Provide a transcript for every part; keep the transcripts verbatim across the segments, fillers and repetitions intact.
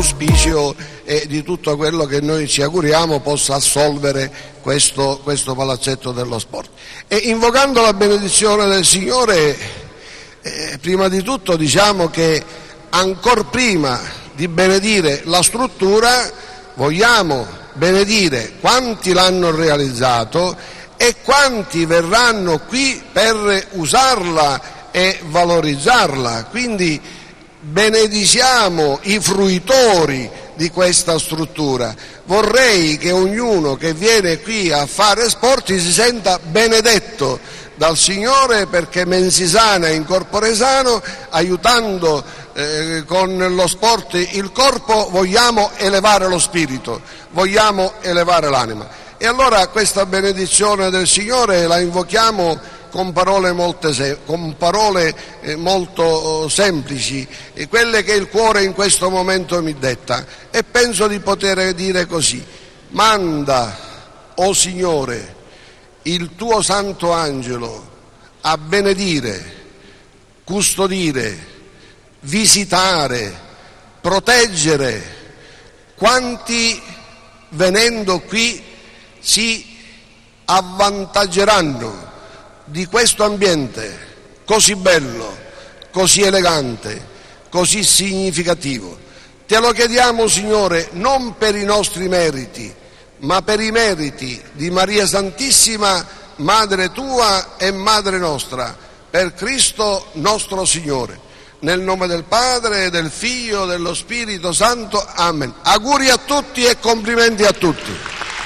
l'auspicio e di tutto quello che noi ci auguriamo possa assolvere questo, questo palazzetto dello sport. E invocando la benedizione del Signore, eh, prima di tutto diciamo che ancor prima di benedire la struttura vogliamo benedire quanti l'hanno realizzato e quanti verranno qui per usarla e valorizzarla. Quindi benediciamo i fruitori di questa struttura. Vorrei che ognuno che viene qui a fare sport si senta benedetto dal Signore, perché mensi sana in corpore sano, aiutando eh, con lo sport il corpo vogliamo elevare lo spirito, vogliamo elevare l'anima. E allora questa benedizione del Signore la invochiamo con parole, molte se- con parole eh, molto semplici, eh, quelle che il cuore in questo momento mi detta, e penso di poter dire così: manda, o Signore, il tuo santo angelo a benedire, custodire, visitare, proteggere quanti venendo qui si avvantaggeranno di questo ambiente così bello, così elegante, così significativo. Te lo chiediamo, Signore, non per i nostri meriti, ma per i meriti di Maria Santissima, Madre tua e Madre nostra, per Cristo nostro Signore. Nel nome del Padre, del Figlio, dello Spirito Santo. Amen. Auguri a tutti e complimenti a tutti.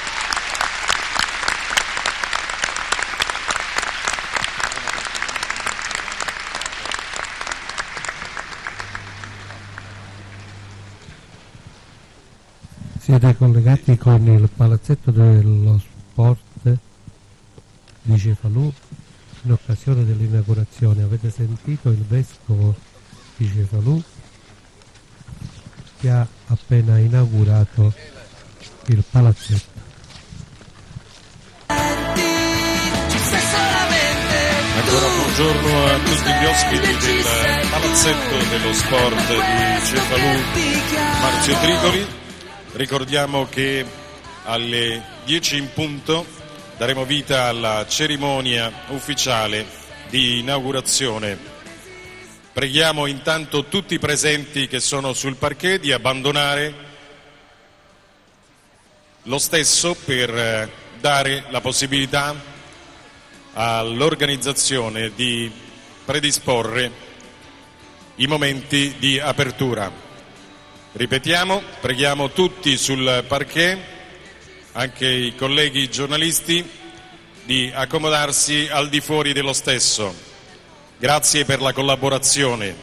Siete collegati con il palazzetto dello sport di Cefalù in occasione dell'inaugurazione. Avete sentito il vescovo di Cefalù che ha appena inaugurato il palazzetto. Ancora buongiorno a tutti gli ospiti del palazzetto dello sport di Cefalù Marzio Tritoli. Ricordiamo che alle dieci in punto daremo vita alla cerimonia ufficiale di inaugurazione. Preghiamo intanto tutti i presenti che sono sul parquet di abbandonare lo stesso per dare la possibilità all'organizzazione di predisporre i momenti di apertura. Ripetiamo, preghiamo tutti sul parquet, anche i colleghi giornalisti, di accomodarsi al di fuori dello stesso. Grazie per la collaborazione.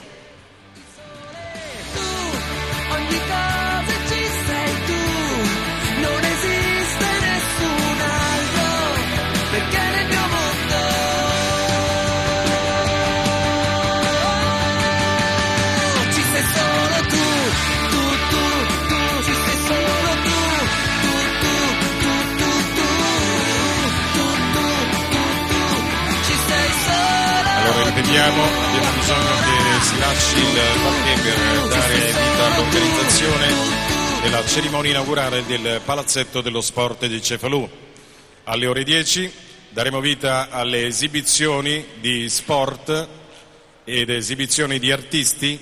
Vediamo, abbiamo bisogno che si lasci il parquet per dare vita all'organizzazione della cerimonia inaugurale del palazzetto dello sport di Cefalù. Alle ore dieci daremo vita alle esibizioni di sport ed esibizioni di artisti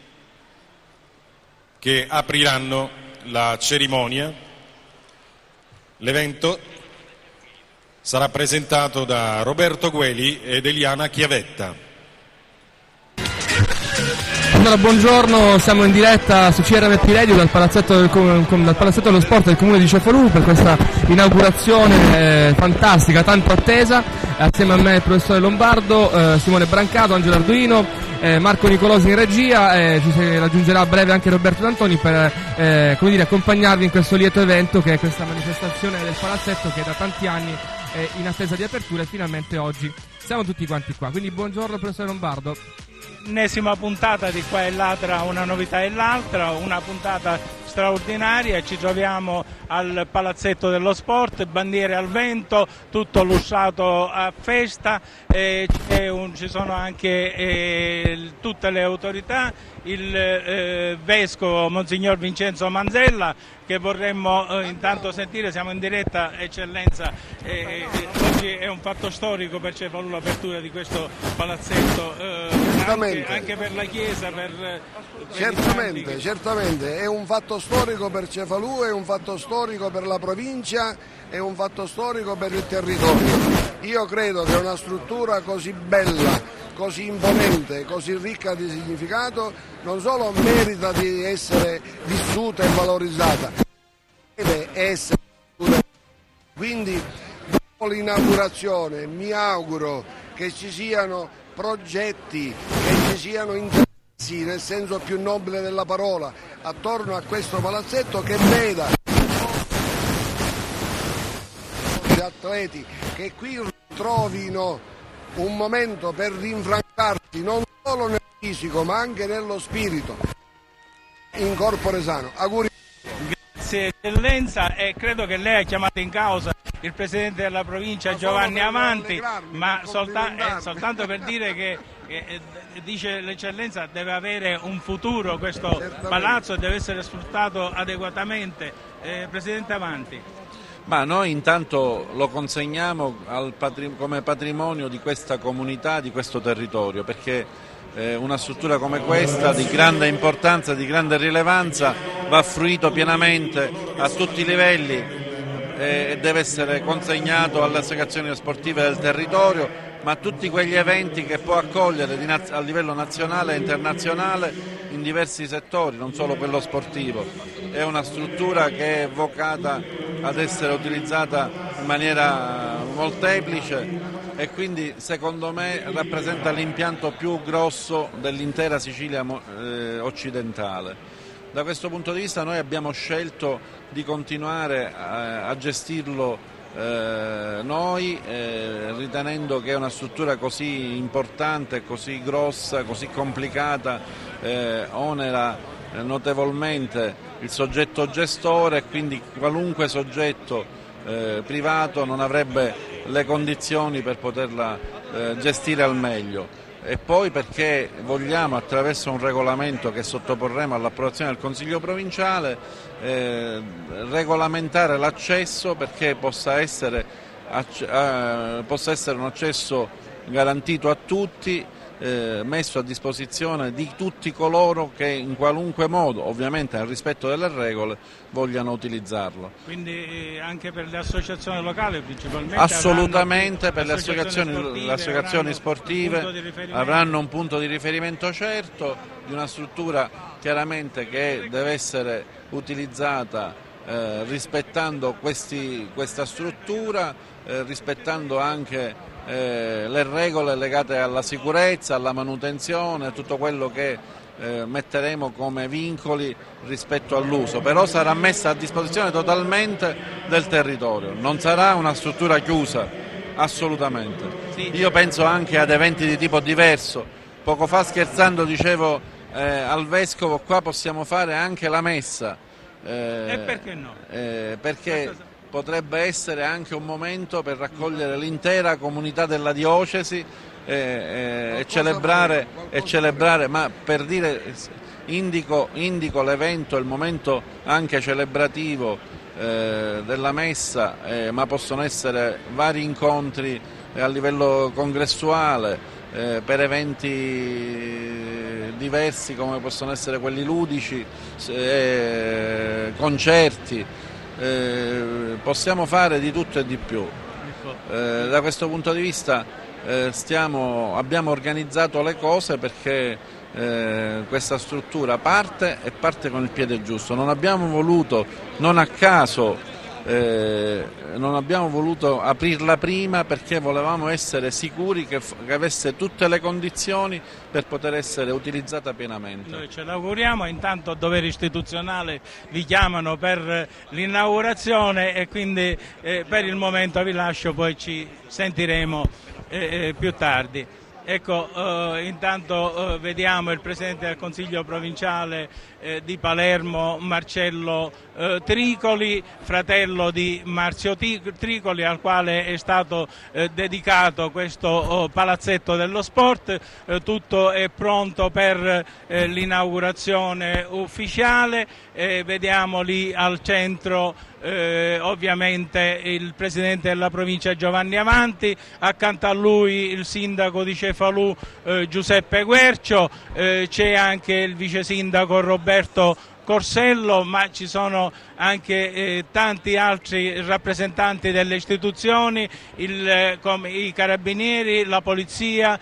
che apriranno la cerimonia. L'evento sarà presentato da Roberto Gueli ed Eliana Chiavetta. Allora, buongiorno, siamo in diretta su C R M P Radio dal palazzetto, del, dal palazzetto dello sport del comune di Cefalù per questa inaugurazione eh, fantastica, tanto attesa. Assieme a me il professore Lombardo, eh, Simone Brancato, Angelo Arduino, eh, Marco Nicolosi in regia, eh, ci raggiungerà a breve anche Roberto D'Antoni per eh, come dire, accompagnarvi in questo lieto evento che è questa manifestazione del palazzetto che da tanti anni è in attesa di apertura e finalmente oggi siamo tutti quanti qua. Quindi buongiorno professore Lombardo. ennesima puntata di qua e là tra una novità e l'altra, una puntata straordinaria. Ci troviamo al Palazzetto dello Sport, bandiere al vento, tutto lussato a festa, eh, un, ci sono anche eh, tutte le autorità, il eh, vescovo Monsignor Vincenzo Manzella, che vorremmo eh, intanto sentire. Siamo in diretta, eccellenza, eh, eh, oggi è un fatto storico per Cefalù l'apertura di questo palazzetto, eh, anche, anche per la Chiesa, per, per certamente, certamente, è un fatto storico per Cefalù, è un fatto storico per la provincia, è un fatto storico per il territorio. Io credo che una struttura così bella, così imponente, così ricca di significato, non solo merita di essere vissuta e valorizzata, deve essere. Quindi dopo l'inaugurazione mi auguro che ci siano progetti, che ci siano interessi nel senso più nobile della parola attorno a questo palazzetto, che veda gli atleti che qui trovino un momento per rinfrancarsi non solo nel fisico ma anche nello spirito, in corpore sano. Auguri. Grazie eccellenza, e credo che lei ha chiamato in causa il presidente della provincia Giovanni Amanti, ma solta, eh, soltanto per dire che eh, dice l'eccellenza deve avere un futuro questo Certamente. palazzo e deve essere sfruttato adeguatamente. Eh, presidente Amanti. Ma noi intanto lo consegniamo al patri- come patrimonio di questa comunità, di questo territorio, perché eh, una struttura come questa, di grande importanza, di grande rilevanza, va fruito pienamente a tutti i livelli e eh, deve essere consegnato alle associazioni sportive del territorio, ma a tutti quegli eventi che può accogliere di naz- a livello nazionale e internazionale in diversi settori, non solo quello sportivo. È una struttura che è vocata ad essere utilizzata in maniera molteplice e quindi secondo me rappresenta l'impianto più grosso dell'intera Sicilia eh, occidentale. Da questo punto di vista noi abbiamo scelto di continuare a, a gestirlo eh, noi, eh, ritenendo che è una struttura così importante, così grossa, così complicata, eh, onera eh, notevolmente il soggetto gestore, e quindi qualunque soggetto eh, privato non avrebbe le condizioni per poterla eh, gestire al meglio. E poi perché vogliamo, attraverso un regolamento che sottoporremo all'approvazione del Consiglio provinciale, eh, regolamentare l'accesso perché possa essere, eh, possa essere un accesso garantito a tutti, eh, messo a disposizione di tutti coloro che in qualunque modo, ovviamente nel rispetto delle regole, vogliano utilizzarlo. Quindi anche per le associazioni locali principalmente? Assolutamente, per le associazioni sportive, le associazioni sportive un avranno un punto di riferimento certo, di una struttura chiaramente che deve essere utilizzata eh, rispettando questi, questa struttura, eh, rispettando anche eh, le regole legate alla sicurezza, alla manutenzione, tutto quello che eh, metteremo come vincoli rispetto all'uso, però sarà messa a disposizione totalmente del territorio, non sarà una struttura chiusa, assolutamente. Sì. Io penso anche ad eventi di tipo diverso. Poco fa scherzando dicevo eh, al Vescovo, qua possiamo fare anche la messa. Eh, e perché no? Eh, perché potrebbe essere anche un momento per raccogliere l'intera comunità della diocesi eh, eh, e celebrare, e celebrare, ma per dire, indico, indico l'evento, il momento anche celebrativo eh, della messa, eh, ma possono essere vari incontri a livello congressuale, eh, per eventi diversi come possono essere quelli ludici, eh, concerti. Eh, possiamo fare di tutto e di più. Eh, da questo punto di vista eh, stiamo, abbiamo organizzato le cose perché eh, questa struttura parte e parte con il piede giusto. Non abbiamo voluto, non a caso, eh, non abbiamo voluto aprirla prima perché volevamo essere sicuri che, che avesse tutte le condizioni per poter essere utilizzata pienamente. Noi ce l'auguriamo, intanto a dovere istituzionale vi chiamano per l'inaugurazione e quindi eh, per il momento vi lascio, poi ci sentiremo eh, più tardi. Ecco, eh, intanto eh, vediamo il Presidente del Consiglio provinciale eh, di Palermo, Marcello eh, Tricoli, fratello di Marzio Tricoli, al quale è stato eh, dedicato questo oh, palazzetto dello sport. Eh, tutto è pronto per eh, l'inaugurazione ufficiale. Eh, vediamo lì al centro Eh, ovviamente il Presidente della Provincia Giovanni Avanti, accanto a lui il Sindaco di Cefalù eh, Giuseppe Guercio, eh, c'è anche il Vice Sindaco Roberto Corsello, ma ci sono anche eh, tanti altri rappresentanti delle istituzioni, il, eh, come i Carabinieri, la Polizia,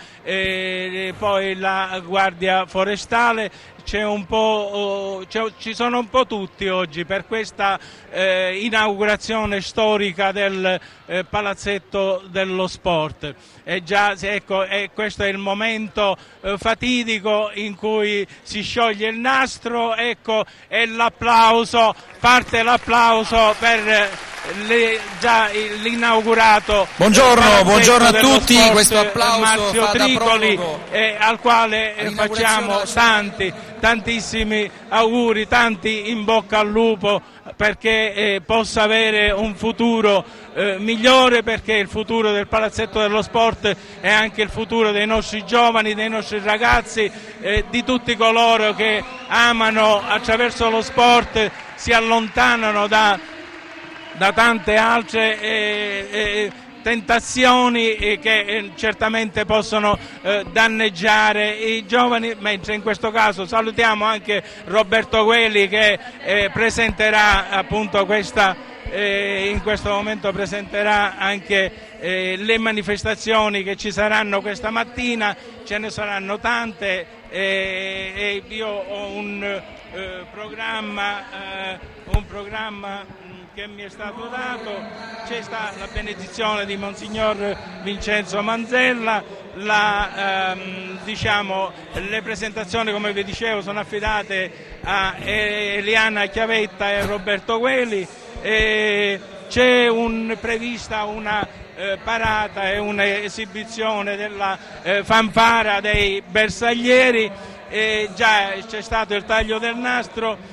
eh, poi la Guardia Forestale. C'è un po', c'è, ci sono un po' tutti oggi per questa eh, inaugurazione storica del eh, palazzetto dello sport. E già, ecco, e questo è il momento eh, fatidico in cui si scioglie il nastro, ecco, e l'applauso, parte l'applauso per Le, già l'inaugurato. Buongiorno, buongiorno a tutti, sport, questo applauso Marzio fa Tricoli, da eh, al quale eh, facciamo tanti, tantissimi auguri, tanti in bocca al lupo perché eh, possa avere un futuro eh, migliore, perché il futuro del palazzetto dello sport è anche il futuro dei nostri giovani, dei nostri ragazzi, eh, di tutti coloro che amano attraverso lo sport, si allontanano da da tante altre eh, eh, tentazioni eh, che eh, certamente possono eh, danneggiare i giovani, mentre in questo caso salutiamo anche Roberto Gueli che eh, presenterà appunto questa, eh, in questo momento presenterà anche eh, le manifestazioni che ci saranno questa mattina, ce ne saranno tante eh, e io ho un eh, programma, eh, un programma che mi è stato dato. C'è sta la benedizione di Monsignor Vincenzo Manzella, la, ehm, diciamo, le presentazioni, come vi dicevo, sono affidate a Eliana Chiavetta e Roberto Gueli, e c'è un, prevista una eh, parata e un'esibizione della eh, fanfara dei bersaglieri, e già c'è stato il taglio del nastro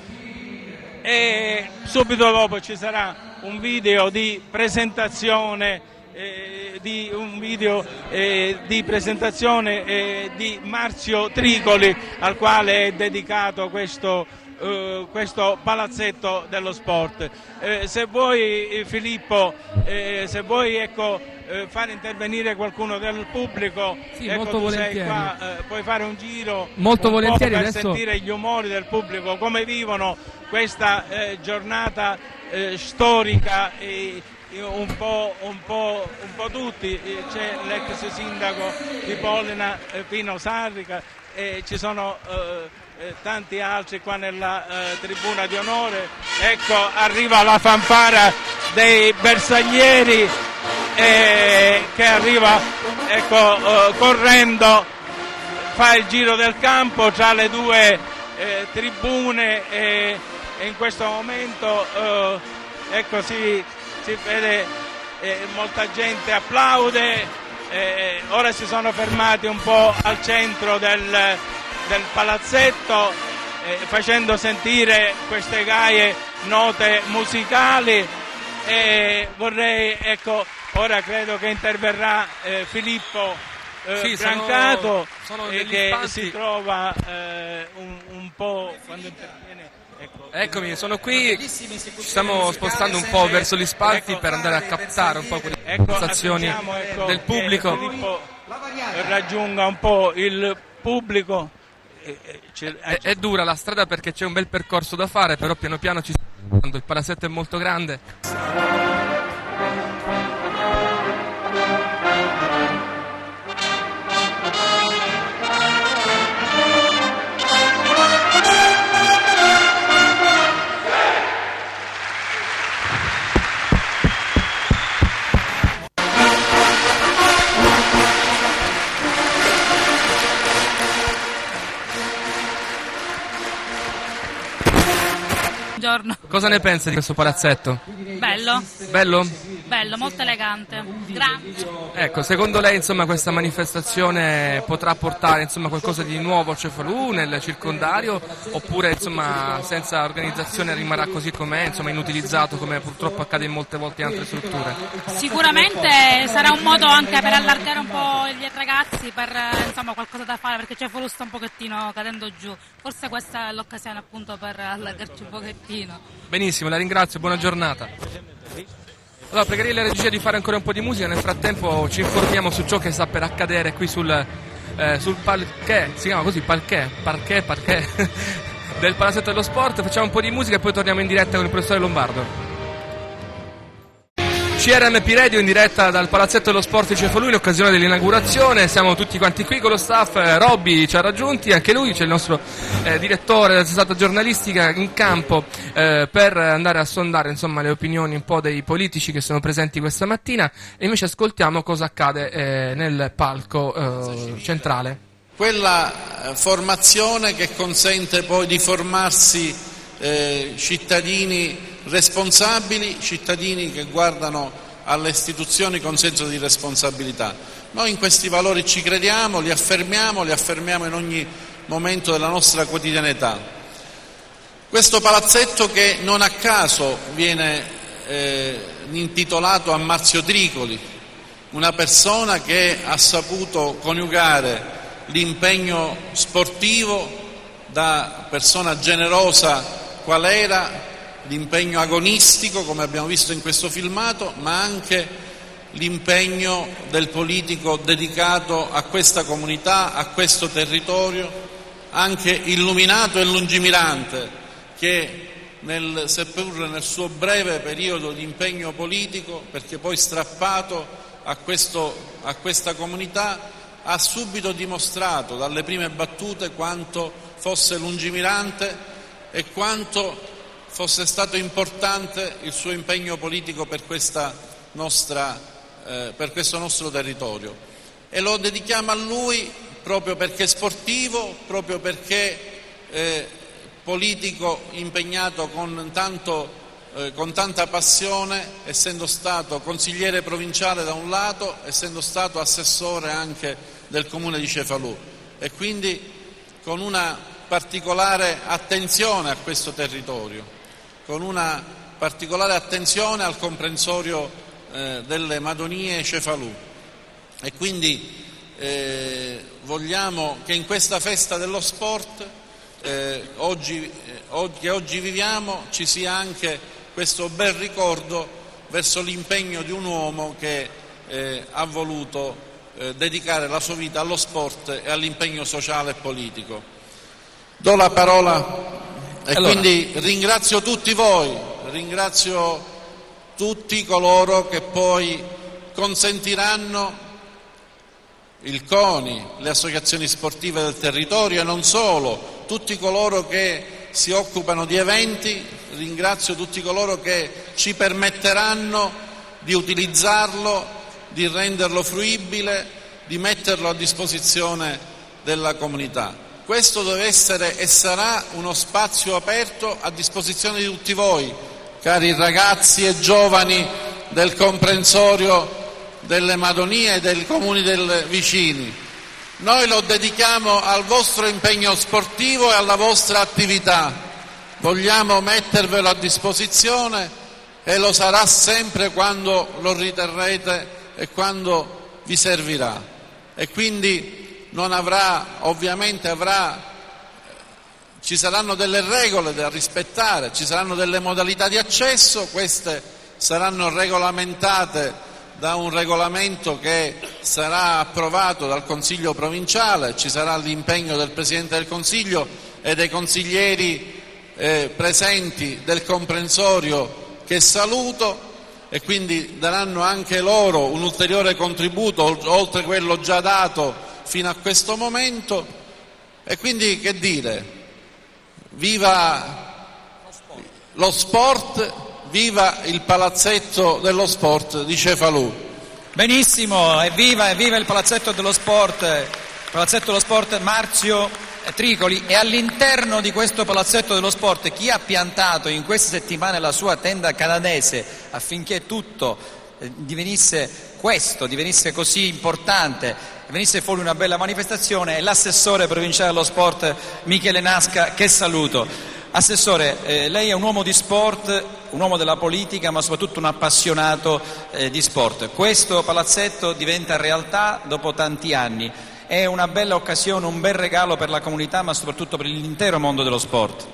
e subito dopo ci sarà un video di presentazione eh, di un video eh, di presentazione eh, di Marzio Tricoli, al quale è dedicato questo Uh, questo palazzetto dello sport. Eh, se vuoi Filippo, eh, se vuoi ecco, eh, fare intervenire qualcuno del pubblico, sì, ecco, molto tu sei volentieri. qua, eh, puoi fare un giro molto un volentieri po' per adesso... sentire gli umori del pubblico, come vivono questa eh, giornata eh, storica e un po', un po', un po' tutti. C'è l'ex sindaco di Pollena eh, Pino Sarrica, e ci sono eh, Eh, tanti altri qua nella eh, tribuna di onore. Ecco, arriva la fanfara dei bersaglieri eh, che arriva ecco, eh, correndo, fa il giro del campo tra le due eh, tribune e, e in questo momento eh, ecco si, si vede eh, molta gente applaude. Eh, ora si sono fermati un po' al centro del del palazzetto eh, facendo sentire queste gaie note musicali, e vorrei ecco ora credo che interverrà eh, Filippo eh, sì, Brancato sono, sono eh, che istanti. si trova eh, un, un po' quando interviene ecco. Eccomi, sono qui, ci stiamo spostando un po' verso gli spalti ecco, per andare a captare un po' quelle ecco, sensazioni ecco, del pubblico. Filippo raggiunga un po' il pubblico. È, è dura la strada perché c'è un bel percorso da fare, però piano piano ci sta, il palazzetto è molto grande. Buongiorno. Cosa ne pensi di questo palazzetto? Bello. Bello? bello, molto elegante, grande. Ecco, secondo lei insomma questa manifestazione potrà portare insomma qualcosa di nuovo a Cefalù nel circondario, oppure insomma senza organizzazione rimarrà così com'è, insomma inutilizzato come purtroppo accade in molte volte in altre strutture? Sicuramente sarà un modo anche per allargare un po' gli ragazzi, per insomma qualcosa da fare, perché Cefalù sta un pochettino cadendo giù, forse questa è l'occasione appunto per allargarci un pochettino. Benissimo, la ringrazio, buona giornata. Allora, pregherei la regia di fare ancora un po' di musica, nel frattempo ci informiamo su ciò che sta per accadere qui sul, eh, sul parquet, si chiama così, parquet, parquet, parquet del Palazzetto dello Sport. Facciamo un po' di musica e poi torniamo in diretta con il professore Lombardo. C R M P Radio in diretta dal Palazzetto dello Sport di Cefalù in occasione dell'inaugurazione, siamo tutti quanti qui con lo staff, eh, Robby ci ha raggiunti, anche lui, c'è il nostro eh, direttore della testata giornalistica in campo eh, per andare a sondare insomma le opinioni un po' dei politici che sono presenti questa mattina, e invece ascoltiamo cosa accade eh, nel palco eh, centrale. Quella formazione che consente poi di formarsi eh, cittadini responsabili, cittadini che guardano alle istituzioni con senso di responsabilità. Noi in questi valori ci crediamo, li affermiamo, li affermiamo in ogni momento della nostra quotidianità. Questo palazzetto, che non a caso viene eh, intitolato a Marzio Tricoli, una persona che ha saputo coniugare l'impegno sportivo, da persona generosa qual era, l'impegno agonistico come abbiamo visto in questo filmato, ma anche l'impegno del politico dedicato a questa comunità, a questo territorio, anche illuminato e lungimirante, che nel, seppur nel suo breve periodo di impegno politico, perché poi strappato a, questo, a questa comunità, ha subito dimostrato dalle prime battute quanto fosse lungimirante e quanto fosse stato importante il suo impegno politico per, questa nostra, eh, per questo nostro territorio. E lo dedichiamo a lui proprio perché è sportivo, proprio perché eh, politico impegnato con, tanto, eh, con tanta passione, essendo stato consigliere provinciale da un lato, essendo stato assessore anche del comune di Cefalù, e quindi con una particolare attenzione a questo territorio, con una particolare attenzione al comprensorio eh, delle Madonie Cefalù. E quindi eh, vogliamo che in questa festa dello sport eh, oggi, eh, che oggi viviamo ci sia anche questo bel ricordo verso l'impegno di un uomo che eh, ha voluto eh, dedicare la sua vita allo sport e all'impegno sociale e politico. Do la parola. E allora, quindi ringrazio tutti voi, ringrazio tutti coloro che poi consentiranno, il CONI, le associazioni sportive del territorio e non solo, tutti coloro che si occupano di eventi, ringrazio tutti coloro che ci permetteranno di utilizzarlo, di renderlo fruibile, di metterlo a disposizione della comunità. Questo deve essere e sarà uno spazio aperto a disposizione di tutti voi, cari ragazzi e giovani del comprensorio delle Madonie e dei comuni del vicini. Noi lo dedichiamo al vostro impegno sportivo e alla vostra attività. Vogliamo mettervelo a disposizione e lo sarà sempre quando lo riterrete e quando vi servirà. E quindi non avrà, ovviamente avrà, ci saranno delle regole da rispettare, ci saranno delle modalità di accesso, queste saranno regolamentate da un regolamento che sarà approvato dal Consiglio provinciale, ci sarà l'impegno del Presidente del Consiglio e dei consiglieri eh, presenti del comprensorio, che saluto, e quindi daranno anche loro un ulteriore contributo oltre quello già dato fino a questo momento. E quindi che dire, viva lo sport, viva il Palazzetto dello Sport di Cefalù. Benissimo, evviva, evviva il Palazzetto dello Sport, Palazzetto dello Sport Marzio Tricoli. E all'interno di questo Palazzetto dello Sport chi ha piantato in queste settimane la sua tenda canadese affinché tutto eh, divenisse questo, divenisse così importante, venisse fuori una bella manifestazione, è l'assessore provinciale dello sport Michele Nasca, che saluto. Assessore, eh, lei è un uomo di sport, un uomo della politica, ma soprattutto un appassionato eh, di sport. Questo palazzetto diventa realtà dopo tanti anni. È una bella occasione, un bel regalo per la comunità, ma soprattutto per l'intero mondo dello sport.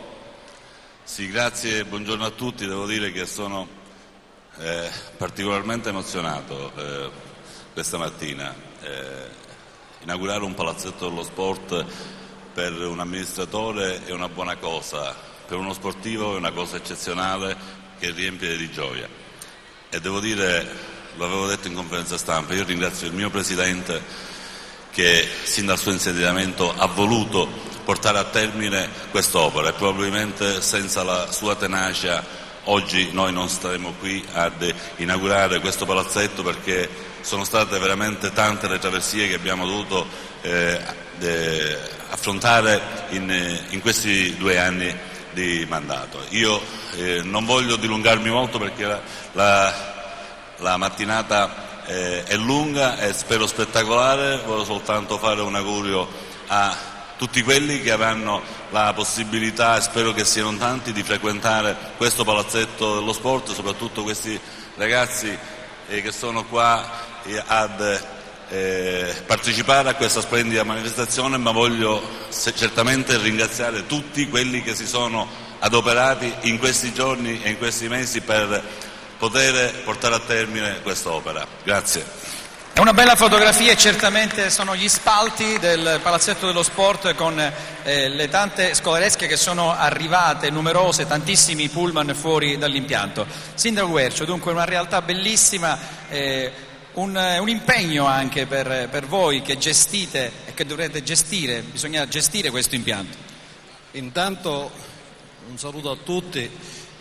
Sì, grazie, buongiorno a tutti. Devo dire che sono eh, particolarmente emozionato eh, questa mattina. Eh, inaugurare un palazzetto dello sport per un amministratore è una buona cosa. Per uno sportivo è una cosa eccezionale che riempie di gioia. E devo dire, lo avevo detto in conferenza stampa, io ringrazio il mio Presidente che sin dal suo insediamento ha voluto portare a termine quest'opera e probabilmente senza la sua tenacia oggi noi non staremo qui ad inaugurare questo palazzetto, perché sono state veramente tante le traversie che abbiamo dovuto eh, eh, affrontare in, in questi due anni di mandato. Io eh, non voglio dilungarmi molto perché la, la, la mattinata eh, è lunga e spero spettacolare. Voglio soltanto fare un augurio a tutti quelli che avranno la possibilità, e spero che siano tanti, di frequentare questo palazzetto dello sport, soprattutto questi ragazzi eh, che sono qua eh, ad Eh, partecipare a questa splendida manifestazione, ma voglio se, certamente ringraziare tutti quelli che si sono adoperati in questi giorni e in questi mesi per poter portare a termine quest'opera. Grazie. È una bella fotografia e certamente sono gli spalti del Palazzetto dello Sport con eh, le tante scolaresche che sono arrivate, numerose, tantissimi pullman fuori dall'impianto. Sindaco Guercio, dunque una realtà bellissima, eh, Un, un impegno anche per, per voi che gestite e che dovrete gestire, bisogna gestire questo impianto. Intanto un saluto a tutti,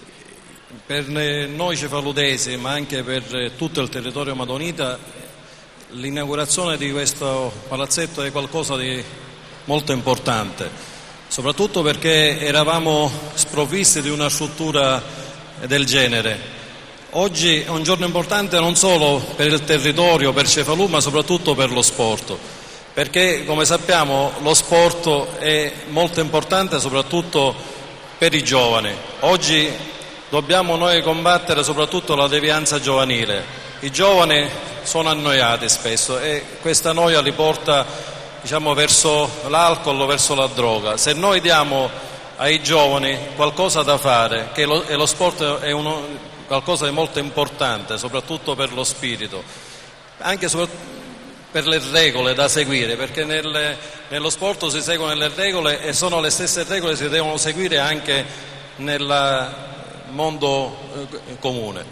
per noi cefaludesi ma anche per tutto il territorio madonita. L'inaugurazione di questo palazzetto è qualcosa di molto importante, soprattutto perché eravamo sprovvisti di una struttura del genere. Oggi è un giorno importante non solo per il territorio, per Cefalù, ma soprattutto per lo sport, perché come sappiamo lo sport è molto importante soprattutto per i giovani. Oggi dobbiamo noi combattere soprattutto la devianza giovanile. I giovani sono annoiati spesso e questa noia li porta, diciamo, verso l'alcol, verso la droga. Se noi diamo ai giovani qualcosa da fare, che lo, e lo sport è uno qualcosa di molto importante, soprattutto per lo spirito, anche per le regole da seguire, perché nel, nello sport si seguono le regole e sono le stesse regole che si devono seguire anche nel mondo eh, comune.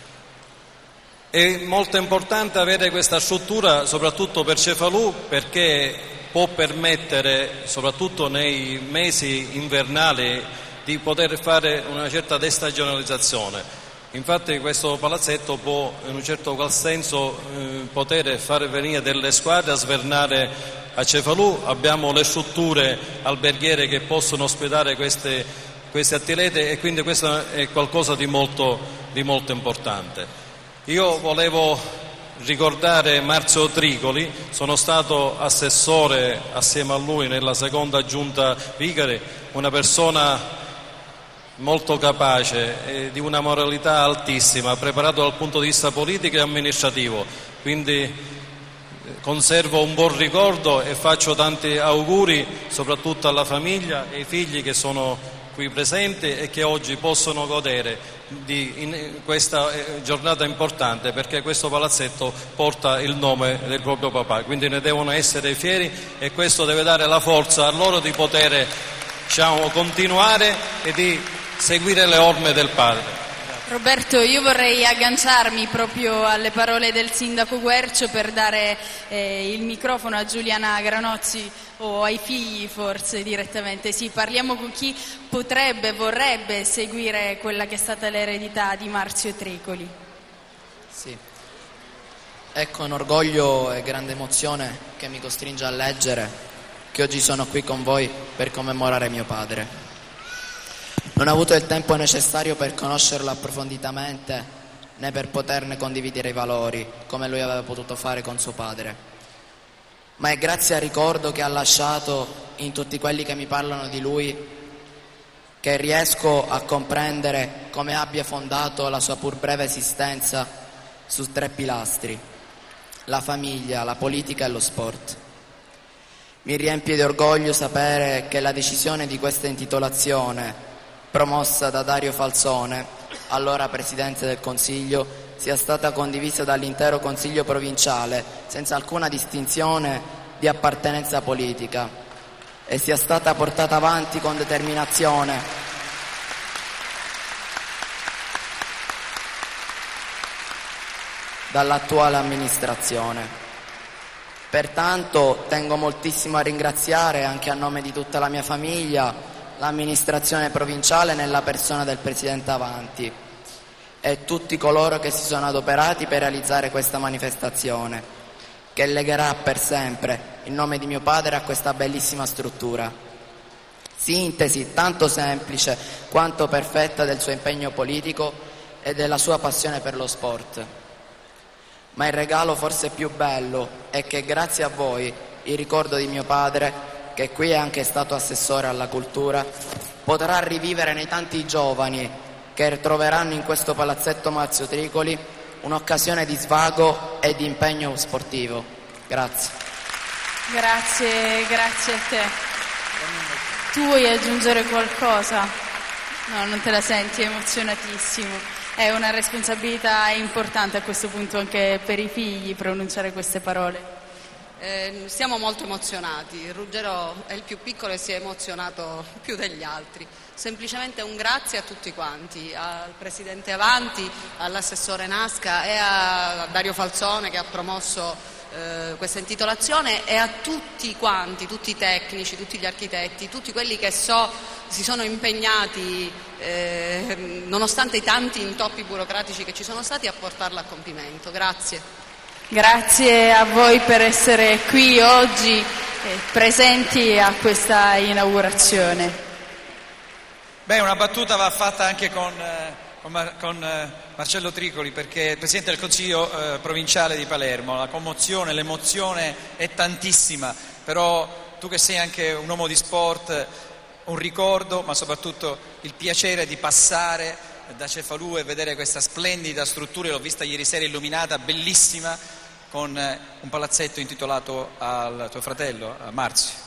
È molto importante avere questa struttura soprattutto per Cefalù, perché può permettere, soprattutto nei mesi invernali, di poter fare una certa destagionalizzazione. Infatti questo palazzetto può in un certo qual senso eh, poter fare venire delle squadre a svernare a Cefalù. Abbiamo le strutture alberghiere che possono ospitare queste, questi atlete e quindi questo è qualcosa di molto, di molto importante. Io volevo ricordare Marzio Tricoli, sono stato assessore assieme a lui nella seconda giunta Vicari, una persona molto capace, eh, di una moralità altissima, preparato dal punto di vista politico e amministrativo, quindi eh, conservo un buon ricordo e faccio tanti auguri soprattutto alla famiglia e ai figli che sono qui presenti e che oggi possono godere di in questa eh, giornata importante, perché questo palazzetto porta il nome del proprio papà, quindi ne devono essere fieri e questo deve dare la forza a loro di poter, diciamo, continuare e di seguire le orme del padre. Roberto, io vorrei agganciarmi proprio alle parole del sindaco Guercio per dare eh, il microfono a Giuliana Granozzi o ai figli forse direttamente. Sì, parliamo con chi potrebbe, vorrebbe seguire quella che è stata l'eredità di Marzio Tricoli. Sì, è con orgoglio e grande emozione che mi costringe a leggere che oggi sono qui con voi per commemorare mio padre. Non ho avuto il tempo necessario per conoscerlo approfonditamente, né per poterne condividere i valori, come lui aveva potuto fare con suo padre. Ma è grazie al ricordo che ha lasciato in tutti quelli che mi parlano di lui che riesco a comprendere come abbia fondato la sua pur breve esistenza su tre pilastri: la famiglia, la politica e lo sport. Mi riempie di orgoglio sapere che la decisione di questa intitolazione, promossa da Dario Falzone, allora Presidente del Consiglio, sia stata condivisa dall'intero Consiglio provinciale senza alcuna distinzione di appartenenza politica e sia stata portata avanti con determinazione dall'attuale amministrazione. Pertanto tengo moltissimo a ringraziare, anche a nome di tutta la mia famiglia, l'amministrazione provinciale nella persona del Presidente Avanti e tutti coloro che si sono adoperati per realizzare questa manifestazione, che legherà per sempre il nome di mio padre a questa bellissima struttura. Sintesi tanto semplice quanto perfetta del suo impegno politico e della sua passione per lo sport. Ma il regalo forse più bello è che grazie a voi il ricordo di mio padre, che qui è anche stato assessore alla cultura, potrà rivivere nei tanti giovani che troveranno in questo palazzetto Marzio Tricoli un'occasione di svago e di impegno sportivo. Grazie. Grazie, grazie a te. Tu vuoi aggiungere qualcosa? No, non te la senti, è emozionatissimo. È una responsabilità importante a questo punto anche per i figli pronunciare queste parole. Eh, siamo molto emozionati. Ruggero è il più piccolo e si è emozionato più degli altri. Semplicemente un grazie a tutti quanti, al Presidente Avanti, all'assessore Nasca e a Dario Falzone che ha promosso eh, questa intitolazione, e a tutti quanti, tutti i tecnici, tutti gli architetti, tutti quelli che so si sono impegnati, eh, nonostante i tanti intoppi burocratici che ci sono stati, a portarla a compimento. Grazie. Grazie a voi per essere qui oggi eh, presenti a questa inaugurazione. Beh, una battuta va fatta anche con, eh, con, con eh, Marcello Tricoli, perché è il Presidente del Consiglio eh, provinciale di Palermo. La commozione, l'emozione è tantissima, però tu che sei anche un uomo di sport, un ricordo, ma soprattutto il piacere di passare da Cefalù e vedere questa splendida struttura. L'ho vista ieri sera illuminata, bellissima, con un palazzetto intitolato al tuo fratello, a Marzio.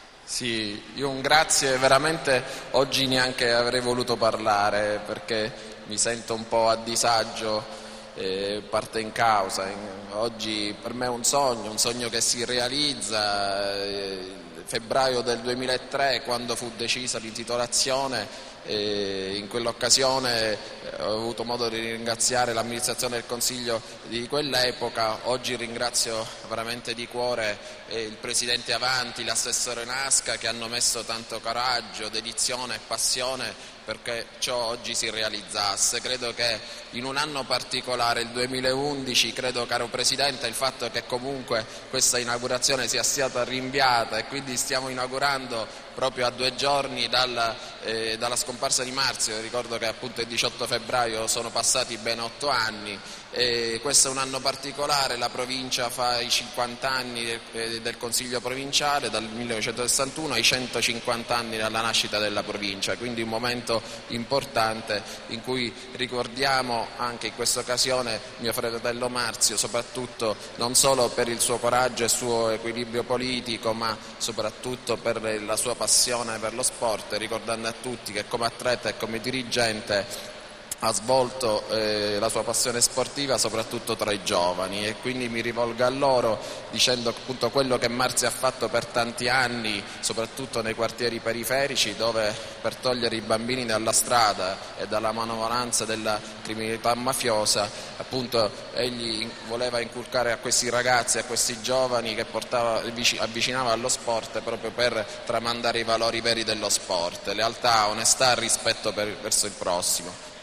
Sì, io un grazie, veramente oggi neanche avrei voluto parlare perché mi sento un po' a disagio, eh, parte in causa. Oggi per me è un sogno, un sogno che si realizza. Eh, febbraio del duemilatré, quando fu decisa l'intitolazione, e in quell'occasione ho avuto modo di ringraziare l'amministrazione del Consiglio di quell'epoca. Oggi ringrazio veramente di cuore il Presidente Avanti, l'assessore Nasca, che hanno messo tanto coraggio, dedizione e passione perché ciò oggi si realizzasse. Credo che in un anno particolare, il duemilaundici, credo, caro Presidente, il fatto che comunque questa inaugurazione sia stata rinviata e quindi stiamo inaugurando proprio a due giorni dalla, eh, dalla scomparsa di Marzio. Ricordo che appunto il diciotto febbraio sono passati ben otto anni. E questo è un anno particolare, la provincia fa i cinquanta anni del, del Consiglio provinciale dal millenovecentosessantuno ai centocinquanta anni dalla nascita della provincia, quindi un momento importante in cui ricordiamo anche in questa occasione mio fratello Marzio, soprattutto non solo per il suo coraggio e il suo equilibrio politico, ma soprattutto per la sua passione per lo sport, ricordando a tutti che come atleta e come dirigente ha svolto eh, la sua passione sportiva soprattutto tra i giovani, e quindi mi rivolgo a loro dicendo appunto quello che Marzio ha fatto per tanti anni, soprattutto nei quartieri periferici, dove per togliere i bambini dalla strada e dalla manovalanza della criminalità mafiosa, appunto egli voleva inculcare a questi ragazzi, a questi giovani che portava, avvicinava allo sport proprio per tramandare i valori veri dello sport: lealtà, onestà, rispetto per, verso il prossimo.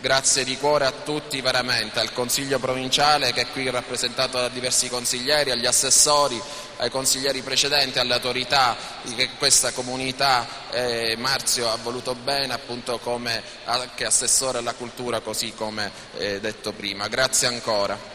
grazie di cuore a tutti veramente, al Consiglio provinciale che è qui rappresentato da diversi consiglieri, agli assessori, ai consiglieri precedenti, alle autorità che questa comunità eh, Marzio ha voluto bene, appunto come anche assessore alla cultura, così come eh, detto prima. Grazie ancora.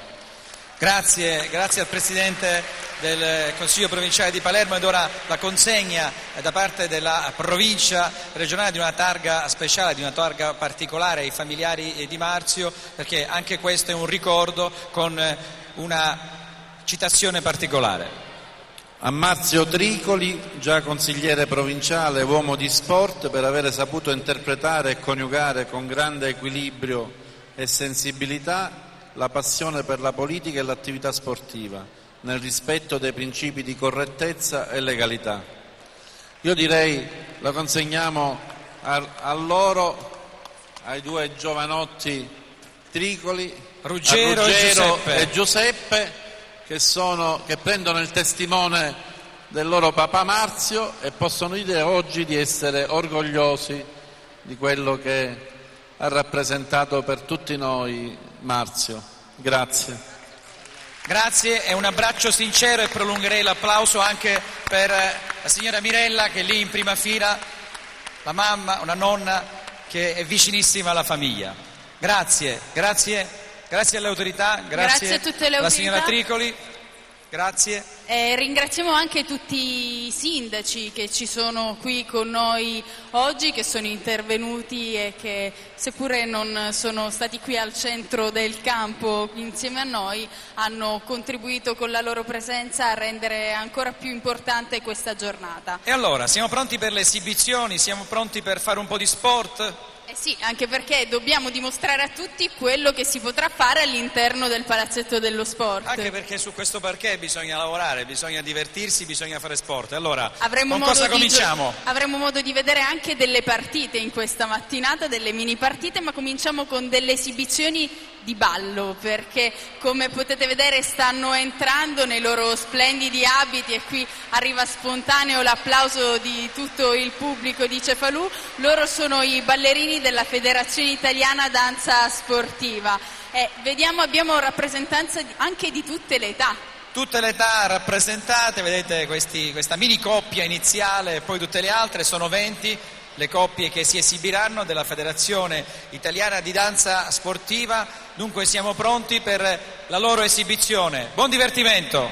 Grazie, grazie al Presidente del Consiglio provinciale di Palermo, ed ora la consegna da parte della provincia regionale di una targa speciale, di una targa particolare ai familiari di Marzio, perché anche questo è un ricordo con una citazione particolare. A Marzio Tricoli, già consigliere provinciale, uomo di sport, per aver saputo interpretare e coniugare con grande equilibrio e sensibilità la passione per la politica e l'attività sportiva, nel rispetto dei principi di correttezza e legalità. Io direi la consegniamo a, a loro, ai due giovanotti Tricoli, Ruggero, a Ruggero e Giuseppe, e Giuseppe che, sono, che prendono il testimone del loro papà Marzio e possono dire oggi di essere orgogliosi di quello che ha rappresentato per tutti noi Marzio. Grazie. Grazie e un abbraccio sincero, e prolungherei l'applauso anche per la signora Mirella, che è lì in prima fila, la mamma, una nonna che è vicinissima alla famiglia. Grazie, grazie, grazie alle autorità, grazie, Grazie a tutte le alla autorità. signora Tricoli, grazie. Eh, ringraziamo anche tutti i sindaci che ci sono qui con noi oggi, che sono intervenuti e che, seppure non sono stati qui al centro del campo insieme a noi, hanno contribuito con la loro presenza a rendere ancora più importante questa giornata. E allora, siamo pronti per le esibizioni? Siamo pronti per fare un po' di sport? Eh sì, anche perché dobbiamo dimostrare a tutti quello che si potrà fare all'interno del Palazzetto dello Sport. Anche perché su questo parquet bisogna lavorare, bisogna divertirsi, bisogna fare sport. Allora, Avremo con modo cosa di cominciamo? gio- avremo modo di vedere anche delle partite in questa mattinata, delle mini partite, ma cominciamo con delle esibizioni di ballo, perché come potete vedere stanno entrando nei loro splendidi abiti e qui arriva spontaneo l'applauso di tutto il pubblico di Cefalù. Loro sono i ballerini della Federazione Italiana Danza Sportiva. E vediamo, abbiamo rappresentanza di- anche di tutte le età. Tutte le età rappresentate, vedete questi, questa mini coppia iniziale e poi tutte le altre, sono venti le coppie che si esibiranno della Federazione Italiana di Danza Sportiva, dunque siamo pronti per la loro esibizione. Buon divertimento!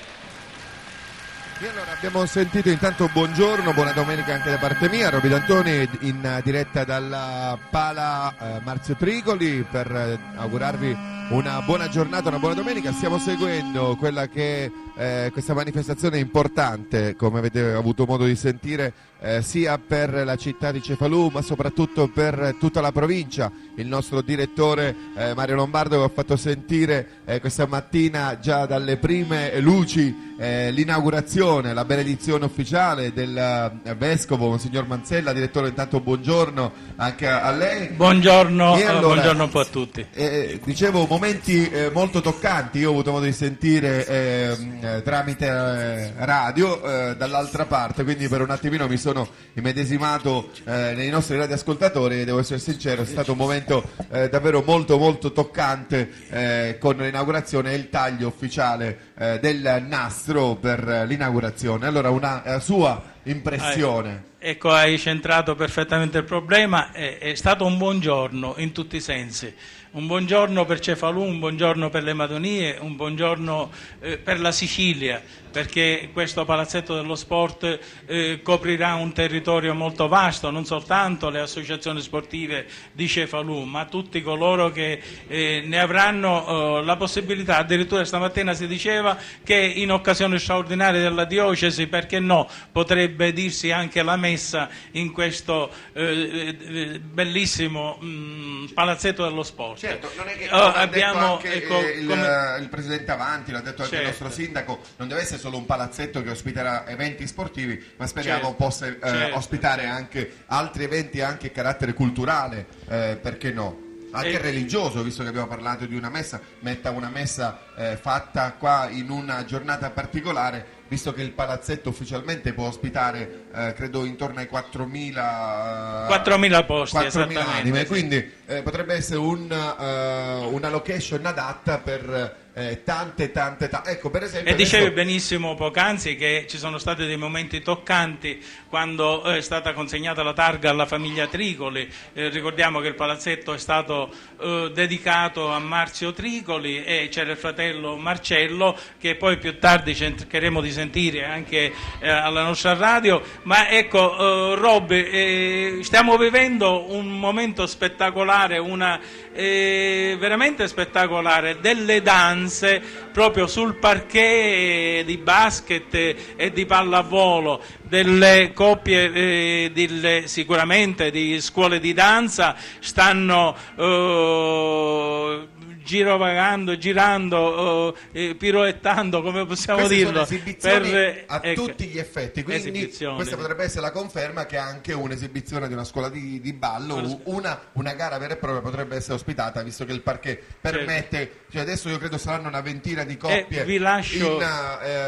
E allora abbiamo sentito intanto buongiorno, buona domenica anche da parte mia, Roby D'Antoni in diretta dalla Pala eh, Marzio Tricoli per eh, augurarvi una buona giornata, una buona domenica. Stiamo seguendo quella che eh, questa manifestazione importante, come avete avuto modo di sentire, eh, sia per la città di Cefalù ma soprattutto per tutta la provincia. Il nostro direttore eh, Mario Lombardo vi ha fatto sentire eh, questa mattina già dalle prime luci eh, l'inaugurazione, la benedizione ufficiale del eh, Vescovo, Monsignor Manzella. Direttore, intanto buongiorno anche a, a lei. Buongiorno, E allora, buongiorno un po' a tutti. Eh, dicevo, momenti eh, molto toccanti, io ho avuto modo di sentire eh, eh, tramite eh, radio eh, dall'altra parte, quindi per un attimino mi sono immedesimato eh, nei nostri radioascoltatori e devo essere sincero, è stato un momento eh, davvero molto molto toccante eh, con l'inaugurazione e il taglio ufficiale eh, del nastro per l'inaugurazione. Allora, una eh, sua impressione. Ecco, hai centrato perfettamente il problema, è, è stato un buongiorno in tutti i sensi, un buongiorno per Cefalù, un buongiorno per le Madonie, un buongiorno eh, per la Sicilia, perché questo Palazzetto dello Sport eh, coprirà un territorio molto vasto, non soltanto le associazioni sportive di Cefalù, ma tutti coloro che eh, ne avranno eh, la possibilità. Addirittura stamattina si diceva che in occasione straordinaria della diocesi, perché no, potrebbe dirsi anche la messa in questo eh, eh, bellissimo mh, Palazzetto dello Sport. Certo, non è che Oh, come abbiamo, ha detto anche ecco, eh, il, come- il Presidente Avanti, l'ha detto anche Certo. il nostro Sindaco, non deve essere solo un palazzetto che ospiterà eventi sportivi, ma speriamo Certo, possa eh, certo. ospitare anche altri eventi anche a carattere culturale, eh, perché no? Anche E- religioso, visto che abbiamo parlato di una messa, metta una messa eh, fatta qua in una giornata particolare visto che il palazzetto ufficialmente può ospitare eh, credo intorno ai quattromila, quattromila posti, quattromila esattamente, anime, sì. quindi eh, potrebbe essere un, uh, una location adatta per eh, tante tante tante, ecco per esempio e dicevi adesso... benissimo poc'anzi che ci sono stati dei momenti toccanti quando è stata consegnata la targa alla famiglia Tricoli. Eh, ricordiamo che il palazzetto è stato eh, dedicato a Marzio Tricoli e c'era il fratello Marcello che poi più tardi cercheremo di sentire anche eh, alla nostra radio. Ma ecco, eh, Robby, eh, stiamo vivendo un momento spettacolare, una eh, veramente spettacolare, delle danze proprio sul parquet di basket e di pallavolo, delle coppie eh, di, sicuramente di scuole di danza stanno eh, girovagando, girando, eh, piroettando, come possiamo queste dirlo, sono esibizioni per, a ecco, tutti gli effetti, quindi esibizioni. Questa potrebbe essere la conferma che anche un'esibizione di una scuola di, di ballo, una, una gara vera e propria potrebbe essere ospitata, visto che il parquet permette, certo. Cioè adesso io credo saranno una ventina di coppie eh, vi lascio... in,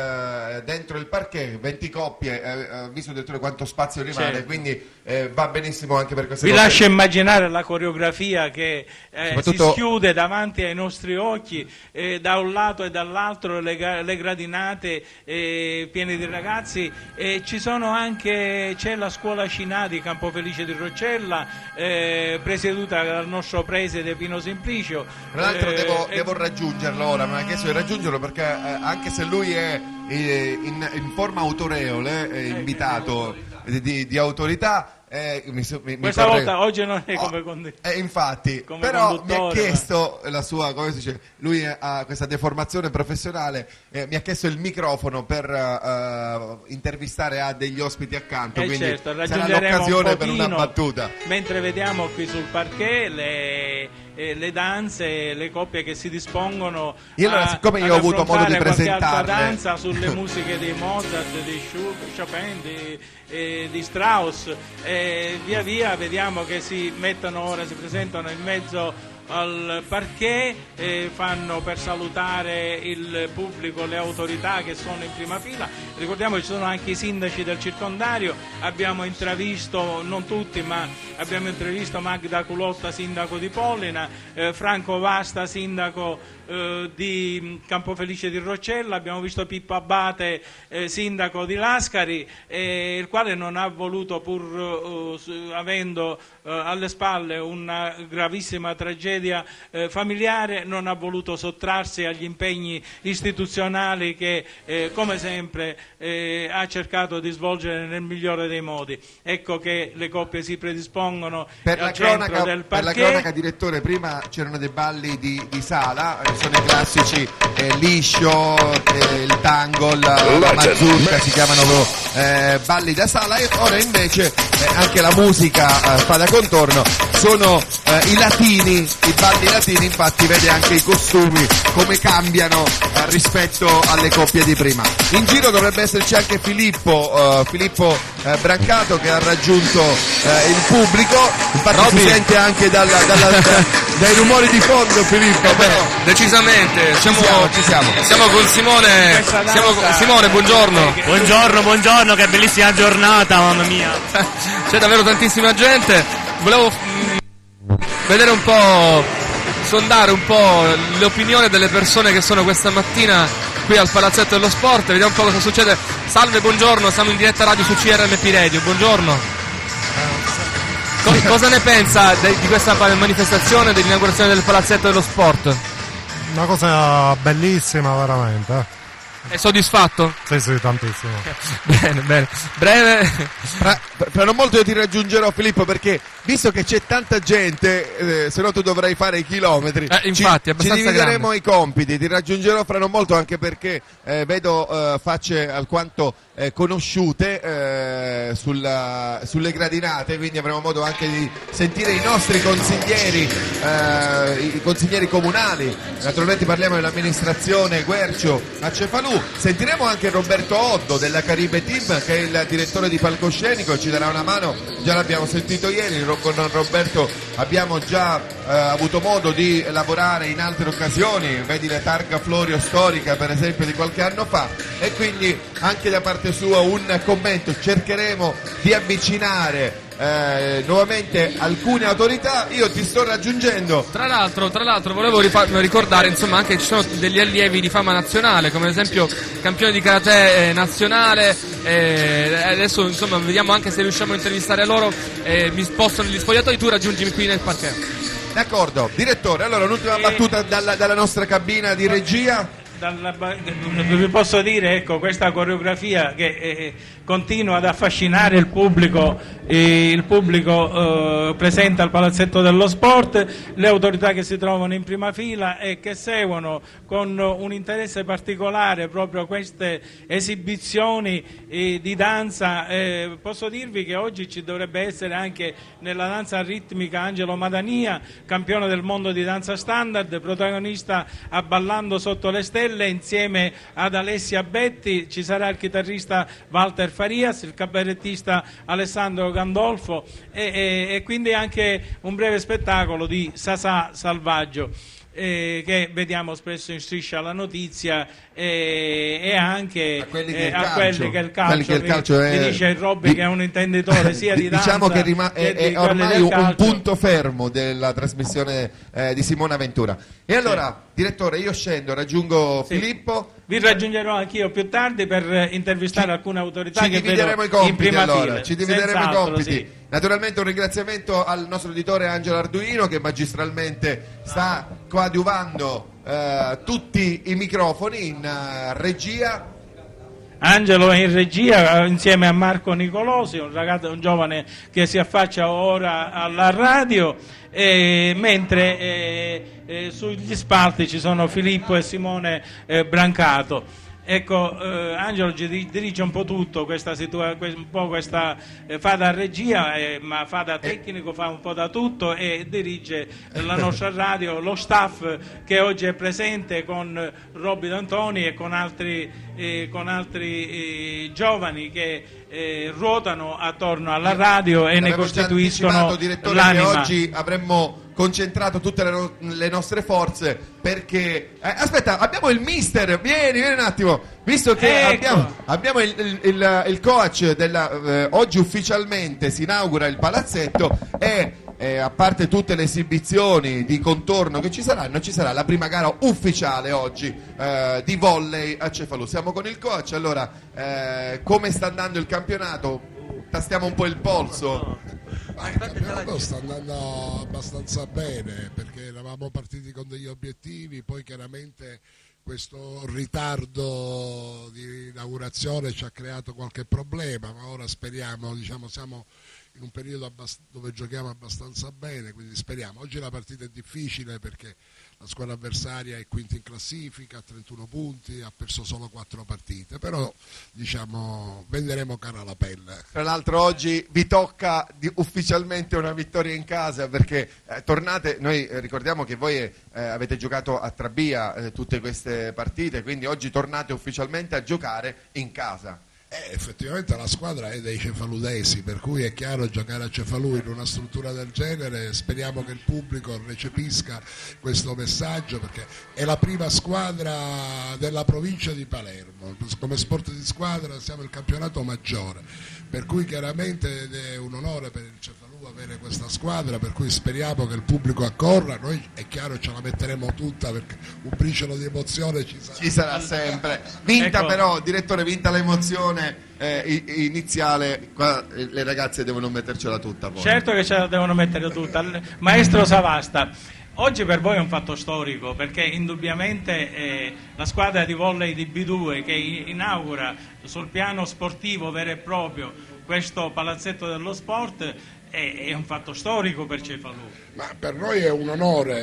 eh, dentro il parquet, venti coppie, eh, visto direttore quanto spazio rimane, certo. Quindi eh, va benissimo anche per queste vi cose. lascio immaginare la coreografia che eh, Soprattutto... si schiude davanti ai nostri occhi, eh, da un lato e dall'altro le, le gradinate eh, piene di ragazzi, e ci sono anche, c'è la scuola Cinà di Campofelice di Roccella, eh, presieduta dal nostro preside Pino Simplicio. Tra l'altro eh, devo, e... devo raggiungerlo ora, mi ha chiesto di raggiungerlo perché eh, anche se lui è eh, in, in forma autorevole, eh, invitato di, di, di autorità, Eh, mi, mi, questa mi volta oggi non è come oh, conduttore, eh, infatti come però mi ha chiesto ma... la sua, come si dice, lui ha questa deformazione professionale, eh, mi ha chiesto il microfono per uh, intervistare a degli ospiti accanto, eh quindi certo, sarà l'occasione un per una battuta, mentre vediamo qui sul parquet le, eh, le danze, le coppie che si dispongono. Io allora, a, siccome io ho avuto modo di presentarle danza sulle musiche di Mozart, di Chopin, di, eh, di Strauss, e via via vediamo che si mettono ora, si presentano in mezzo al parquet, eh, fanno per salutare il pubblico le autorità che sono in prima fila. Ricordiamo che ci sono anche i sindaci del circondario, abbiamo intravisto, non tutti, ma abbiamo intravisto Magda Culotta, sindaco di Pollina, eh, Franco Vasta, sindaco eh, di Campofelice di Roccella, abbiamo visto Pippo Abate, eh, sindaco di Lascari, eh, il quale non ha voluto, pur eh, avendo eh, alle spalle una gravissima tragedia Eh, familiare, non ha voluto sottrarsi agli impegni istituzionali che eh, come sempre eh, ha cercato di svolgere nel migliore dei modi. Ecco che le coppie si predispongono per al la centro cronaca, del per la parquet. cronaca, direttore, prima c'erano dei balli di, di sala, eh, sono i classici eh, liscio, eh, il tango, la, la mazurka, si chiamano eh, balli da sala, e ora invece eh, anche la musica eh, fa da contorno, sono eh, i latini, i balli latini, infatti vede anche i costumi come cambiano eh, rispetto alle coppie di prima. In giro dovrebbe esserci anche Filippo, eh, Filippo eh, Brancato, che ha raggiunto eh, il pubblico, infatti Robby. Si sente anche dalla, dalla, da, dai rumori di fondo Filippo. Eh beh, decisamente, siamo, ci siamo, ci siamo. siamo con Simone, siamo con, Simone, buongiorno. Buongiorno, buongiorno, che bellissima giornata, mamma mia. C'è davvero tantissima gente, volevo mh, vedere un po', sondare un po' l'opinione delle persone che sono questa mattina qui al Palazzetto dello Sport, vediamo un po' cosa succede. Salve, buongiorno, siamo in diretta radio su C R M P Radio, buongiorno. Co- cosa ne pensa de- di questa manifestazione dell'inaugurazione del Palazzetto dello Sport? Una cosa bellissima, veramente. È soddisfatto? Sì, sì, tantissimo. Bene, bene. Breve. Fra, fra non molto io ti raggiungerò, Filippo, perché visto che c'è tanta gente, eh, se no tu dovrai fare i chilometri. Eh, infatti, ci, è ci divideremo grande. i compiti, ti raggiungerò fra non molto, anche perché eh, vedo eh, facce alquanto eh, conosciute eh, sulla, sulle gradinate, quindi avremo modo anche di sentire i nostri consiglieri, eh, i consiglieri comunali. Naturalmente parliamo dell'amministrazione Guercio a Cefalù. Sentiremo anche Roberto Oddo della Caribe Team, che è il direttore di palcoscenico, ci darà una mano, già l'abbiamo sentito ieri con Roberto abbiamo già eh, avuto modo di lavorare in altre occasioni, vedi la targa Florio storica per esempio di qualche anno fa, e quindi anche da parte sua un commento. Cercheremo di avvicinare Eh, nuovamente alcune autorità. Io ti sto raggiungendo. Tra l'altro, tra l'altro volevo rifa- ricordare insomma anche che ci sono degli allievi di fama nazionale, come ad esempio campione di karate eh, nazionale, eh, adesso insomma vediamo anche se riusciamo a intervistare loro, eh, mi sposto negli spogliatoi, tu raggiungimi qui nel parquet. D'accordo, direttore, allora l'ultima e... battuta dalla, dalla nostra cabina di regia. Dalla, vi posso dire, ecco, questa coreografia che eh, continua ad affascinare il pubblico, eh, il pubblico eh, presente al Palazzetto dello Sport, le autorità che si trovano in prima fila e che seguono con un interesse particolare proprio queste esibizioni eh, di danza. Eh, posso dirvi che oggi ci dovrebbe essere anche nella danza ritmica Angelo Madania, campione del mondo di danza standard, protagonista a Ballando sotto le stelle. Insieme ad Alessia Betti ci sarà il chitarrista Walter Farias, il cabarettista Alessandro Gandolfo e, e, e quindi anche un breve spettacolo di Sasà Salvaggio. Eh, che vediamo spesso in Striscia la Notizia eh, e anche a quelli che, eh, a quelli che il calcio, che il calcio mi, è... mi dice il Robby che è un intenditore sia di danza diciamo che rima- che è, di è ormai un, un punto fermo della trasmissione eh, di Simona Ventura. E allora sì. Direttore, io scendo, raggiungo sì. Filippo. Vi raggiungerò anch'io più tardi per intervistare ci, alcune autorità ci che divideremo vedo i compiti, in prima allora. fila. Ci divideremo Senz'altro, i compiti. Sì. Naturalmente un ringraziamento al nostro editore Angelo Arduino che magistralmente sta coadiuvando eh, tutti i microfoni in uh, regia. Angelo è in regia insieme a Marco Nicolosi, un ragazzo, un giovane che si affaccia ora alla radio, eh, mentre eh, eh, sugli spalti ci sono Filippo e Simone eh, Brancato. Ecco, eh, Angelo dirige un po' tutto, questa situa- un po' questa, eh, fa da regia, eh, ma fa da tecnico, fa un po' da tutto e dirige la nostra radio, lo staff che oggi è presente con Robby D'Antoni e con altri, eh, con altri eh, giovani che eh, ruotano attorno alla radio e ne costituiscono direttore, l'anima. Che oggi avremmo concentrato tutte le, no- le nostre forze perché eh, aspetta, abbiamo il mister, vieni, vieni un attimo, visto che ecco. abbiamo, abbiamo il, il, il, il coach della, eh, oggi ufficialmente si inaugura il palazzetto e eh, a parte tutte le esibizioni di contorno che ci saranno, ci sarà la prima gara ufficiale oggi eh, di volley a Cefalù. Siamo con il coach, allora eh, come sta andando il campionato? Tastiamo un po' il polso. Ma il campionato sta andando abbastanza bene perché eravamo partiti con degli obiettivi, poi chiaramente questo ritardo di inaugurazione ci ha creato qualche problema, ma ora speriamo, diciamo, siamo in un periodo abbast- dove giochiamo abbastanza bene, quindi speriamo. Oggi la partita è difficile perché la squadra avversaria è quinta in classifica, ha trentuno punti, ha perso solo quattro partite, però diciamo venderemo cara la pelle. Tra l'altro oggi vi tocca di, ufficialmente una vittoria in casa perché eh, tornate, noi eh, ricordiamo che voi eh, avete giocato a Trabia eh, tutte queste partite, quindi oggi tornate ufficialmente a giocare in casa. Eh, effettivamente la squadra è dei cefaludesi, per cui è chiaro giocare a Cefalù in una struttura del genere. Speriamo che il pubblico recepisca questo messaggio perché è la prima squadra della provincia di Palermo, come sport di squadra siamo il campionato maggiore, per cui chiaramente è un onore per il Cefalù avere questa squadra, per cui speriamo che il pubblico accorra. Noi è chiaro ce la metteremo tutta perché un briciolo di emozione ci sarà, ci sarà sempre. Vinta ecco. Però, direttore, vinta l'emozione eh, iniziale, qua le ragazze devono mettercela tutta poi. Certo che ce la devono mettere tutta. Maestro Savasta, oggi per voi è un fatto storico perché indubbiamente eh, la squadra di volley di B due che inaugura sul piano sportivo vero e proprio questo palazzetto dello sport è, è un fatto storico per Cefalù. Ma per noi è un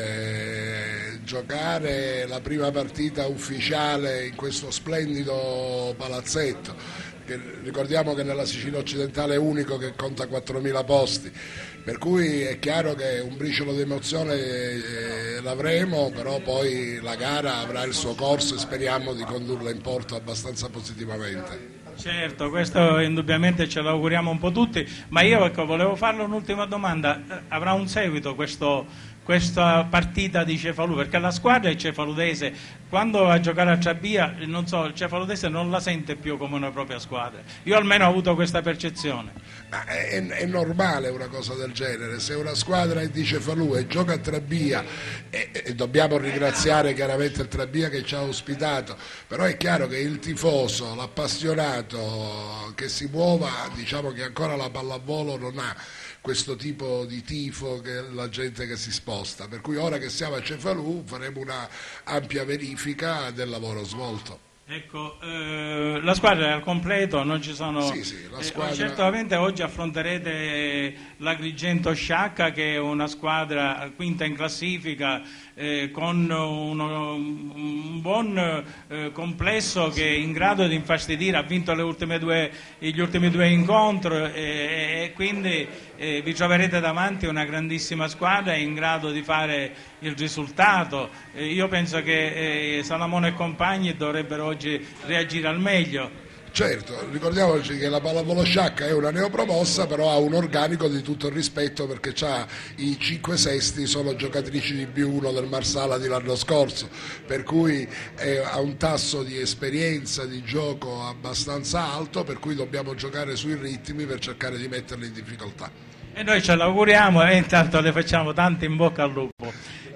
onore giocare la prima partita ufficiale in questo splendido palazzetto, che ricordiamo che nella Sicilia occidentale è unico, che conta quattromila posti, per cui è chiaro che un briciolo di emozione eh, l'avremo, però poi la gara avrà il suo corso e speriamo di condurla in porto abbastanza positivamente. Certo, questo indubbiamente ce l'auguriamo un po' tutti, ma io ecco, volevo farle un'ultima domanda, avrà un seguito questo, questa partita di Cefalù? Perché la squadra è cefaludese, quando va a giocare a Trabia, non so, il cefaludese non la sente più come una propria squadra, io almeno ho avuto questa percezione. Ma è, è normale una cosa del genere, se una squadra è di Cefalù e gioca a Trabia, e, e dobbiamo ringraziare chiaramente il Trabia che ci ha ospitato, però è chiaro che il tifoso, l'appassionato che si muova, diciamo che ancora la pallavolo non ha questo tipo di tifo, che la gente che si sposta, per cui ora che siamo a Cefalù faremo una ampia verifica del lavoro svolto. Ecco, eh, la squadra è al completo, non ci sono... Sì, sì, la squadra... eh, certamente oggi affronterete l'Agrigento Sciacca, che è una squadra quinta in classifica, eh, con uno, un buon eh, complesso che è in grado di infastidire, ha vinto le ultime due, gli ultimi due incontri e, e quindi eh, vi troverete davanti una grandissima squadra in grado di fare il risultato. Eh, io penso che eh, Salamone e compagni dovrebbero oggi reagire al meglio. Certo, ricordiamoci che la pallavolo Sciacca è una neopromossa, però ha un organico di tutto il rispetto, perché c'ha i cinque sesti, sono giocatrici di B uno del Marsala di l'anno scorso, per cui eh, ha un tasso di esperienza, di gioco abbastanza alto, per cui dobbiamo giocare sui ritmi per cercare di metterli in difficoltà. E noi ce l'auguriamo e intanto le facciamo tanto in bocca al lupo.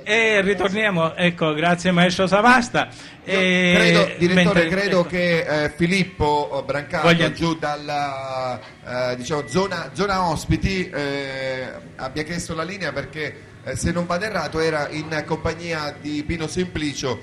E ritorniamo, ecco, grazie maestro Savasta. E credo, direttore, mentre, credo ecco, che eh, Filippo Brancato Voglia... giù dalla eh, diciamo, zona, zona ospiti eh, abbia chiesto la linea perché eh, se non vado errato era in compagnia di Pino Simplicio,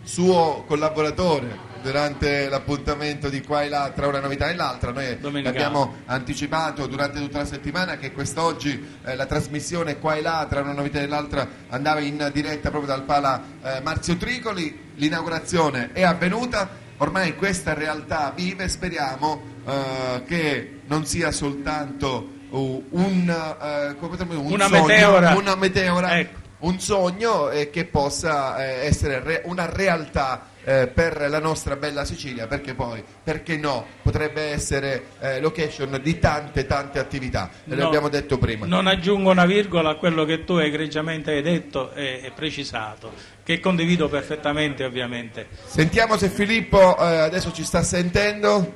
suo collaboratore durante l'appuntamento di qua e là tra una novità e l'altra. Noi Domenicale. abbiamo anticipato durante tutta la settimana che quest'oggi eh, la trasmissione qua e là tra una novità e l'altra andava in diretta proprio dal Pala eh, Marzio Tricoli. L'inaugurazione è avvenuta, ormai questa realtà vive, speriamo eh, che non sia soltanto uh, un, uh, come potremmo dire, un una sogno, meteora, una meteora ecco. un sogno e che possa eh, essere re- una realtà eh, per la nostra bella Sicilia, perché poi, perché no, potrebbe essere eh, location di tante tante attività, e no, lo abbiamo detto prima. Non aggiungo una virgola a quello che tu egregiamente hai detto e, e precisato, che condivido perfettamente ovviamente. Sentiamo se Filippo eh, adesso ci sta sentendo,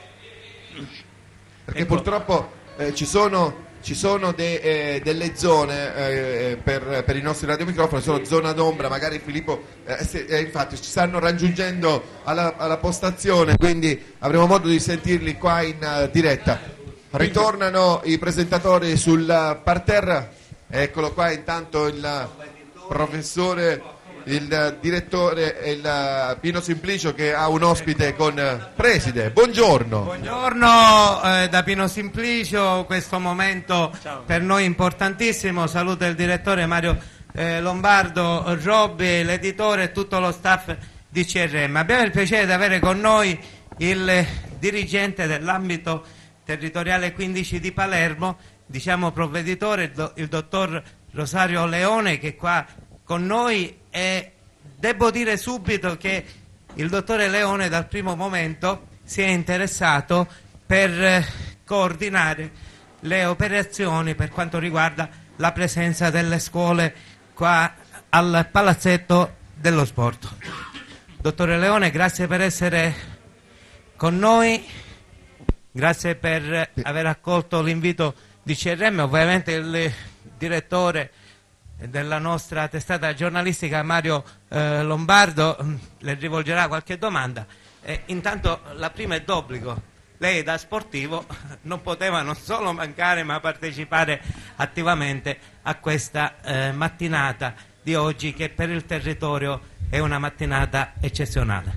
perché ecco. purtroppo eh, ci sono Ci sono de, eh, delle zone eh, per, per i nostri radiomicrofoni, sono zona d'ombra, magari Filippo, eh, se, eh, infatti ci stanno raggiungendo alla, alla postazione, quindi avremo modo di sentirli qua in uh, diretta. Ritornano i presentatori sul uh, parterre, eccolo qua intanto il professore, il direttore, il Pino Simplicio che ha un ospite con preside. Buongiorno. Buongiorno eh, da Pino Simplicio, questo momento Ciao. Per noi importantissimo. Saluto il direttore Mario eh, Lombardo, Robby, l'editore e tutto lo staff di C R M. Abbiamo il piacere di avere con noi il dirigente dell'ambito territoriale quindici di Palermo, diciamo provveditore, il, do, il dottor Rosario Leone, che è qua con noi. E devo dire subito che il dottore Leone dal primo momento si è interessato per eh, coordinare le operazioni per quanto riguarda la presenza delle scuole qua al Palazzetto dello Sport. Dottore Leone, grazie per essere con noi, grazie per aver accolto l'invito di C R M. Ovviamente il direttore della nostra testata giornalistica Mario eh, Lombardo le rivolgerà qualche domanda. E intanto la prima è d'obbligo, lei da sportivo non poteva non solo mancare ma partecipare attivamente a questa eh, mattinata di oggi, che per il territorio è una mattinata eccezionale.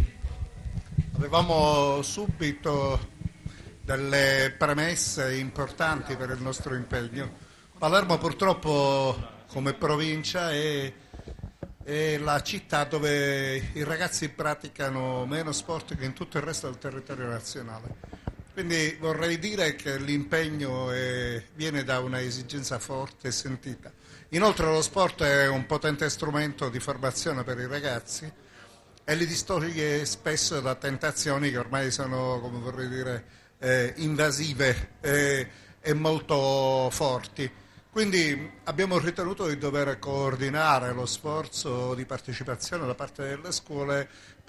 Avevamo subito delle premesse importanti per il nostro impegno. Palermo purtroppo come provincia è, è la città dove i ragazzi praticano meno sport che in tutto il resto del territorio nazionale. Quindi vorrei dire che l'impegno è, viene da una esigenza forte e sentita. Inoltre lo sport è un potente strumento di formazione per i ragazzi e li distoglie spesso da tentazioni che ormai sono, come vorrei dire, eh, invasive eh, e molto forti. Quindi abbiamo ritenuto di dover coordinare lo sforzo di partecipazione da parte delle scuole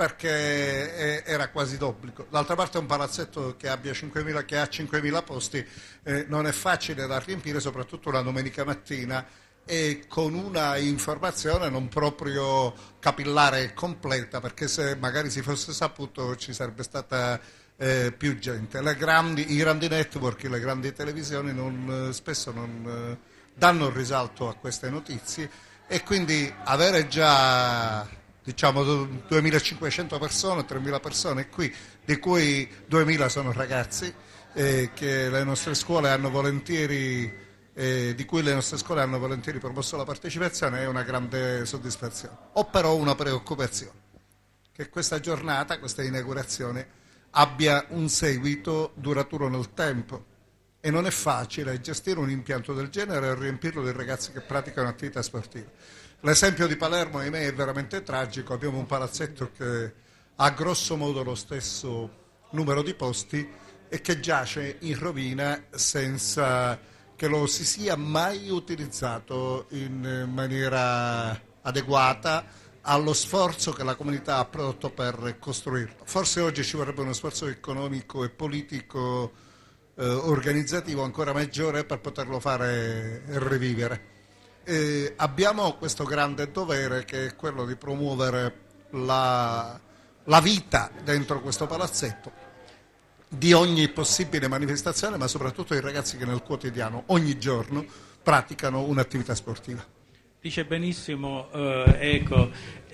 perché era quasi d'obbligo. D'altra parte un palazzetto che, abbia cinquemila, che ha cinquemila posti eh, non è facile da riempire, soprattutto una domenica mattina, e con una informazione non proprio capillare e completa, perché se magari si fosse saputo ci sarebbe stata eh, più gente. Le grandi, i grandi network, le grandi televisioni non, spesso non eh, danno risalto a queste notizie, e quindi avere già diciamo duemilacinquecento persone, tremila persone qui, di cui duemila sono ragazzi eh, che le nostre scuole hanno volentieri Eh, di cui le nostre scuole hanno volentieri proposto la partecipazione, è una grande soddisfazione. Ho però una preoccupazione, che questa giornata, questa inaugurazione abbia un seguito duraturo nel tempo, e non è facile gestire un impianto del genere e riempirlo di ragazzi che praticano attività sportive. L'esempio di Palermo, ahimè, è veramente tragico. Abbiamo un palazzetto che ha grosso modo lo stesso numero di posti e che giace in rovina senza che lo si sia mai utilizzato in maniera adeguata allo sforzo che la comunità ha prodotto per costruirlo. Forse oggi ci vorrebbe uno sforzo economico e politico eh, organizzativo ancora maggiore per poterlo fare rivivere. Eh, abbiamo questo grande dovere, che è quello di promuovere la, la vita dentro questo palazzetto, di ogni possibile manifestazione, ma soprattutto i ragazzi che nel quotidiano, ogni giorno, praticano un'attività sportiva. Dice benissimo eh, ecco,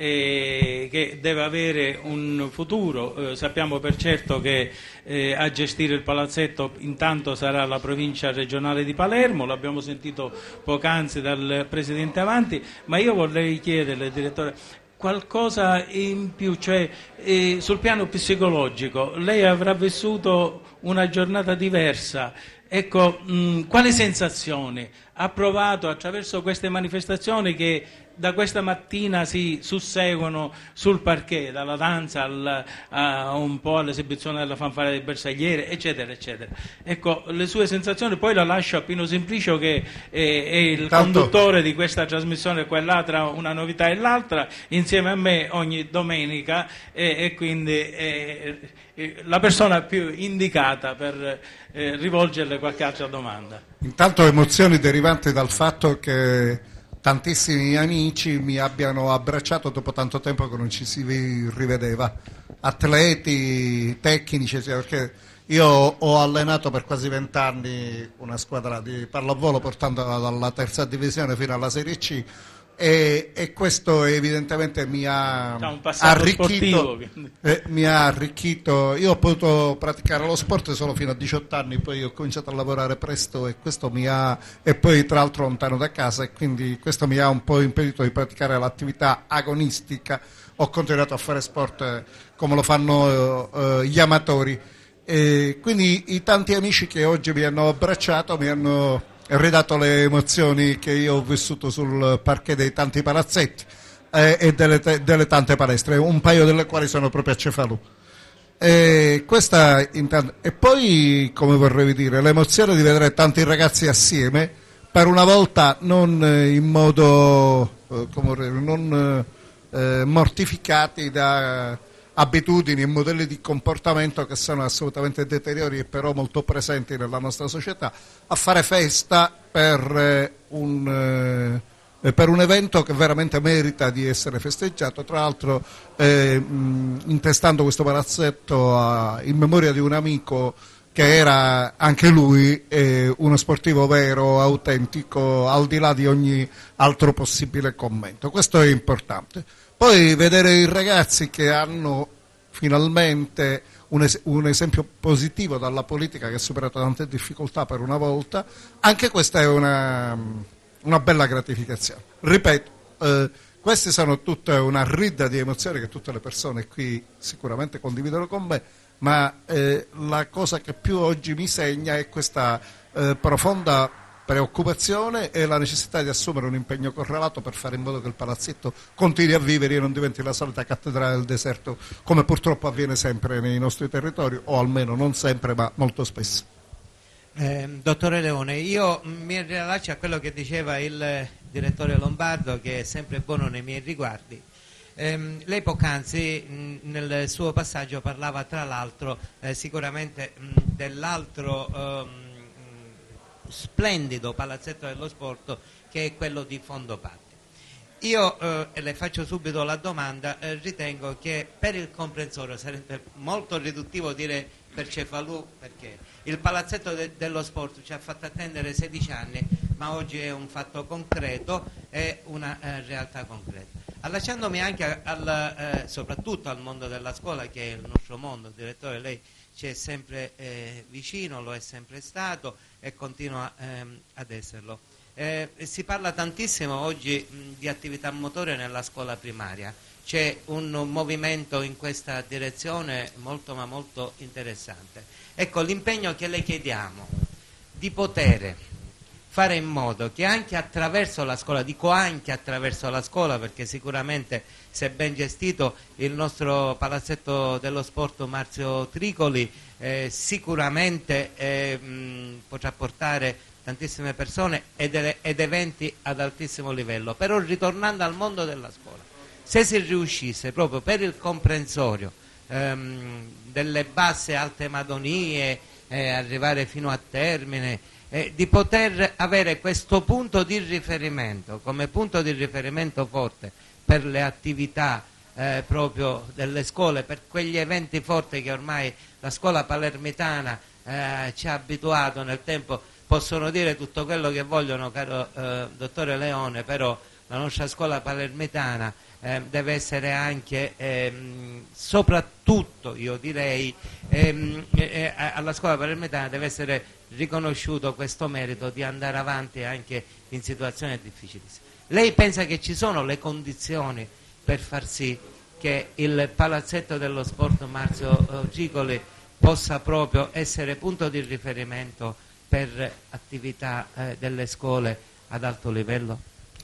eh, che deve avere un futuro. Eh, sappiamo per certo che eh, a gestire il palazzetto intanto sarà la provincia regionale di Palermo, l'abbiamo sentito poc'anzi dal Presidente Avanti, ma io vorrei chiederle, direttore, qualcosa in più, cioè eh, sul piano psicologico lei avrà vissuto una giornata diversa, ecco, mh, quali sensazioni ha provato attraverso queste manifestazioni che da questa mattina si susseguono sul parquet, dalla danza al, a un po' all'esibizione della fanfara dei bersaglieri, eccetera, eccetera. Ecco, le sue sensazioni, poi la lascio a Pino Simplicio che è, è il Tanto. conduttore di questa trasmissione, quella tra una novità e l'altra, insieme a me ogni domenica, e, e quindi è, è la persona più indicata per eh, rivolgerle qualche altra domanda. Intanto emozioni derivanti dal fatto che tantissimi amici mi abbiano abbracciato dopo tanto tempo che non ci si rivedeva, atleti, tecnici, perché io ho allenato per quasi vent'anni una squadra di pallavolo portandola dalla terza divisione fino alla Serie C, e, e questo evidentemente mi ha arricchito, eh, mi ha arricchito. Io ho potuto praticare lo sport solo fino a diciotto anni, poi ho cominciato a lavorare presto e questo mi ha, e poi tra l'altro lontano da casa, e quindi questo mi ha un po' impedito di praticare l'attività agonistica. Ho continuato a fare sport come lo fanno eh, gli amatori, e quindi i tanti amici che oggi mi hanno abbracciato mi hanno ridato le emozioni che io ho vissuto sul parquet dei tanti palazzetti eh, e delle, delle tante palestre, un paio delle quali sono proprio a Cefalù. E, questa, e poi, come vorrei dire, l'emozione di vedere tanti ragazzi assieme, per una volta non in modo eh, come, non eh, mortificati da abitudini e modelli di comportamento che sono assolutamente deteriori e però molto presenti nella nostra società, a fare festa per, eh, un, eh, per un evento che veramente merita di essere festeggiato, tra l'altro eh, mh, intestando questo palazzetto a, in memoria di un amico che era anche lui eh, uno sportivo vero, autentico, al di là di ogni altro possibile commento. Questo è importante. Poi vedere i ragazzi che hanno finalmente un, es- un esempio positivo dalla politica che ha superato tante difficoltà per una volta, anche questa è una, una bella gratificazione. Ripeto, eh, queste sono tutte una ridda di emozioni che tutte le persone qui sicuramente condividono con me, ma eh, la cosa che più oggi mi segna è questa eh, profonda preoccupazione e la necessità di assumere un impegno correlato per fare in modo che il palazzetto continui a vivere e non diventi la solita cattedrale del deserto, come purtroppo avviene sempre nei nostri territori, o almeno non sempre, ma molto spesso. Eh, dottore Leone, io mi rilascio a quello che diceva il direttore Lombardo, che è sempre buono nei miei riguardi. Eh, lei poc'anzi mh, nel suo passaggio parlava tra l'altro eh, sicuramente mh, dell'altro ehm, splendido palazzetto dello sport, che è quello di Fondopatti. Io eh, e le faccio subito la domanda, eh, ritengo che per il comprensorio sarebbe molto riduttivo dire per Cefalù, perché il palazzetto de dello sport ci ha fatto attendere sedici anni, ma oggi è un fatto concreto, è una eh, realtà concreta. Allacciandomi anche al, eh, soprattutto al mondo della scuola, che è il nostro mondo, direttore, lei ci è sempre eh, vicino, lo è sempre stato e continua ehm, ad esserlo. Eh, si parla tantissimo oggi mh, di attività motoria nella scuola primaria, c'è un, un movimento in questa direzione molto ma molto interessante. Ecco, l'impegno che le chiediamo di poter fare in modo che anche attraverso la scuola, dico anche attraverso la scuola perché sicuramente se ben gestito il nostro palazzetto dello sport Marzio Tricoli eh, sicuramente eh, mh, potrà portare tantissime persone ed, ed eventi ad altissimo livello, però ritornando al mondo della scuola, se si riuscisse proprio per il comprensorio ehm, delle basse alte madonie eh, arrivare fino a termine, Eh, di poter avere questo punto di riferimento come punto di riferimento forte per le attività eh, proprio delle scuole, per quegli eventi forti che ormai la scuola palermitana eh, ci ha abituato nel tempo. Possono dire tutto quello che vogliono, caro eh, dottore Leone, però la nostra scuola palermitana eh, deve essere anche ehm, soprattutto, io direi ehm, eh, alla scuola palermitana deve essere riconosciuto questo merito di andare avanti anche in situazioni difficilissime. Lei pensa che ci sono le condizioni per far sì che il palazzetto dello sport Marzio Tricoli possa proprio essere punto di riferimento per attività eh, delle scuole ad alto livello?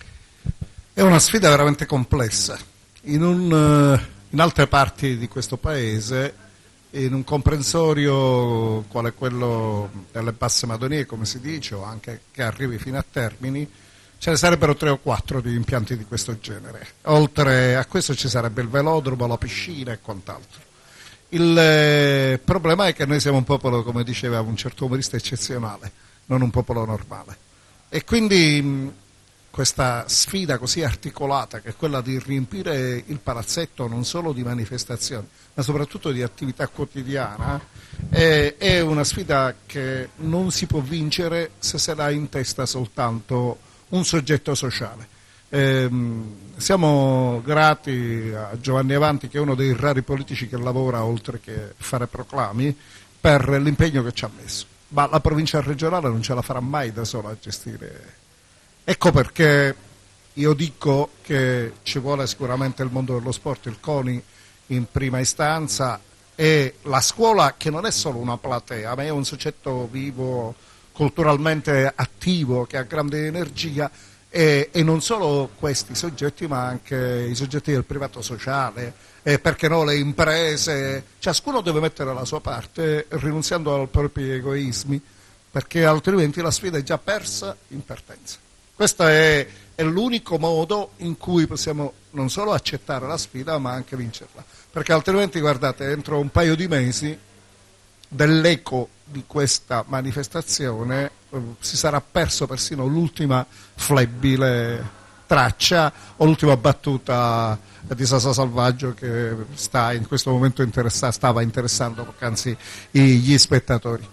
È una sfida veramente complessa. In, un, in altre parti di questo paese, in un comprensorio quale quello delle basse madonie, come si dice, o anche che arrivi fino a Termini, ce ne sarebbero tre o quattro di impianti di questo genere. Oltre a questo ci sarebbe il velodromo, la piscina e quant'altro. Il eh, problema è che noi siamo un popolo, come diceva un certo umorista, eccezionale, non un popolo normale. E quindi mh, questa sfida così articolata, che è quella di riempire il palazzetto non solo di manifestazioni, ma soprattutto di attività quotidiana, è, è una sfida che non si può vincere se se l'ha in testa soltanto un soggetto sociale. Eh, siamo grati a Giovanni Avanti, che è uno dei rari politici che lavora oltre che fare proclami, per l'impegno che ci ha messo, ma la provincia regionale non ce la farà mai da sola a gestire. Ecco perché io dico che ci vuole sicuramente il mondo dello sport, il CONI in prima istanza, e la scuola, che non è solo una platea, ma è un soggetto vivo, culturalmente attivo, che ha grande energia, e, e non solo questi soggetti, ma anche i soggetti del privato sociale, e perché no, le imprese. Ciascuno deve mettere la sua parte, rinunziando ai propri egoismi, perché altrimenti la sfida è già persa in partenza. Questo è, è l'unico modo in cui possiamo non solo accettare la sfida, ma anche vincerla, perché altrimenti, guardate, entro un paio di mesi dell'eco di questa manifestazione eh, si sarà perso persino l'ultima flebile traccia o l'ultima battuta di Sasa Salvaggio, che sta in questo momento interessa, stava interessando poc'anzi gli spettatori.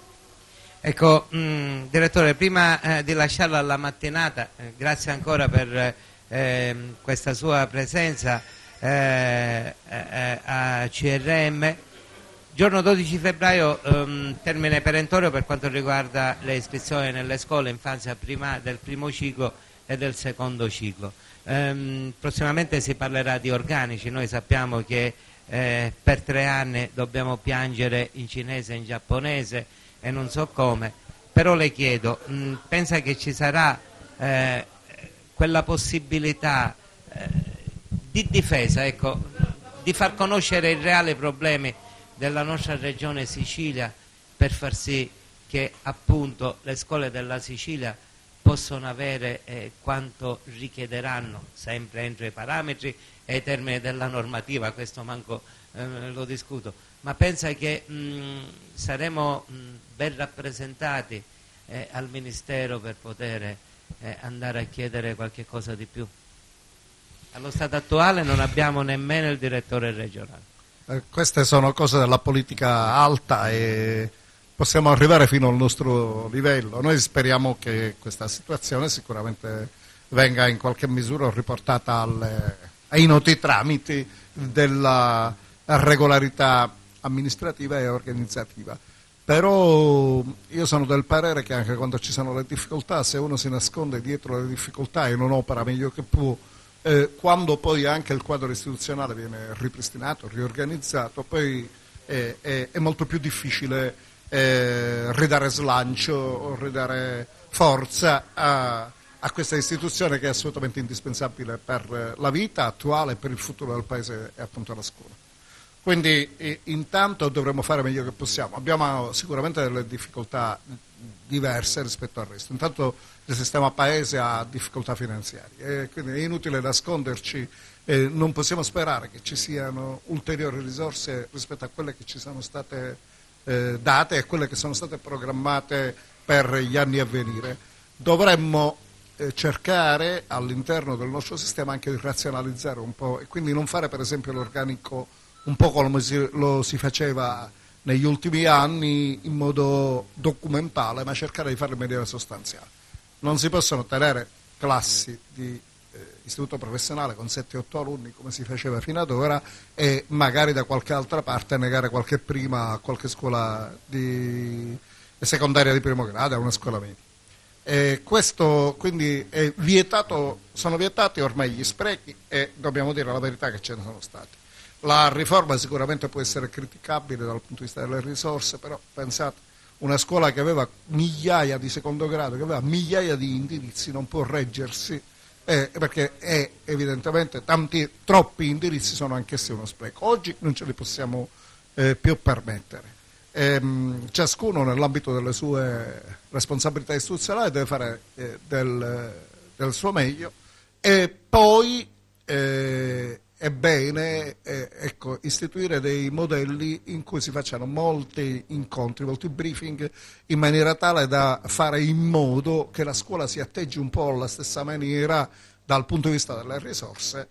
Ecco, mh, direttore, prima eh, di lasciarla alla mattinata, eh, grazie ancora per eh, questa sua presenza eh, eh, a C R M. Giorno dodici febbraio, ehm, termine perentorio per quanto riguarda le iscrizioni nelle scuole infanzia prima, del primo ciclo e del secondo ciclo. Ehm, prossimamente si parlerà di organici. Noi sappiamo che eh, per tre anni dobbiamo piangere in cinese e in giapponese e non so come, però le chiedo, mh, pensa che ci sarà eh, quella possibilità eh, di difesa, ecco, di far conoscere i reali problemi della nostra regione Sicilia per far sì che appunto le scuole della Sicilia possono avere eh, quanto richiederanno, sempre entro i parametri e i termini della normativa, questo manco eh, lo discuto, ma pensa che mh, saremo mh, ben rappresentati eh, al Ministero per poter eh, andare a chiedere qualche cosa di più? Allo stato attuale non abbiamo nemmeno il direttore regionale. Eh, queste sono cose della politica alta e possiamo arrivare fino al nostro livello. Noi speriamo che questa situazione sicuramente venga in qualche misura riportata alle, ai noti tramiti della regolarità amministrativa e organizzativa. Però io sono del parere che anche quando ci sono le difficoltà, se uno si nasconde dietro le difficoltà e non opera meglio che può, eh, quando poi anche il quadro istituzionale viene ripristinato, riorganizzato, poi è, è, è molto più difficile eh, ridare slancio, ridare forza a, a questa istituzione che è assolutamente indispensabile per la vita attuale e per il futuro del Paese, e appunto la scuola. Quindi eh, intanto dovremo fare meglio che possiamo. Abbiamo sicuramente delle difficoltà diverse rispetto al resto. Intanto il sistema Paese ha difficoltà finanziarie e quindi è inutile nasconderci, eh, non possiamo sperare che ci siano ulteriori risorse rispetto a quelle che ci sono state eh, date e quelle che sono state programmate per gli anni a venire. Dovremmo eh, cercare all'interno del nostro sistema anche di razionalizzare un po' e quindi non fare per esempio l'organico un po' come si, lo si faceva negli ultimi anni in modo documentale, ma cercare di farlo in maniera sostanziale. Non si possono tenere classi di eh, istituto professionale con sette otto alunni come si faceva fino ad ora e magari da qualche altra parte negare qualche prima a qualche scuola di secondaria di primo grado, a una scuola media. E questo quindi è vietato, sono vietati ormai gli sprechi e dobbiamo dire la verità che ce ne sono stati. La riforma sicuramente può essere criticabile dal punto di vista delle risorse, però pensate, una scuola che aveva migliaia di secondo grado, che aveva migliaia di indirizzi, non può reggersi, eh, perché è, evidentemente tanti, troppi indirizzi sono anch'essi uno spreco. Oggi non ce li possiamo eh, più permettere. Ehm, ciascuno nell'ambito delle sue responsabilità istituzionali deve fare eh, del, del suo meglio e poi eh, è bene eh, ecco, istituire dei modelli in cui si facciano molti incontri, molti briefing, in maniera tale da fare in modo che la scuola si atteggi un po' alla stessa maniera dal punto di vista delle risorse,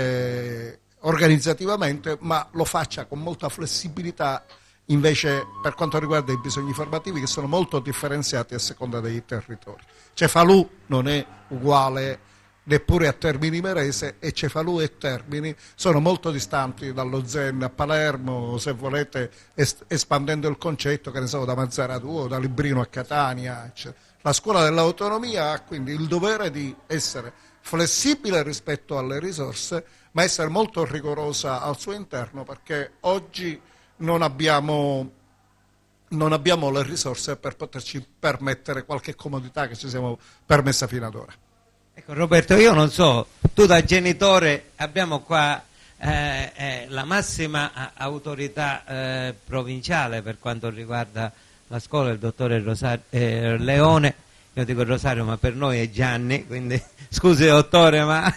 eh, organizzativamente, ma lo faccia con molta flessibilità invece per quanto riguarda i bisogni formativi, che sono molto differenziati a seconda dei territori. Cefalù non è uguale neppure a Termini Imerese e Cefalù e Termini sono molto distanti dallo Zen a Palermo, se volete est- espandendo il concetto, che ne so, da Mazzaratu o da Librino a Catania, eccetera. La scuola dell'autonomia ha quindi il dovere di essere flessibile rispetto alle risorse, ma essere molto rigorosa al suo interno, perché oggi non abbiamo, non abbiamo le risorse per poterci permettere qualche comodità che ci siamo permessa fino ad ora. Ecco Roberto, io non so, tu da genitore abbiamo qua eh, eh, la massima autorità eh, provinciale per quanto riguarda la scuola, il dottore Rosario, eh, Leone, io dico Rosario ma per noi è Gianni, quindi scusi dottore, ma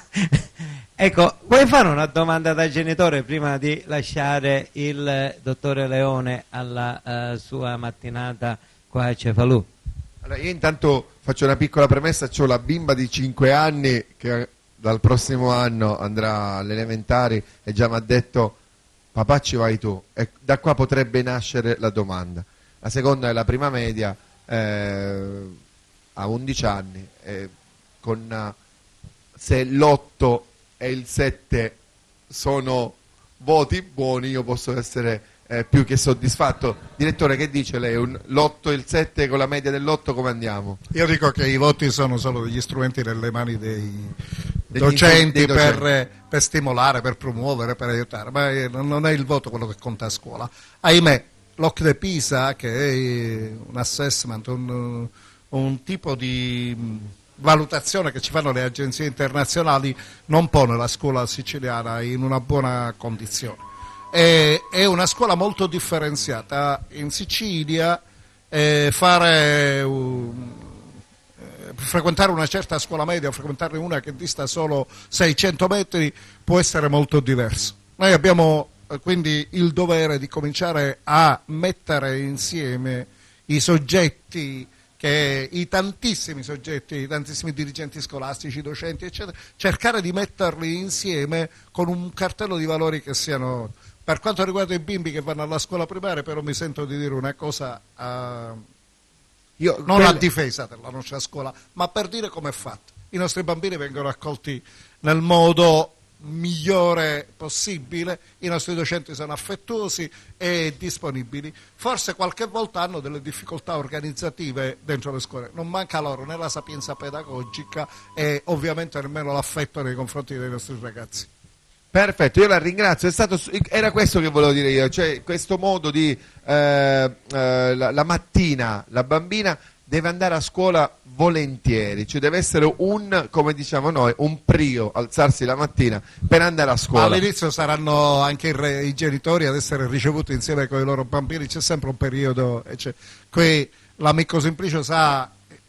ecco, vuoi fare una domanda da genitore prima di lasciare il dottore Leone alla uh, sua mattinata qua a Cefalù? Allora, io intanto faccio una piccola premessa, ho la bimba di cinque anni che dal prossimo anno andrà alle elementari e già mi ha detto papà ci vai tu, e da qua potrebbe nascere la domanda. La seconda è la prima media, eh, a undici anni, eh, con uh, se l'otto e il sette sono voti buoni io posso essere Eh, più che soddisfatto. Direttore, che dice lei? Un, l'otto e il sette con la media dell'otto come andiamo? Io dico che i voti sono solo degli strumenti nelle mani dei docenti, docenti. Per, per stimolare, per promuovere, per aiutare, ma non è il voto quello che conta a scuola. Ahimè, l'Ocde Pisa, che è un assessment, un, un tipo di valutazione che ci fanno le agenzie internazionali, non pone la scuola siciliana in una buona condizione. È, è una scuola molto differenziata. In Sicilia eh, fare un, eh, frequentare una certa scuola media o frequentarne una che dista solo seicento metri può essere molto diverso. Noi abbiamo quindi il dovere di cominciare a mettere insieme i soggetti, che i tantissimi soggetti, i tantissimi dirigenti scolastici, docenti, eccetera, cercare di metterli insieme con un cartello di valori che siano. Per quanto riguarda i bimbi che vanno alla scuola primaria, però mi sento di dire una cosa, uh, Io, non quelle... a difesa della nostra scuola, ma per dire come è fatto. I nostri bambini vengono accolti nel modo migliore possibile, i nostri docenti sono affettuosi e disponibili, forse qualche volta hanno delle difficoltà organizzative dentro le scuole, non manca loro né la sapienza pedagogica e ovviamente nemmeno l'affetto nei confronti dei nostri ragazzi. Perfetto, io la ringrazio, è stato, era questo che volevo dire io, cioè questo modo di eh, eh, la, la mattina la bambina deve andare a scuola volentieri, cioè deve essere un, come diciamo noi, un prio alzarsi la mattina per andare a scuola. Ma all'inizio saranno anche i, re, i genitori ad essere ricevuti insieme con i loro bambini, c'è sempre un periodo, cioè, qui l'amico Simplicio sa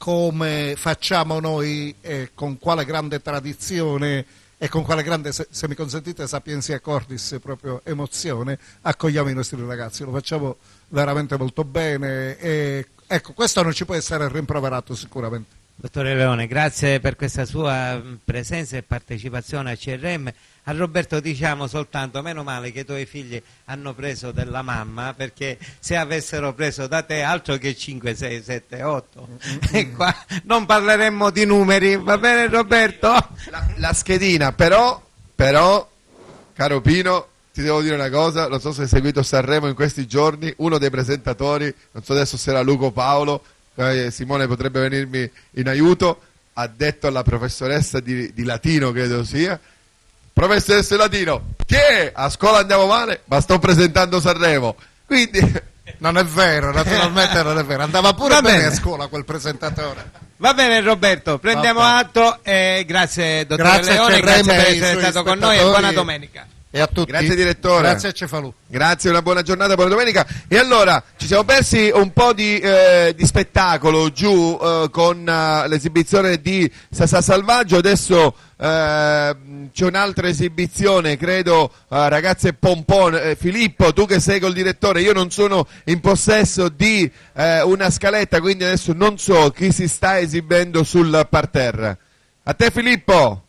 come facciamo noi e con quale grande tradizione e con quale grande, se, se mi consentite, sapienza cordis, proprio emozione, accogliamo i nostri ragazzi, lo facciamo veramente molto bene e ecco, questo non ci può essere rimproverato sicuramente. Dottore Leone, grazie per questa sua presenza e partecipazione a C R M. A Roberto diciamo soltanto, meno male che i tuoi figli hanno preso della mamma, perché se avessero preso da te altro che cinque, sei, sette, otto, e qua non parleremmo di numeri, va bene Roberto? La, la schedina, però, però, caro Pino, ti devo dire una cosa, non so se hai seguito Sanremo in questi giorni, uno dei presentatori, non so adesso se era Luco Paolo, eh, Simone potrebbe venirmi in aiuto, ha detto alla professoressa di, di latino, credo sia, professoressa di latino, che a scuola andiamo male, ma sto presentando Sanremo, quindi... Non è vero, naturalmente non è vero, andava pure bene. bene a scuola quel presentatore. Va bene Roberto, prendiamo atto e grazie dottore grazie Leone, grazie per essere stato con noi e buona domenica. E a tutti. Grazie direttore. Grazie a Cefalù. Grazie, una buona giornata, buona domenica. E allora, ci siamo persi un po' di, eh, di spettacolo giù eh, con uh, l'esibizione di Sasà Salvaggio, adesso eh, c'è un'altra esibizione, credo, uh, ragazze Pompon. Eh, Filippo, tu che sei col direttore, io non sono in possesso di eh, una scaletta, quindi adesso non so chi si sta esibendo sul parterre. A te Filippo.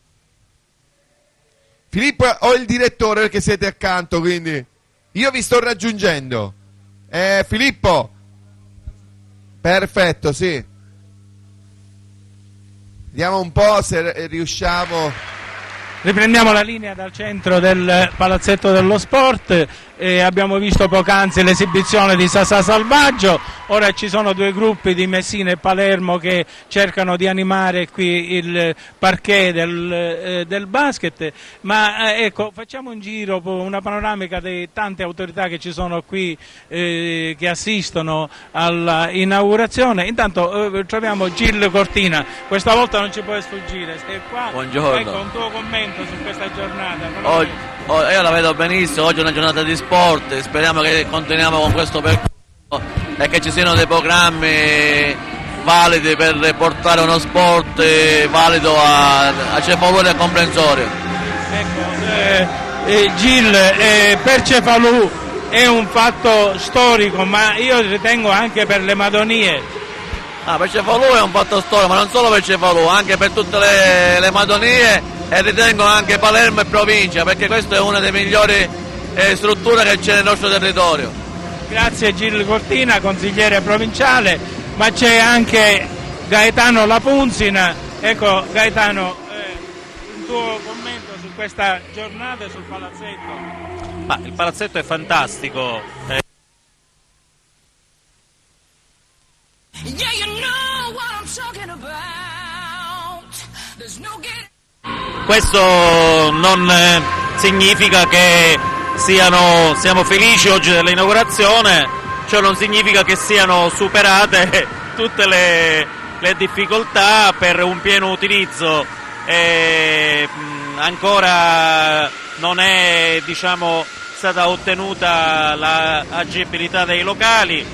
Filippo o il direttore perché siete accanto, quindi io vi sto raggiungendo. Eh, Filippo? Perfetto, sì. Vediamo un po' se riusciamo. Riprendiamo la linea dal centro del Palazzetto dello Sport. Eh, abbiamo visto poc'anzi l'esibizione di Sasà Salvaggio, ora ci sono due gruppi di Messina e Palermo che cercano di animare qui il parquet del, eh, del basket, ma eh, ecco, facciamo un giro, una panoramica di tante autorità che ci sono qui, eh, che assistono all'inaugurazione. Intanto eh, troviamo Gil Cortina, questa volta non ci può sfuggire, sei qua. Buongiorno. Ecco un tuo commento su questa giornata. Oggi, oh, io la vedo benissimo, oggi è una giornata di sport, speriamo che continuiamo con questo percorso e che ci siano dei programmi validi per portare uno sport valido a, a Cefalù e a comprensorio. Ecco, eh, eh, Gil, eh, per Cefalù è un fatto storico, ma io ritengo anche per le Madonie. Ah, per Cefalù è un fatto storico, ma non solo per Cefalù, anche per tutte le, le Madonie e ritengo anche Palermo e provincia, perché questa è una delle migliori eh, strutture che c'è nel nostro territorio. Grazie Gil Cortina, consigliere provinciale, ma c'è anche Gaetano Lapunzina. Ecco Gaetano, eh, un tuo commento su questa giornata e sul palazzetto. Ma il palazzetto è fantastico. Eh... Questo non eh, significa che siano, siamo felici oggi dell'inaugurazione, ciò non significa che siano superate tutte le, le difficoltà per un pieno utilizzo. E, mh, ancora non è, diciamo, stata ottenuta l'agibilità dei locali.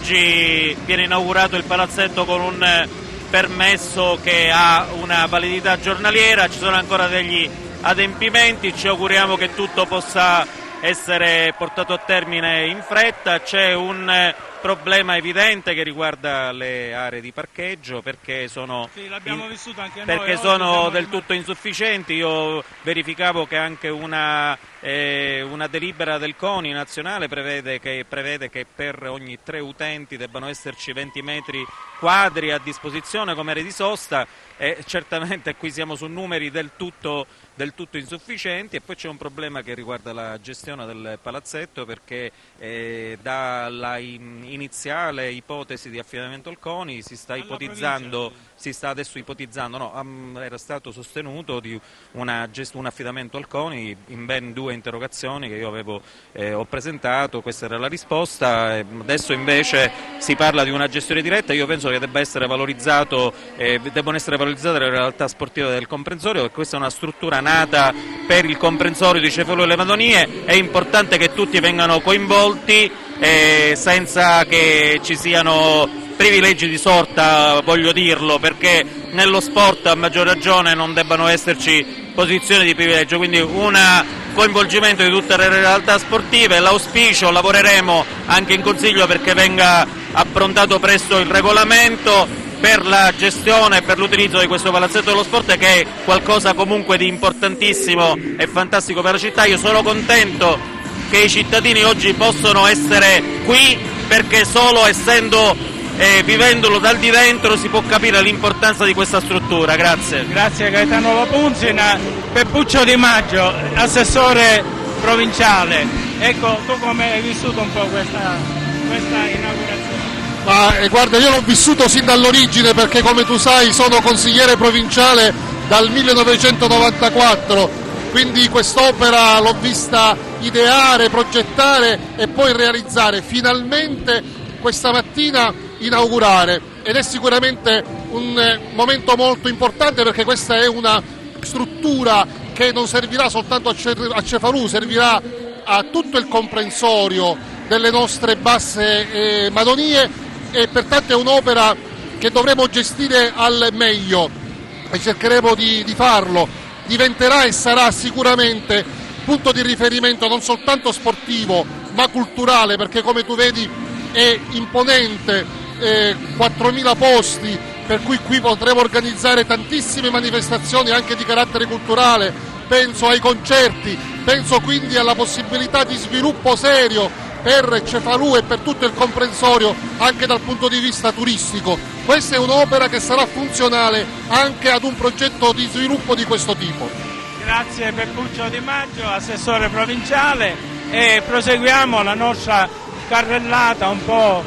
Oggi viene inaugurato il palazzetto con un permesso che ha una validità giornaliera, ci sono ancora degli adempimenti, ci auguriamo che tutto possa essere portato a termine in fretta. C'è un problema evidente che riguarda le aree di parcheggio, perché sono, sì, l'abbiamo vissuto anche perché noi, sono del rimasti... tutto insufficienti. Io verificavo che anche una, eh, una delibera del CONI nazionale prevede che, prevede che per ogni tre utenti debbano esserci venti metri quadri a disposizione come aree di sosta, e certamente qui siamo su numeri del tutto, del tutto insufficienti. E poi c'è un problema che riguarda la gestione del palazzetto, perché eh, dalla in, iniziale ipotesi di affidamento al CONI si sta ipotizzando, si sta adesso ipotizzando, no, um, era stato sostenuto di una gest- un affidamento al CONI in ben due interrogazioni che io avevo, eh, ho presentato, questa era la risposta. E adesso invece si parla di una gestione diretta. Io penso che debba essere valorizzato, eh, debbano essere valorizzate le realtà sportive del comprensorio, perché questa è una struttura nata per il comprensorio di Cefalù e le Madonie. È importante che tutti vengano coinvolti, eh, senza che ci siano privilegi di sorta, voglio dirlo, perché nello sport a maggior ragione non debbano esserci posizioni di privilegio, quindi un coinvolgimento di tutte le realtà sportive. L'auspicio, lavoreremo anche in Consiglio perché venga approntato presto il regolamento per la gestione e per l'utilizzo di questo palazzetto dello sport, che è qualcosa comunque di importantissimo e fantastico per la città. Io sono contento che i cittadini oggi possono essere qui, perché solo essendo eh, vivendolo dal di dentro si può capire l'importanza di questa struttura. Grazie. Grazie Gaetano Lopunzina. Peppuccio Di Maggio, assessore provinciale. Ecco, tu come hai vissuto un po' questa, questa inaugurazione? Ma eh, guarda, io l'ho vissuto sin dall'origine, perché come tu sai sono consigliere provinciale dal millenovecentonovantaquattro, quindi quest'opera l'ho vista ideare, progettare e poi realizzare, finalmente questa mattina inaugurare, ed è sicuramente un eh, momento molto importante, perché questa è una struttura che non servirà soltanto a, Ce- a Cefalù, servirà a tutto il comprensorio delle nostre basse eh, Madonie, e pertanto è un'opera che dovremo gestire al meglio e cercheremo di, di farlo. Diventerà e sarà sicuramente punto di riferimento non soltanto sportivo ma culturale, perché come tu vedi è imponente, eh, quattromila posti, per cui qui potremo organizzare tantissime manifestazioni anche di carattere culturale. Penso ai concerti, penso quindi alla possibilità di sviluppo serio per Cefalù e per tutto il comprensorio anche dal punto di vista turistico. Questa è un'opera che sarà funzionale anche ad un progetto di sviluppo di questo tipo. Grazie Peppuccio Di Maggio, assessore provinciale, e proseguiamo la nostra carrellata un po'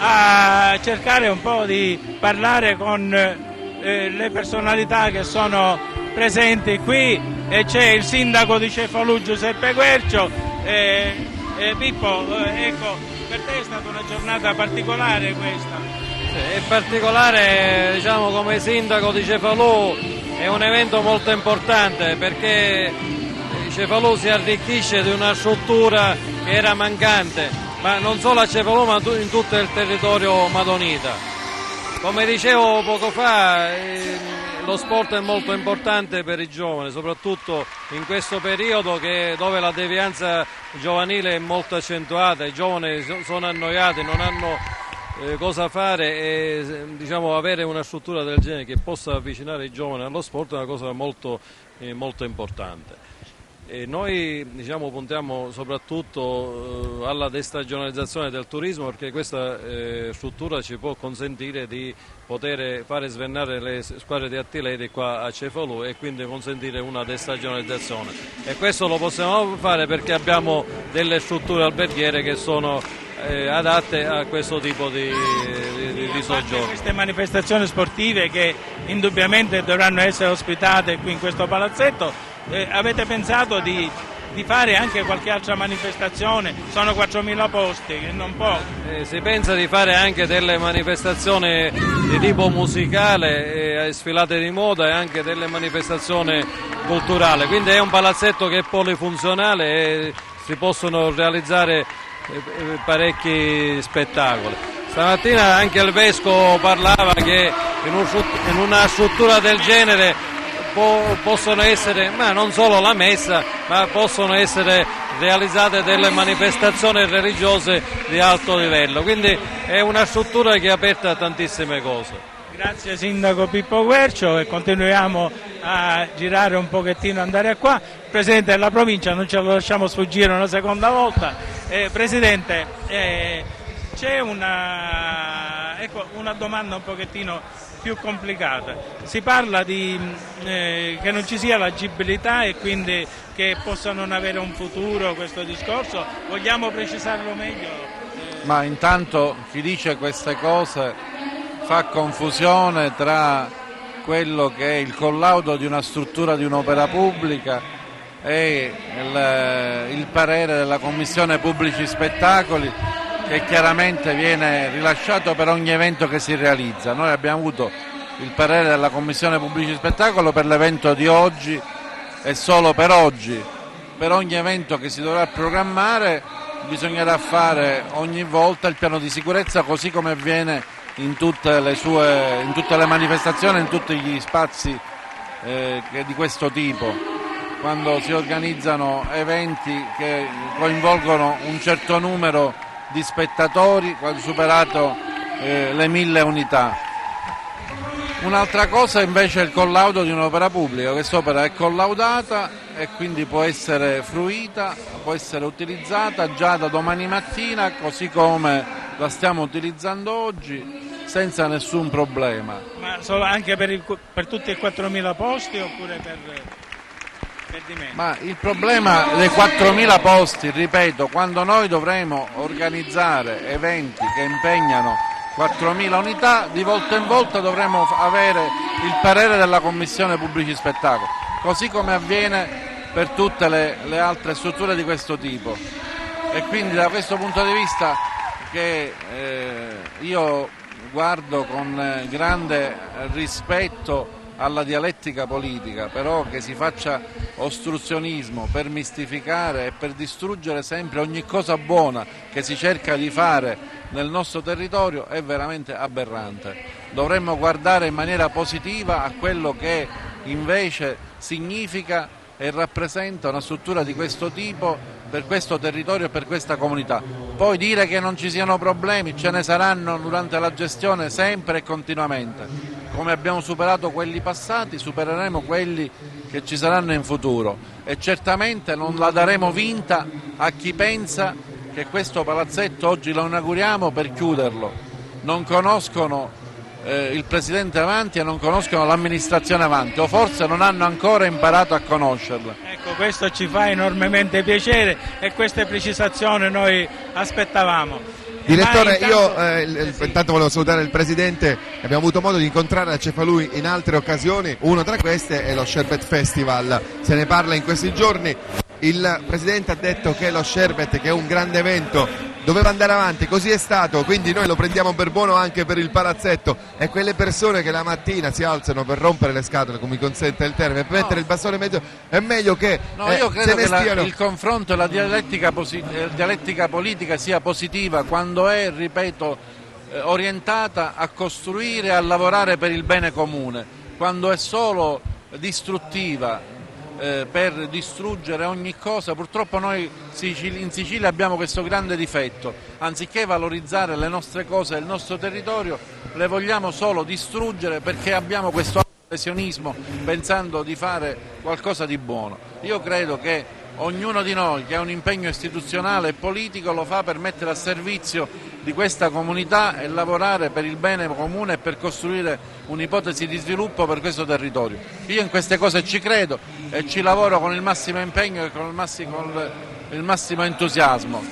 a cercare un po' di parlare con eh, le personalità che sono presenti qui, e c'è il sindaco di Cefalù Giuseppe Quercio. Eh, Eh, Pippo, eh, ecco, per te è stata una giornata particolare questa? È particolare, diciamo, come sindaco di Cefalù, è un evento molto importante, perché Cefalù si arricchisce di una struttura che era mancante, ma non solo a Cefalù ma in tutto il territorio madonita. Come dicevo poco fa, eh, lo sport è molto importante per i giovani, soprattutto in questo periodo che, dove la devianza giovanile è molto accentuata, i giovani sono annoiati, non hanno eh, cosa fare, e diciamo, avere una struttura del genere che possa avvicinare i giovani allo sport è una cosa molto, eh, molto importante. E noi, diciamo, puntiamo soprattutto eh, alla destagionalizzazione del turismo, perché questa eh, struttura ci può consentire di poter fare svennare le squadre di atleti qua a Cefalù e quindi consentire una destagionalizzazione. E questo lo possiamo fare perché abbiamo delle strutture alberghiere che sono eh, adatte a questo tipo di, di, di soggiorno. Queste manifestazioni sportive che indubbiamente dovranno essere ospitate qui in questo palazzetto, Eh, avete pensato di di fare anche qualche altra manifestazione, sono quattromila posti, che non può. Eh, si pensa di fare anche delle manifestazioni di tipo musicale, eh, sfilate di moda e anche delle manifestazioni culturali, quindi è un palazzetto che è polifunzionale e si possono realizzare eh, parecchi spettacoli. Stamattina anche il Vescovo parlava che in, un, in una struttura del genere po- possono essere, ma non solo la messa, ma possono essere realizzate delle manifestazioni religiose di alto livello, quindi è una struttura che è aperta a tantissime cose. Grazie Sindaco Pippo Guercio, e continuiamo a girare un pochettino, andare qua. Presidente della provincia, non ce lo lasciamo sfuggire una seconda volta. Eh, Presidente, eh, c'è una, ecco, una domanda un pochettino più complicata. Si parla di eh, che non ci sia l'agibilità e quindi che possa non avere un futuro questo discorso. Vogliamo precisarlo meglio? Eh... Ma intanto chi dice queste cose fa confusione tra quello che è il collaudo di una struttura di un'opera pubblica e il, il parere della Commissione Pubblici Spettacoli, che chiaramente viene rilasciato per ogni evento che si realizza. Noi abbiamo avuto il parere della Commissione Pubblici Spettacolo per l'evento di oggi e solo per oggi. Per ogni evento che si dovrà programmare bisognerà fare ogni volta il piano di sicurezza, così come avviene in tutte le sue, in tutte le manifestazioni, in tutti gli spazi eh, che di questo tipo, quando si organizzano eventi che coinvolgono un certo numero di spettatori, quando superato eh, le mille unità. Un'altra cosa invece è il collaudo di un'opera pubblica. Quest'opera è collaudata e quindi può essere fruita, può essere utilizzata già da domani mattina, così come la stiamo utilizzando oggi, senza nessun problema. Ma solo anche per, il, per tutti i quattromila posti oppure per, per di meno? Ma il problema dei quattromila posti, ripeto, quando noi dovremo organizzare eventi che impegnano quattromila unità, di volta in volta dovremo avere il parere della Commissione Pubblici Spettacoli, così come avviene per tutte le, le altre strutture di questo tipo. E quindi da questo punto di vista che eh, io guardo con grande rispetto alla dialettica politica, però che si faccia ostruzionismo per mistificare e per distruggere sempre ogni cosa buona che si cerca di fare nel nostro territorio è veramente aberrante. Dovremmo guardare in maniera positiva a quello che invece significa e rappresenta una struttura di questo tipo per questo territorio e per questa comunità. Poi dire che non ci siano problemi, ce ne saranno durante la gestione sempre e continuamente. Come abbiamo superato quelli passati, supereremo quelli che ci saranno in futuro e certamente non la daremo vinta a chi pensa che questo palazzetto oggi lo inauguriamo per chiuderlo. Non conoscono eh, il Presidente Avanti e non conoscono l'amministrazione Avanti, o forse non hanno ancora imparato a conoscerla. Ecco, questo ci fa enormemente piacere e queste precisazioni noi aspettavamo. Direttore, intanto... io eh, il, sì. intanto volevo salutare il Presidente. Abbiamo avuto modo di incontrare a Cefalù in altre occasioni, una tra queste è lo Sherbet Festival, se ne parla in questi giorni. Il Presidente ha detto che lo Sherbet, che è un grande evento, doveva andare avanti, così è stato, quindi noi lo prendiamo per buono anche per il palazzetto, e quelle persone che la mattina si alzano per rompere le scatole, come mi consente il termine, per no. mettere il bastone in mezzo, è meglio che no, eh, io credo se ne che la, stiano... il confronto e la dialettica, posi- dialettica politica sia positiva quando è, ripeto, eh, orientata a costruire e a lavorare per il bene comune. Quando è solo distruttiva eh, per distruggere ogni cosa, purtroppo noi in Sicilia abbiamo questo grande difetto: anziché valorizzare le nostre cose e il nostro territorio, le vogliamo solo distruggere perché abbiamo questo lesionismo pensando di fare qualcosa di buono. Io credo che ognuno di noi che ha un impegno istituzionale e politico lo fa per mettere a servizio di questa comunità e lavorare per il bene comune e per costruire un'ipotesi di sviluppo per questo territorio. Io in queste cose ci credo e ci lavoro con il massimo impegno e con il massimo, con il massimo entusiasmo.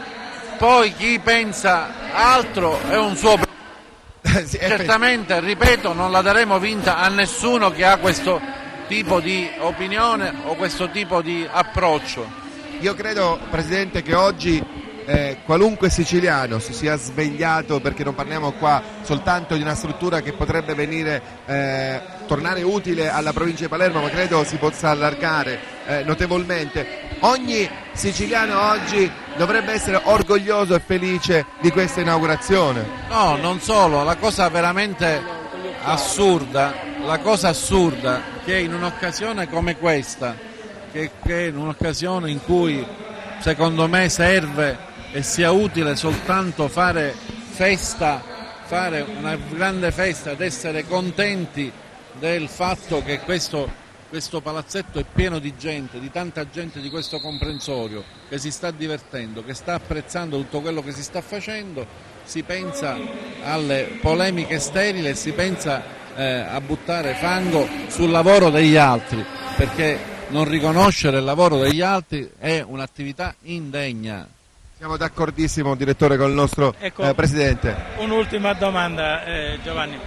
Poi chi pensa altro è un suo problema. Certamente, ripeto, non la daremo vinta a nessuno che ha questo tipo di opinione o questo tipo di approccio. io credo, Presidente, che oggi eh, qualunque siciliano si sia svegliato, perché non parliamo qua soltanto di una struttura che potrebbe venire eh, tornare utile alla provincia di Palermo, ma credo si possa allargare eh, notevolmente. Ogni siciliano oggi dovrebbe essere orgoglioso e felice di questa inaugurazione. No, non solo, la cosa veramente assurda, la cosa assurda che in un'occasione come questa, che, che in un'occasione in cui secondo me serve e sia utile soltanto fare festa, fare una grande festa ed essere contenti del fatto che questo, questo palazzetto è pieno di gente, di tanta gente di questo comprensorio che si sta divertendo, che sta apprezzando tutto quello che si sta facendo, si pensa alle polemiche sterili e si pensa eh, a buttare fango sul lavoro degli altri, perché non riconoscere il lavoro degli altri è un'attività indegna. Siamo d'accordissimo, direttore, con il nostro ecco, eh, Presidente. Un'ultima domanda, eh, Giovanni.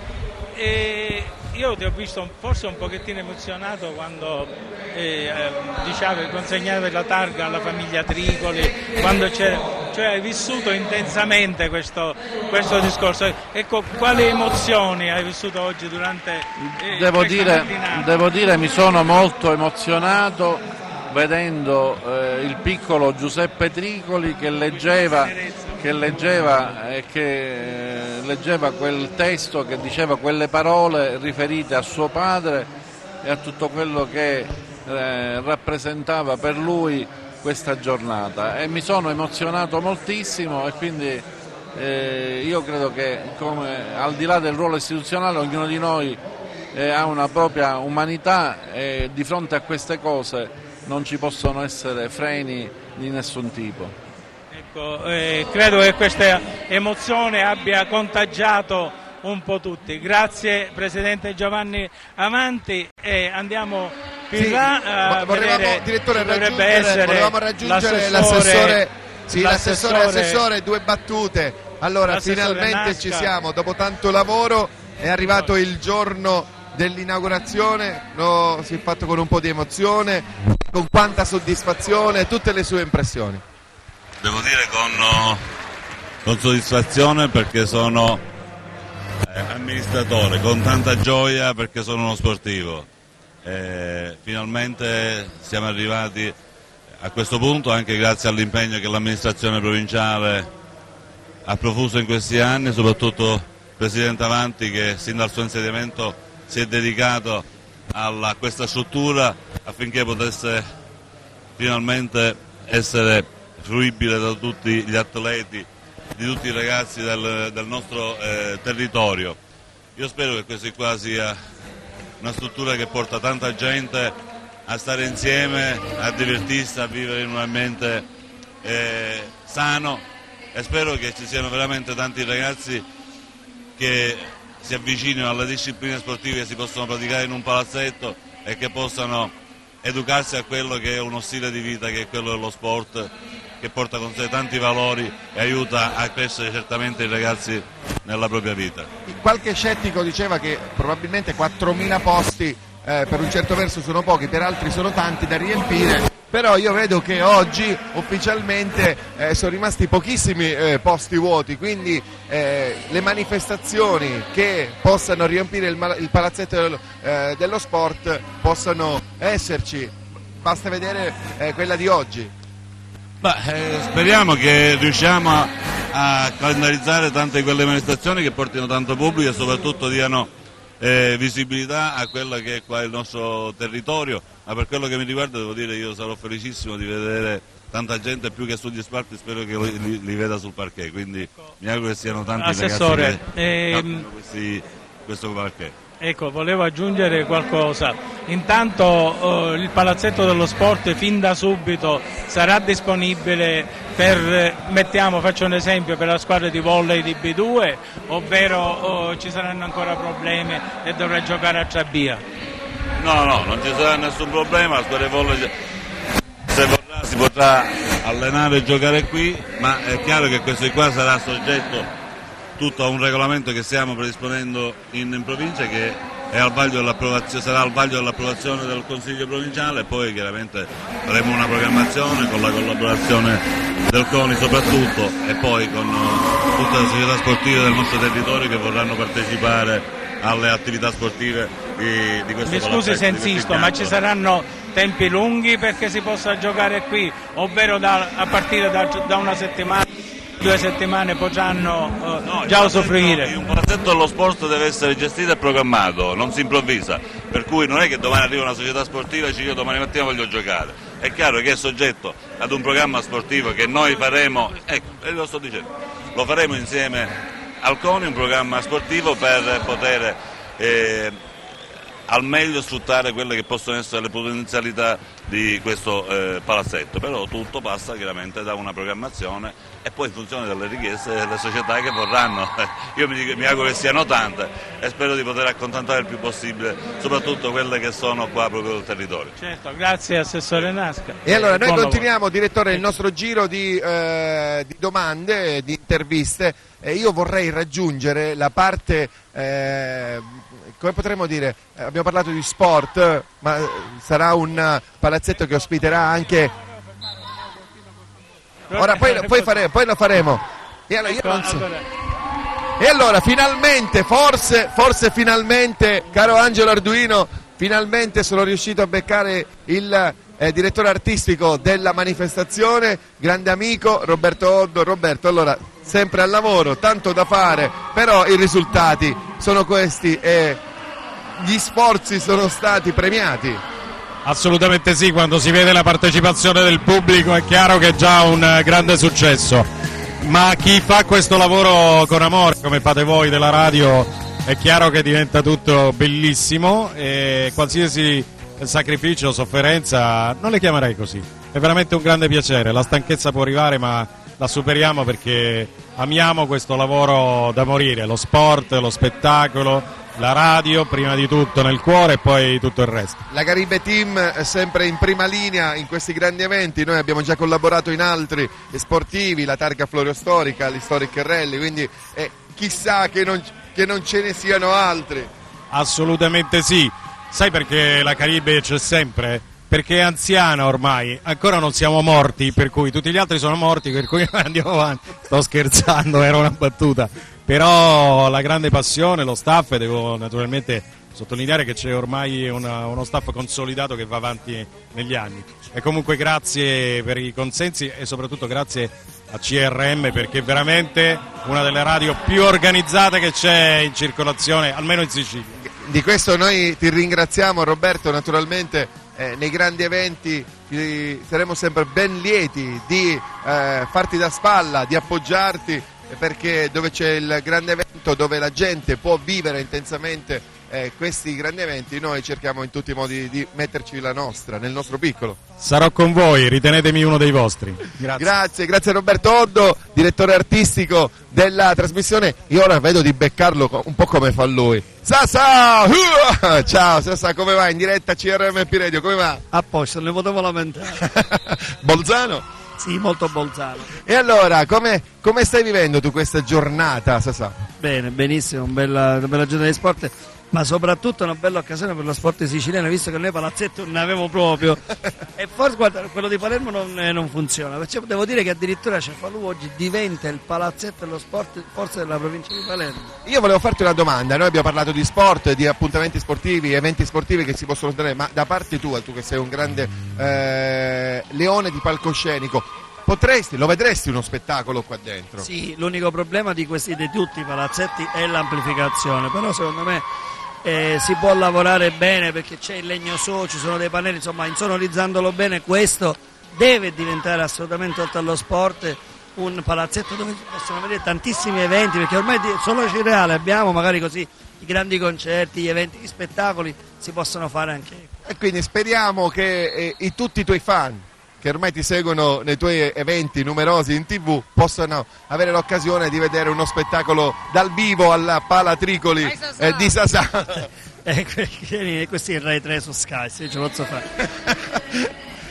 E io ti ho visto forse un pochettino emozionato quando eh, diciamo, consegnavi la targa alla famiglia Tricoli, quando c'è, cioè hai vissuto intensamente questo, questo discorso. Ecco, quali emozioni hai vissuto oggi durante eh, devo questa dire, mattinata? devo dire mi sono molto emozionato vedendo eh, il piccolo Giuseppe Tricoli che leggeva, che leggeva e che eh, leggeva quel testo che diceva quelle parole riferite a suo padre e a tutto quello che eh, rappresentava per lui questa giornata, e mi sono emozionato moltissimo, e quindi eh, io credo che come, al di là del ruolo istituzionale, ognuno di noi eh, ha una propria umanità e di fronte a queste cose non ci possono essere freni di nessun tipo. Ecco, eh, credo che questa emozione abbia contagiato un po' tutti. Grazie Presidente Giovanni Avanti, e andiamo più sì, là a volevamo, vedere, direttore, dovrebbe essere volevamo raggiungere l'assessore, l'assessore, sì, l'assessore, l'assessore, assessore, due battute. Allora, finalmente Nasca. Ci siamo, dopo tanto lavoro è arrivato il giorno dell'inaugurazione, lo si è fatto con un po' di emozione, con quanta soddisfazione, tutte le sue impressioni. Devo dire con, con soddisfazione, perché sono eh, amministratore, con tanta gioia perché sono uno sportivo. Eh, finalmente siamo arrivati a questo punto anche grazie all'impegno che l'amministrazione provinciale ha profuso in questi anni, soprattutto il Presidente Avanti, che sin dal suo insediamento si è dedicato alla, a questa struttura affinché potesse finalmente essere fruibile da tutti gli atleti, di tutti i ragazzi del, del nostro eh, territorio. Io spero che questa qua sia una struttura che porta tanta gente a stare insieme, a divertirsi, a vivere in un ambiente eh, sano, e spero che ci siano veramente tanti ragazzi che si avvicinino alle discipline sportive che si possono praticare in un palazzetto e che possano educarsi a quello che è uno stile di vita, che è quello dello sport, che porta con sé tanti valori e aiuta a crescere certamente i ragazzi nella propria vita. Qualche scettico diceva che probabilmente quattromila posti eh, per un certo verso sono pochi, per altri sono tanti da riempire, però io vedo che oggi ufficialmente eh, sono rimasti pochissimi eh, posti vuoti, quindi eh, le manifestazioni che possano riempire il, il palazzetto dello, eh, dello sport possano esserci, basta vedere eh, quella di oggi. Beh, eh, speriamo che riusciamo a, a calendarizzare tante di quelle manifestazioni che portino tanto pubblico e soprattutto diano eh, visibilità a quello che è qua il nostro territorio, ma per quello che mi riguarda devo dire io sarò felicissimo di vedere tanta gente, più che sugli spalti spero che li, li veda sul parquet, quindi mi auguro che siano tanti Assessore, ragazzi che ehm... questi, questo parquet. Ecco, volevo aggiungere qualcosa. Intanto eh, il Palazzetto dello Sport fin da subito sarà disponibile per, mettiamo, faccio un esempio, per la squadra di volley di B due, ovvero eh, ci saranno ancora problemi e dovrà giocare a Trabia? No, no, non ci sarà nessun problema, la squadra di volley se vorrà si potrà allenare e giocare qui, ma è chiaro che questo qua sarà soggetto tutto a un regolamento che stiamo predisponendo in, in provincia, che è al vaglio dell'approvazione, sarà al vaglio dell'approvazione del Consiglio provinciale e poi chiaramente faremo una programmazione con la collaborazione del CONI soprattutto e poi con tutte le società sportive del nostro territorio che vorranno partecipare alle attività sportive di, di questo Mi scusi se insisto, ma ci saranno tempi lunghi perché si possa giocare qui, ovvero da, a partire da, da una settimana, due settimane potranno uh, no, già usufruire? Un palazzetto dello sport deve essere gestito e programmato, non si improvvisa, per cui non è che domani arriva una società sportiva e dice io domani mattina voglio giocare, è chiaro che è soggetto ad un programma sportivo che noi faremo, ecco, e lo sto dicendo, lo faremo insieme al CONI, un programma sportivo per poter eh, al meglio sfruttare quelle che possono essere le potenzialità di questo eh, palazzetto, però tutto passa chiaramente da una programmazione e poi in funzione delle richieste delle società che vorranno. Io mi, mi auguro che siano tante e spero di poter accontentare il più possibile soprattutto quelle che sono qua proprio del territorio. Certo, grazie Assessore Nasca. E allora noi Buon continuiamo, lavoro. Direttore, il nostro giro di, eh, di domande, di interviste. E io vorrei raggiungere la parte, eh, come potremmo dire, eh, abbiamo parlato di sport, ma sarà un palazzetto che ospiterà anche... Ora poi, poi, fare, poi lo faremo. E allora, io non so. E allora finalmente, forse, forse finalmente, caro Angelo Arduino, finalmente sono riuscito a beccare il eh, direttore artistico della manifestazione, grande amico Roberto Oddo. Roberto, allora, sempre al lavoro, tanto da fare, però i risultati sono questi e gli sforzi sono stati premiati. Assolutamente sì, quando si vede la partecipazione del pubblico è chiaro che è già un grande successo, ma chi fa questo lavoro con amore, come fate voi della radio, è chiaro che diventa tutto bellissimo e qualsiasi sacrificio, sofferenza, non le chiamerei così, è veramente un grande piacere, la stanchezza può arrivare ma la superiamo perché amiamo questo lavoro da morire, lo sport, lo spettacolo, la radio prima di tutto nel cuore e poi tutto il resto. La Caribe Team è sempre in prima linea in questi grandi eventi, noi abbiamo già collaborato in altri sportivi, la targa Florio Storica, l'Historic Rally, quindi eh, chissà che non, che non ce ne siano altri. Assolutamente sì, sai perché la Caribe c'è sempre? Perché è anziana ormai, ancora non siamo morti, per cui tutti gli altri sono morti, per cui andiamo avanti. Sto scherzando, era una battuta. Però la grande passione, lo staff, devo naturalmente sottolineare che c'è ormai una, uno staff consolidato che va avanti negli anni. E comunque grazie per i consensi e soprattutto grazie a C R M perché è veramente una delle radio più organizzate che c'è in circolazione, almeno in Sicilia. Di questo noi ti ringraziamo Roberto, naturalmente. Eh, nei grandi eventi eh, saremo sempre ben lieti di eh, farti da spalla, di appoggiarti, eh, perché dove c'è il grande evento, dove la gente può vivere intensamente eh, questi grandi eventi, noi cerchiamo in tutti i modi di metterci la nostra, nel nostro piccolo. Sarò con voi, ritenetemi uno dei vostri. Grazie. Grazie, grazie a Roberto Oddo, direttore artistico della trasmissione. Io ora vedo di beccarlo un po' come fa lui. Sasa! Uh! Ciao Sasa, come va? In diretta C R M P Radio, come va? A posto, ne potevo lamentare. Bolzano? Sì, molto bolzano. E allora, come, come stai vivendo tu questa giornata, Sasa? Bene, benissimo, una bella, una bella giornata di sport, ma soprattutto una bella occasione per lo sport siciliano, visto che noi palazzetto non ne avevo proprio. E forse, guarda, quello di Palermo non, eh, non funziona, perciò devo dire che addirittura Cefalù oggi diventa il palazzetto dello sport forse della provincia di Palermo. Io volevo farti una domanda, noi abbiamo parlato di sport, di appuntamenti sportivi, eventi sportivi che si possono tenere, ma da parte tua, tu che sei un grande eh, leone di palcoscenico, potresti, lo vedresti uno spettacolo qua dentro? Sì, l'unico problema di questi di tutti i palazzetti è l'amplificazione, però secondo me Eh, si può lavorare bene perché c'è il legno su, ci sono dei pannelli, insomma insonorizzandolo bene questo deve diventare assolutamente, oltre allo sport, un palazzetto dove si possono vedere tantissimi eventi, perché ormai solo a Cireale abbiamo magari così i grandi concerti, gli eventi, gli spettacoli si possono fare anche. E quindi speriamo che eh, i, tutti i tuoi fan che ormai ti seguono nei tuoi eventi numerosi in tv possano avere l'occasione di vedere uno spettacolo dal vivo alla Pala Tricoli eh, di Sasà. Eh, questo è il Rai tre su Sky, sì, ce lo posso fare.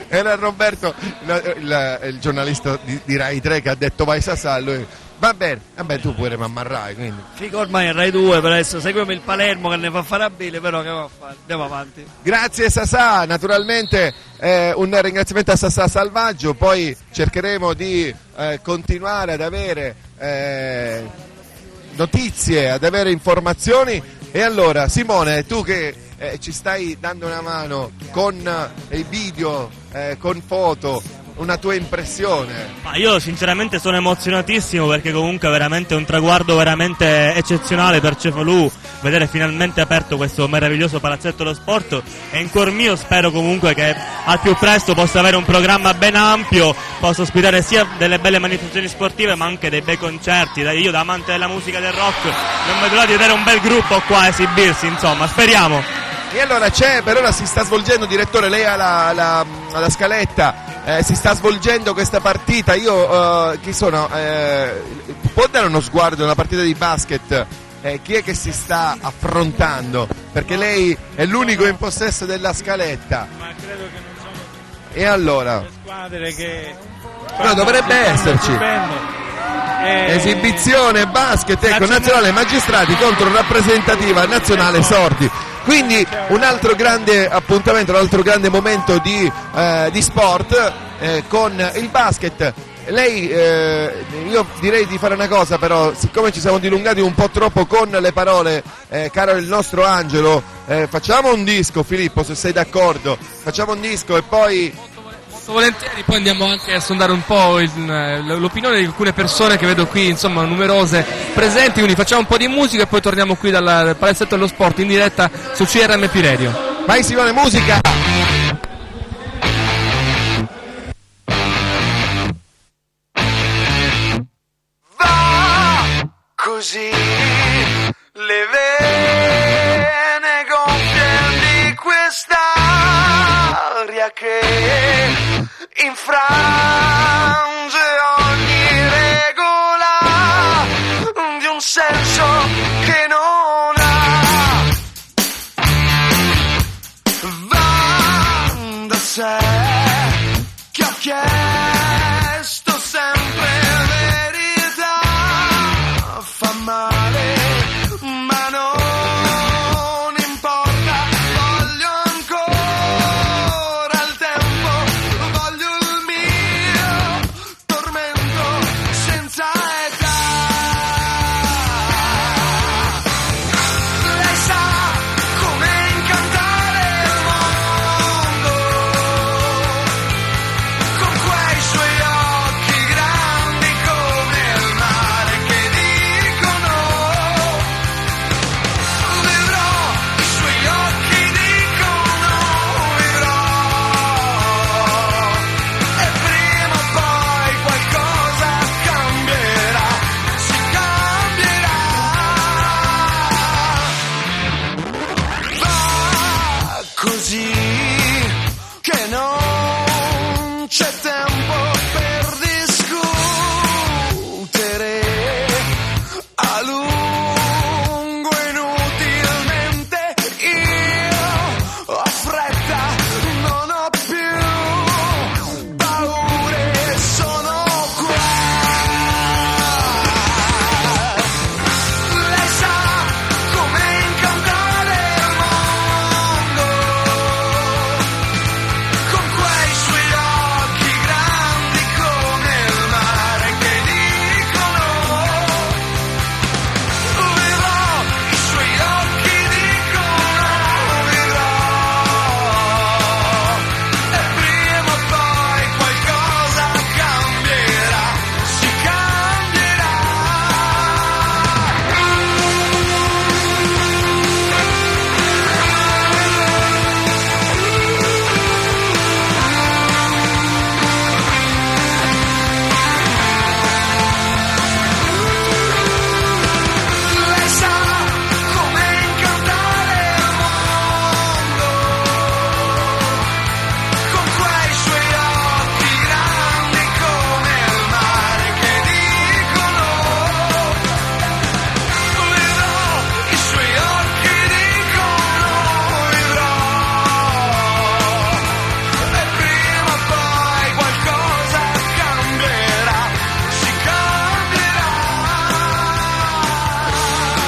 Era Roberto, il, il, il giornalista di, di Rai tre che ha detto vai Sasà, lui va bene, vabbè tu pure mamma Rai, quindi. Fico ormai è Rai due per adesso, seguiamo il Palermo che ne fa fare a Bile, però che va a fare? Andiamo avanti. Grazie Sasà, naturalmente eh, un ringraziamento a Sasà Salvaggio, poi cercheremo di eh, continuare ad avere eh, notizie, ad avere informazioni. E allora Simone, tu che eh, ci stai dando una mano con eh, i video, eh, con foto, una tua impressione? Ma io sinceramente sono emozionatissimo perché comunque è veramente un traguardo veramente eccezionale per Cefalù vedere finalmente aperto questo meraviglioso palazzetto dello sport, e in cuor mio spero comunque che al più presto possa avere un programma ben ampio, possa ospitare sia delle belle manifestazioni sportive ma anche dei bei concerti. Io da amante della musica e del rock non vedo l'ora di vedere un bel gruppo qua a esibirsi, insomma speriamo. E allora c'è, per ora si sta svolgendo, direttore, lei ha la, la, la scaletta, eh, si sta svolgendo questa partita, io, eh, chi sono, eh, può dare uno sguardo alla partita di basket, eh, chi è che si sta affrontando? Perché lei è l'unico in possesso della scaletta. Ma credo che non sono E allora? le squadre che... No, dovrebbe esserci. Eh, Esibizione basket, ecco, nazionale magistrati contro rappresentativa nazionale sordi. Quindi un altro grande appuntamento, un altro grande momento di, eh, di sport eh, con il basket. Lei, eh, io direi di fare una cosa però, siccome ci siamo dilungati un po' troppo con le parole, eh, caro il nostro Angelo, eh, facciamo un disco, Filippo, se sei d'accordo, facciamo un disco e poi... Volentieri, poi andiamo anche a sondare un po' il, l'opinione di alcune persone che vedo qui, insomma, numerose presenti, quindi facciamo un po' di musica e poi torniamo qui dal, dal palazzetto dello sport in diretta su C R M P Radio. Vai Simone, musica! Va così le vene gonfie di quest'aria che infrange ogni regola di un senso che non ha. Va da sé che ho chiesto sempre verità, fa male ma non importa, voglio ancora il tempo, voglio il mio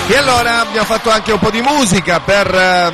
E allora abbiamo fatto anche un po' di musica per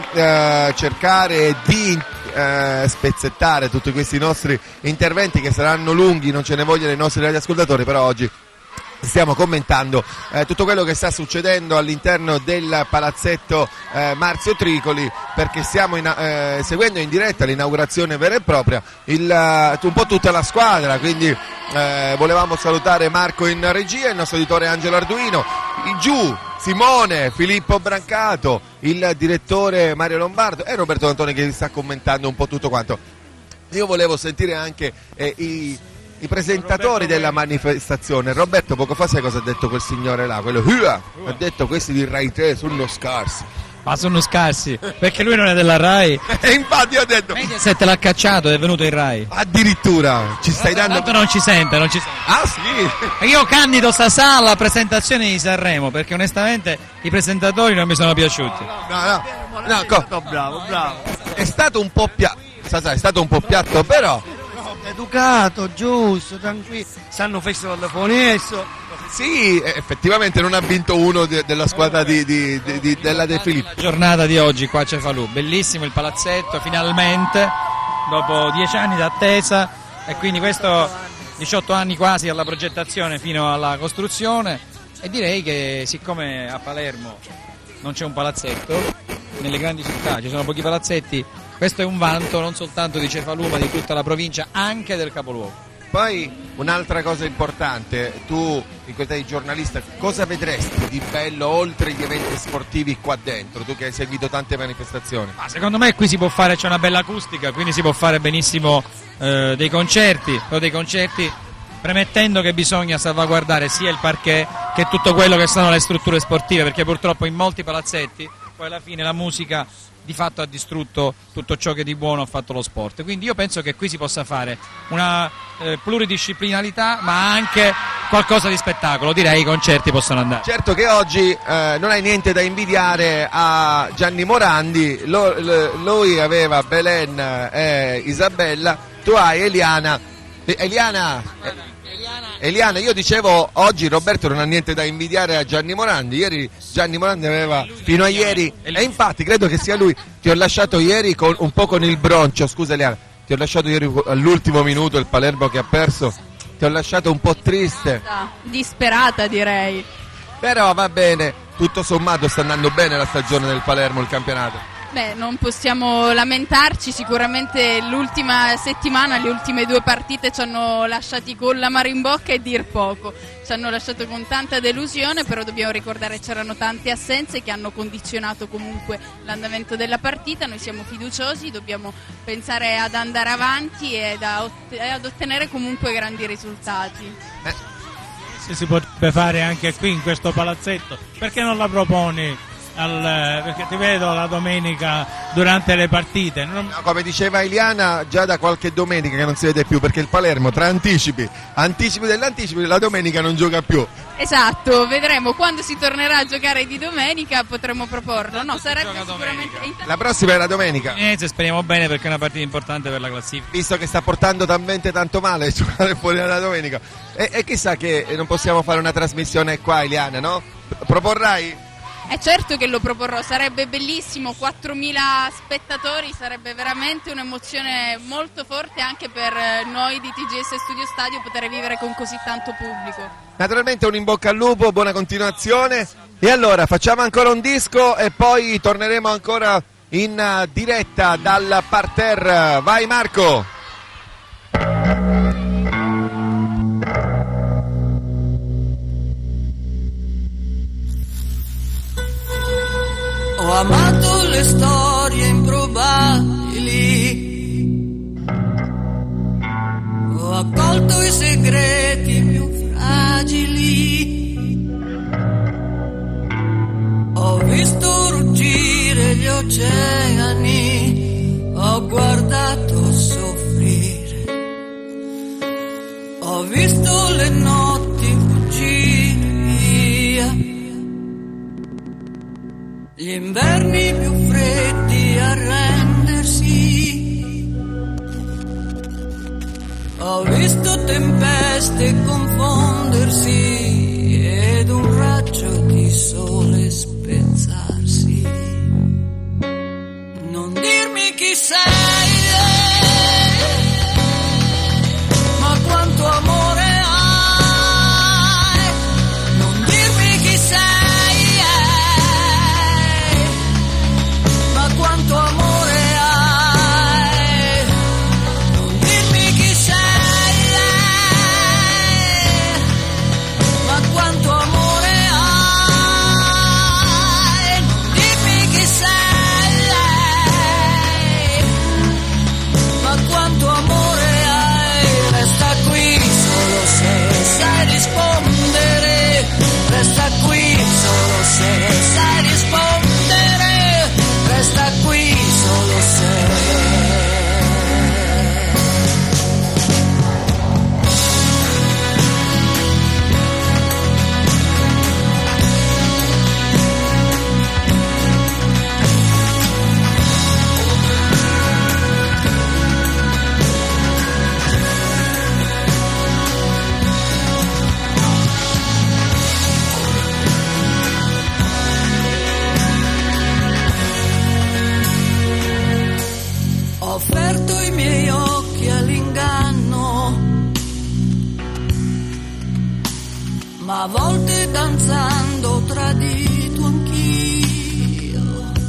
eh, cercare di eh, spezzettare tutti questi nostri interventi che saranno lunghi, non ce ne vogliono i nostri radioascoltatori, però oggi stiamo commentando eh, tutto quello che sta succedendo all'interno del palazzetto eh, Marzio Tricoli, perché stiamo in, eh, seguendo in diretta l'inaugurazione vera e propria, il, uh, un po' tutta la squadra, quindi eh, volevamo salutare Marco in regia, il nostro editore Angelo Arduino, il giù Simone, Filippo Brancato, il direttore Mario Lombardo e Roberto Antoni che sta commentando un po' tutto quanto. Io volevo sentire anche eh, i I presentatori Roberto della manifestazione. Roberto, poco fa sai cosa ha detto quel signore là? Quello Hua, ha detto questi di Rai tre sono scarsi. Ma sono scarsi, perché lui non è della Rai. E infatti ho detto Mediaset l'ha cacciato ed è venuto in Rai. Addirittura, ci stai dando... Tanto non ci sente, non ci sente. Ah sì? Io candido stasera alla presentazione di Sanremo, perché onestamente i presentatori non mi sono piaciuti. No, no, no, co- bravo, bravo. È stato un po' piatto, è stato un po' piatto, però... Educato, giusto, tranquillo, sanno festival da Fonesso. Sì, effettivamente non ha vinto uno de- della squadra di, di, di, di, della De Filippo. La giornata di oggi qua a Cefalù, bellissimo il palazzetto, finalmente, dopo dieci anni d'attesa, e quindi questo diciotto anni quasi alla progettazione fino alla costruzione, e direi che siccome a Palermo non c'è un palazzetto, nelle grandi città ci sono pochi palazzetti, questo è un vanto non soltanto di Cefalù ma di tutta la provincia, anche del capoluogo. Poi un'altra cosa importante, tu in qualità di giornalista cosa vedresti di bello oltre gli eventi sportivi qua dentro, tu che hai seguito tante manifestazioni? Ma secondo me qui si può fare, c'è una bella acustica, quindi si può fare benissimo eh, dei concerti, o dei concerti premettendo che bisogna salvaguardare sia il parquet che tutto quello che sono le strutture sportive, perché purtroppo in molti palazzetti poi alla fine la musica di fatto ha distrutto tutto ciò che di buono ha fatto lo sport. Quindi io penso che qui si possa fare una eh, pluridisciplinarità ma anche qualcosa di spettacolo, direi i concerti possono andare. Certo che oggi eh, non hai niente da invidiare a Gianni Morandi, lo, lo, lui aveva Belen e Isabella, tu hai Eliana. Eliana, Eliana, io dicevo oggi Roberto non ha niente da invidiare a Gianni Morandi, ieri Gianni Morandi aveva fino a ieri, e infatti credo che sia lui, ti ho lasciato ieri con, un po' con il broncio, scusa Eliana, ti ho lasciato ieri all'ultimo minuto il Palermo che ha perso, ti ho lasciato un po' triste. Disperata direi. Però va bene, tutto sommato sta andando bene la stagione del Palermo, il campionato. Beh, non possiamo lamentarci, sicuramente l'ultima settimana, le ultime due partite ci hanno lasciati con l'amaro in bocca e dir poco, ci hanno lasciato con tanta delusione, però dobbiamo ricordare che c'erano tante assenze che hanno condizionato comunque l'andamento della partita, noi siamo fiduciosi, dobbiamo pensare ad andare avanti e ad ottenere comunque grandi risultati. Eh. Se si potrebbe fare anche qui in questo palazzetto, perché non la proponi? Al, perché ti vedo la domenica durante le partite. Non... No, come diceva Eliana, già da qualche domenica che non si vede più, perché il Palermo tra anticipi, anticipi dell'anticipi, la domenica non gioca più. Esatto, vedremo quando si tornerà a giocare di domenica, potremo proporlo. No, sarebbe sicuramente la prossima è la domenica. Inizio, speriamo bene perché è una partita importante per la classifica. Visto che sta portando talmente tanto male giocare fuori dalla domenica. E, e chissà che non possiamo fare una trasmissione qua, Eliana, no? Proporrai? È certo che lo proporrò, sarebbe bellissimo, quattromila spettatori, sarebbe veramente un'emozione molto forte anche per noi di T G S Studio Stadio poter vivere con così tanto pubblico. Naturalmente un in bocca al lupo, buona continuazione, e allora facciamo ancora un disco e poi torneremo ancora in diretta dal parterre. Vai Marco! Ho amato le storie improbabili, ho accolto i segreti più fragili, ho visto ruggire gli oceani, ho guardato soffrire, ho visto le notti fuggire via, gli inverni più freddi arrendersi, ho visto tempeste confondersi ed un raggio di sole spento ma a volte danzando tradito anch'io.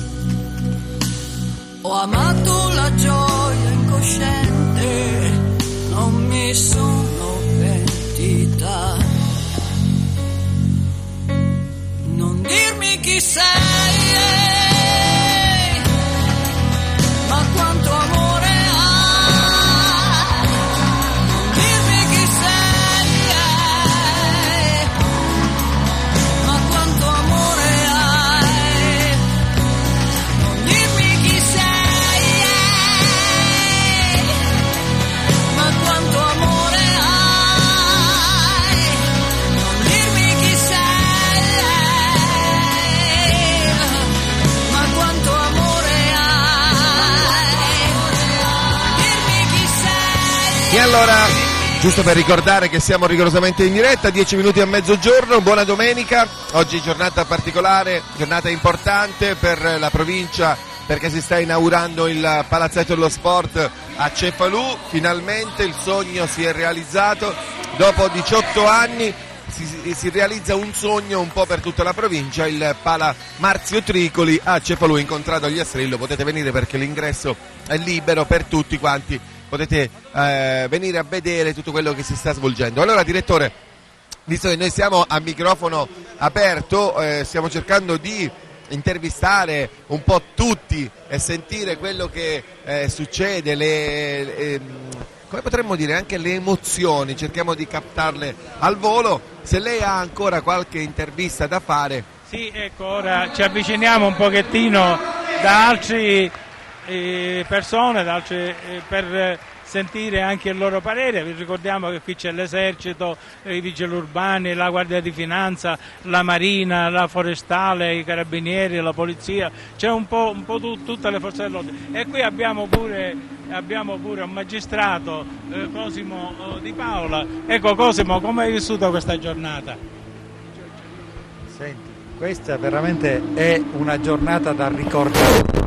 Ho amato la gioia incosciente, non mi sono pentita. Non dirmi chi sei, ma quanto amore hai. Non dirmi chi sei, ma quanto amore hai. Non dirmi chi sei, ma quanto amore hai. Non dirmi chi sei, ma quanto amore hai. Dirmi chi sei. E allora, giusto per ricordare che siamo rigorosamente in diretta, dieci minuti a mezzogiorno, buona domenica, oggi giornata particolare, giornata importante per la provincia perché si sta inaugurando il Palazzetto dello Sport a Cefalù, finalmente il sogno si è realizzato, dopo diciotto anni si, si realizza un sogno un po' per tutta la provincia, il Pala Marzio Tricoli a Cefalù, incontrato agli Astrillo, potete venire perché l'ingresso è libero per tutti quanti. Potete eh, venire a vedere tutto quello che si sta svolgendo. Allora, direttore, visto che noi siamo a microfono aperto, eh, stiamo cercando di intervistare un po' tutti e sentire quello che eh, succede, le, le, come potremmo dire, anche le emozioni, cerchiamo di captarle al volo. Se lei ha ancora qualche intervista da fare. Sì, ecco, ora ci avviciniamo un pochettino da altri eh, persone, da altre, eh, per sentire anche il loro parere. Vi ricordiamo che qui c'è l'Esercito, i Vigili Urbani, la Guardia di Finanza, la Marina, la Forestale, i Carabinieri, la Polizia, c'è un po', un po' tu, tutte le forze dell'ordine. E qui abbiamo pure, abbiamo pure un magistrato, eh, Cosimo eh, Di Paola. Ecco Cosimo, come hai vissuto questa giornata? Senti, questa veramente è una giornata da ricordare,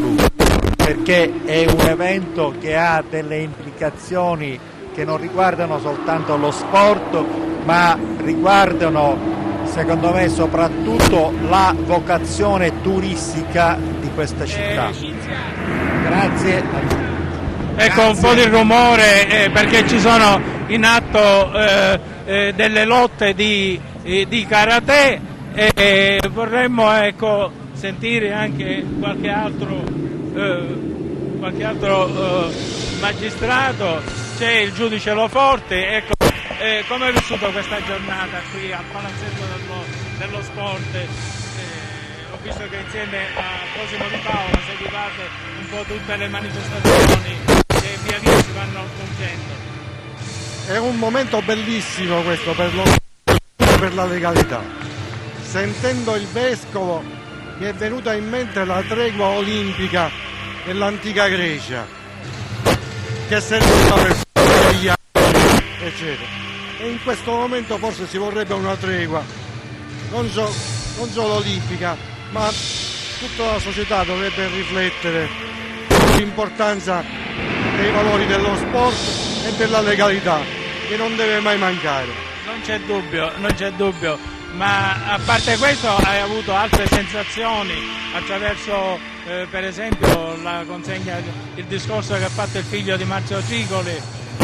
perché è un evento che ha delle implicazioni che non riguardano soltanto lo sport, ma riguardano, secondo me, soprattutto la vocazione turistica di questa città. Grazie. Ecco un po' di rumore eh, perché ci sono in atto eh, eh, delle lotte di, eh, di karate e eh, vorremmo ecco, sentire anche qualche altro Eh, qualche altro eh, magistrato. C'è il giudice Loforti. Ecco, eh, come hai vissuto questa giornata qui al Palazzetto dello, dello Sport? Eh, ho visto che insieme a Cosimo Di Paola seguivate un po' tutte le manifestazioni che via via si vanno compiendo. È un momento bellissimo questo per, lo, per la legalità. Sentendo il vescovo mi è venuta in mente la tregua olimpica dell'antica Grecia, che serviva per gli anni, eccetera. E in questo momento forse si vorrebbe una tregua, non, so, non solo olimpica, ma tutta la società dovrebbe riflettere sull'importanza dei valori dello sport e della legalità, che non deve mai mancare. Non c'è dubbio, non c'è dubbio. Ma a parte questo hai avuto altre sensazioni attraverso eh, per esempio la consegna, il discorso che ha fatto il figlio di Marzio Tricoli?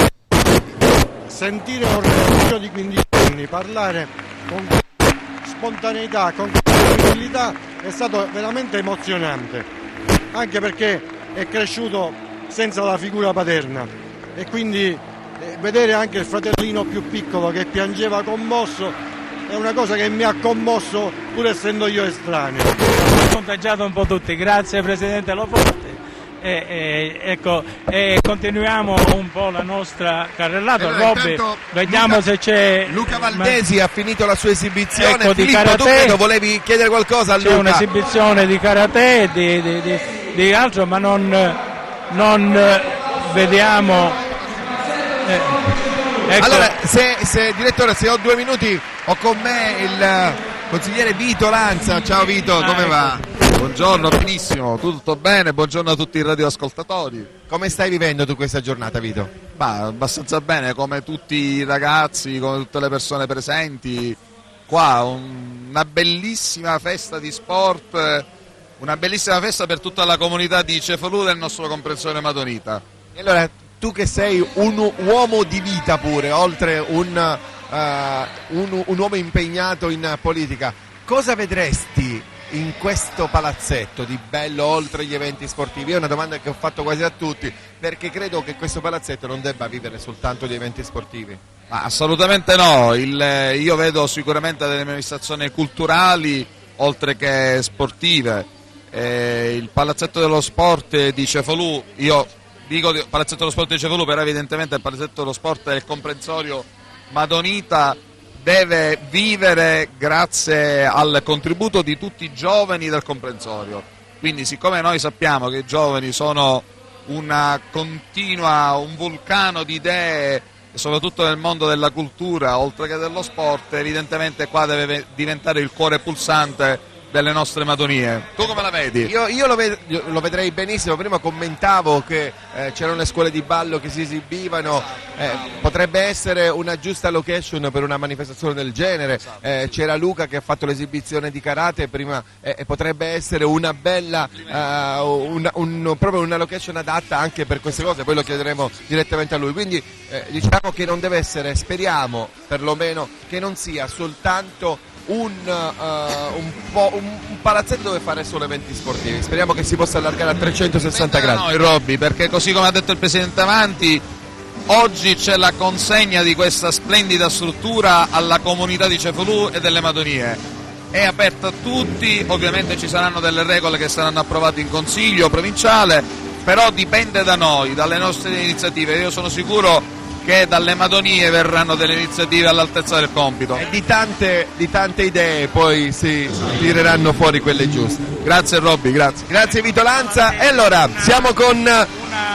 Sentire un ragazzo di quindici anni parlare con spontaneità, con credibilità è stato veramente emozionante, anche perché è cresciuto senza la figura paterna e quindi eh, vedere anche il fratellino più piccolo che piangeva commosso è una cosa che mi ha commosso pur essendo io estraneo. Ho contagiato un po' tutti, grazie Presidente Loforti. E, e, ecco, e continuiamo un po' la nostra carrellata. Allora, Robby, vediamo Luca, se c'è. Luca Valdesi ma... ha finito la sua esibizione. Ecco, di Filippo, karate. tu credo volevi chiedere qualcosa a Luca? C'è un'esibizione di karate, di, di, di, di altro, ma non, non vediamo. Eh. Ecco. Allora, se, se direttore, se ho due minuti, ho con me il consigliere Vito Lanza. Ciao Vito, come ah, va? Ecco. Buongiorno, benissimo, tutto bene, buongiorno a tutti i radioascoltatori. Come stai vivendo tu questa giornata, Vito? Bah, abbastanza bene, come tutti i ragazzi, come tutte le persone presenti, qua, un, una bellissima festa di sport, una bellissima festa per tutta la comunità di Cefalù del nostro comprensorio Madonita. E allora, tu che sei un uomo di vita pure, oltre un, uh, un, un uomo impegnato in politica, cosa vedresti in questo palazzetto di bello oltre gli eventi sportivi? È una domanda che ho fatto quasi a tutti, perché credo che questo palazzetto non debba vivere soltanto di eventi sportivi. Ma assolutamente no, Il, io vedo sicuramente delle manifestazioni culturali oltre che sportive. Eh, il palazzetto dello sport di Cefalù, io dico palazzetto dello sport di Cefalù, però evidentemente il palazzetto dello sport del comprensorio Madonita deve vivere grazie al contributo di tutti i giovani del comprensorio. Quindi, siccome noi sappiamo che i giovani sono una continua, un vulcano di idee, soprattutto nel mondo della cultura oltre che dello sport, evidentemente qua deve diventare il cuore pulsante delle nostre Madonie. Tu come la vedi? Io, io, lo, ved- io lo vedrei benissimo. Prima commentavo che eh, c'erano le scuole di ballo che si esibivano, eh, potrebbe essere una giusta location per una manifestazione del genere. Eh, c'era Luca che ha fatto l'esibizione di karate prima, eh, potrebbe essere una bella uh, una, un, proprio una location adatta anche per queste cose. Poi lo chiederemo direttamente a lui. Quindi eh, diciamo che non deve essere, speriamo perlomeno che non sia soltanto Un, uh, un, po', un, un palazzetto dove fare solo eventi sportivi. Speriamo che si possa allargare a trecentosessanta gradi. Noi, Robby, perché così come ha detto il Presidente Avanti, oggi c'è la consegna di questa splendida struttura alla comunità di Cefalù e delle Madonie. È aperta a tutti, ovviamente ci saranno delle regole che saranno approvate in Consiglio provinciale, però dipende da noi, dalle nostre iniziative. Io sono sicuro che dalle Madonie verranno delle iniziative all'altezza del compito. E di tante, di tante idee poi si tireranno fuori quelle giuste. Grazie Robby, grazie. Grazie Vito Lanza. E allora, siamo con una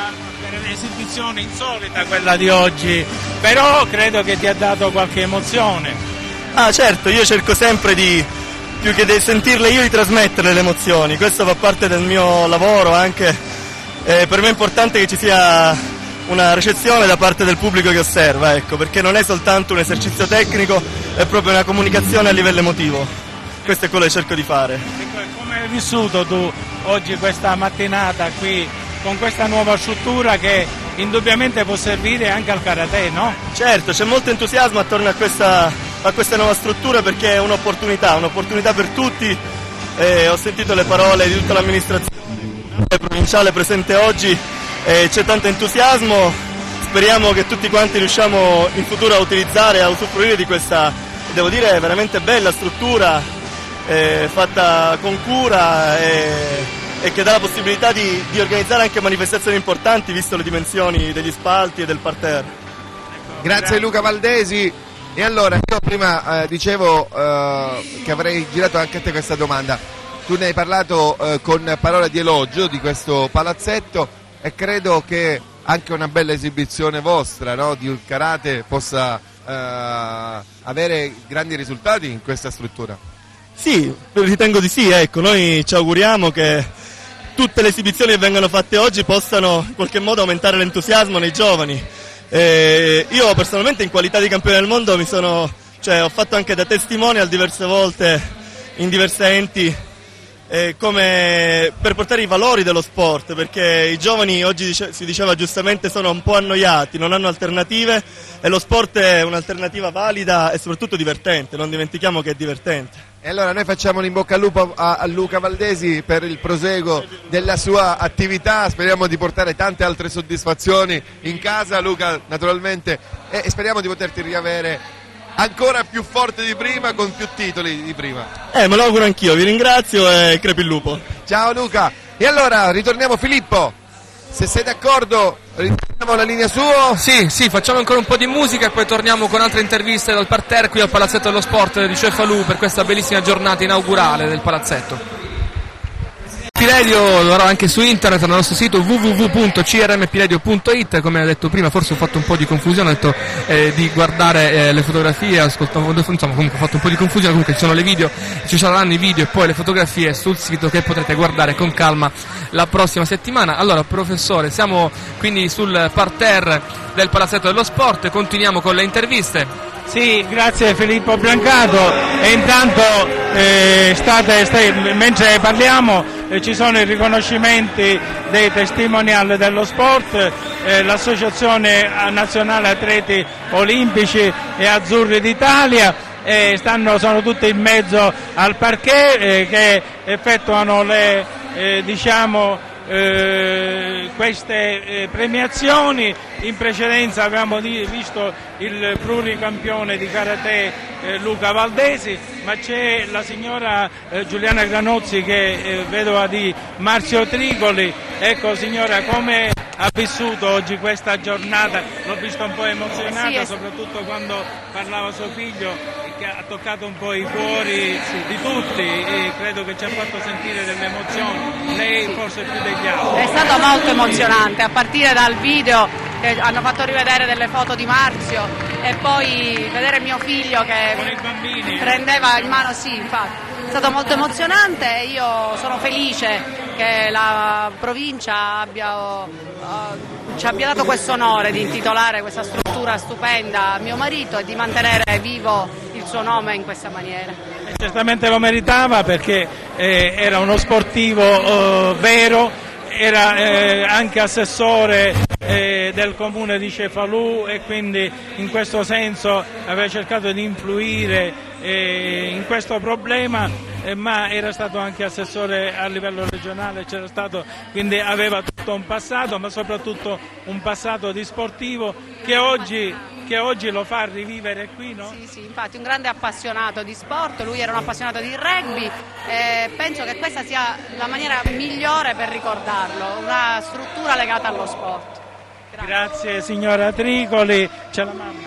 esibizione insolita quella di oggi, però credo che ti ha dato qualche emozione. Ah certo, io cerco sempre di, più che di sentirle io, di trasmettere le emozioni. Questo fa parte del mio lavoro anche. Eh, per me è importante che ci sia una ricezione da parte del pubblico che osserva, ecco, perché non è soltanto un esercizio tecnico, è proprio una comunicazione a livello emotivo. Questo è quello che cerco di fare. Come hai vissuto tu oggi questa mattinata qui con questa nuova struttura che indubbiamente può servire anche al karate, no? Certo, c'è molto entusiasmo attorno a questa, a questa nuova struttura perché è un'opportunità, un'opportunità per tutti. Eh, ho sentito le parole di tutta l'amministrazione provinciale presente oggi. Eh, c'è tanto entusiasmo, speriamo che tutti quanti riusciamo in futuro a utilizzare, a usufruire di questa, devo dire, veramente bella struttura, eh, fatta con cura e, e che dà la possibilità di, di organizzare anche manifestazioni importanti, visto le dimensioni degli spalti e del parterre. Grazie Luca Valdesi. E allora, io prima eh, dicevo eh, che avrei girato anche a te questa domanda. Tu ne hai parlato eh, con parole di elogio di questo palazzetto, e credo che anche una bella esibizione vostra, no, di karate possa eh, avere grandi risultati in questa struttura. Sì, ritengo di sì, ecco, noi ci auguriamo che tutte le esibizioni che vengono fatte oggi possano in qualche modo aumentare l'entusiasmo nei giovani. Eh, io personalmente in qualità di campione del mondo mi sono, cioè, ho fatto anche da testimonial diverse volte in diversi enti, Eh, come per portare i valori dello sport, perché i giovani oggi dice, si diceva giustamente sono un po' annoiati, non hanno alternative e lo sport è un'alternativa valida e soprattutto divertente, non dimentichiamo che è divertente. E allora noi facciamo l'in bocca al lupo a, a Luca Valdesi per il proseguo della sua attività, speriamo di portare tante altre soddisfazioni in casa, Luca, naturalmente, e speriamo di poterti riavere ancora più forte di prima, con più titoli di prima. Eh, me lo auguro anch'io, vi ringrazio e crepi il lupo. Ciao Luca. E allora ritorniamo, Filippo, se sei d'accordo ritorniamo alla linea suo. Sì, sì, facciamo ancora un po' di musica e poi torniamo con altre interviste dal parterre qui al Palazzetto dello Sport di Cefalù per questa bellissima giornata inaugurale del palazzetto. Radio, allora anche su internet, al nostro sito w w w punto c r m p radio punto i t. Come ho detto prima, forse ho fatto un po' di confusione, ho detto eh, di guardare eh, le fotografie, ascoltavo, insomma comunque ho fatto un po' di confusione, comunque ci sono le video, ci saranno i video e poi le fotografie sul sito che potrete guardare con calma la prossima settimana. Allora professore, siamo quindi sul parterre del Palazzetto dello Sport, continuiamo con le interviste. Sì, grazie Filippo Brancato. E intanto eh, state, state, mentre parliamo eh, ci sono i riconoscimenti dei testimonial dello sport, eh, l'Associazione Nazionale Atleti Olimpici e Azzurri d'Italia. Eh, stanno, sono tutti in mezzo al parquet eh, che effettuano le eh, diciamo Eh, queste eh, premiazioni. In precedenza avevamo di, visto il pluricampione di karate eh, Luca Valdesi, ma c'è la signora eh, Giuliana Granozzi che è eh, vedova di Marzio Tricoli. Ecco signora, come ha vissuto oggi questa giornata? L'ho vista un po' emozionata, sì, soprattutto quando parlava suo figlio, che ha toccato un po' i cuori di tutti, e credo che ci ha fatto sentire delle emozioni, lei sì. forse più degli altri. È stato molto emozionante, a partire dal video che hanno fatto rivedere delle foto di Marzio e poi vedere mio figlio che con i bambini prendeva in mano, sì, infatti. È stato molto emozionante e io sono felice che la provincia abbia, uh, ci abbia dato questo onore di intitolare questa struttura stupenda a mio marito e di mantenere vivo il suo nome in questa maniera. E certamente lo meritava, perché eh, era uno sportivo eh, vero, era eh, anche assessore eh, del comune di Cefalù e quindi in questo senso aveva cercato di influire eh, in questo problema, eh, ma era stato anche assessore a livello regionale, c'era stato, quindi aveva tutto un passato, ma soprattutto un passato di sportivo che oggi, che oggi lo fa rivivere qui, no? Sì, sì, infatti un grande appassionato di sport, lui era un appassionato di rugby e penso che questa sia la maniera migliore per ricordarlo, una struttura legata allo sport. Grazie, Grazie signora Tricoli. C'è la mamma.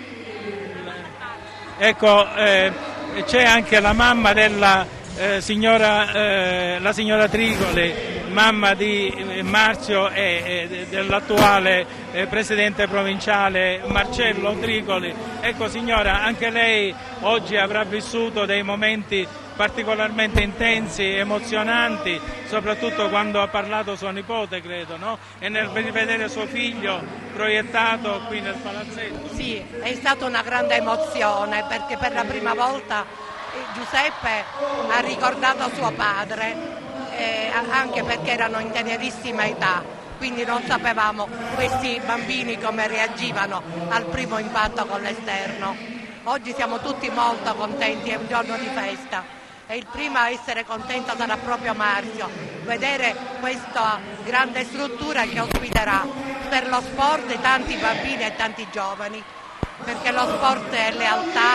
Ecco, eh, c'è anche la mamma della eh, signora, eh, la signora Tricoli, mamma di eh, Marzio e eh, dell'attuale eh, presidente provinciale Marcello Tricoli. Ecco signora, anche lei oggi avrà vissuto dei momenti particolarmente intensi, emozionanti, soprattutto quando ha parlato sua nipote, credo, no? E nel rivedere suo figlio proiettato qui nel palazzetto. Sì, è stata una grande emozione, perché per la prima volta Giuseppe ha ricordato suo padre, eh, anche perché erano in tenerissima età, quindi non sapevamo questi bambini come reagivano al primo impatto con l'esterno. Oggi siamo tutti molto contenti, è un giorno di festa. E il primo a essere contento sarà proprio Marzio, vedere questa grande struttura che ospiterà per lo sport tanti bambini e tanti giovani, perché lo sport è lealtà,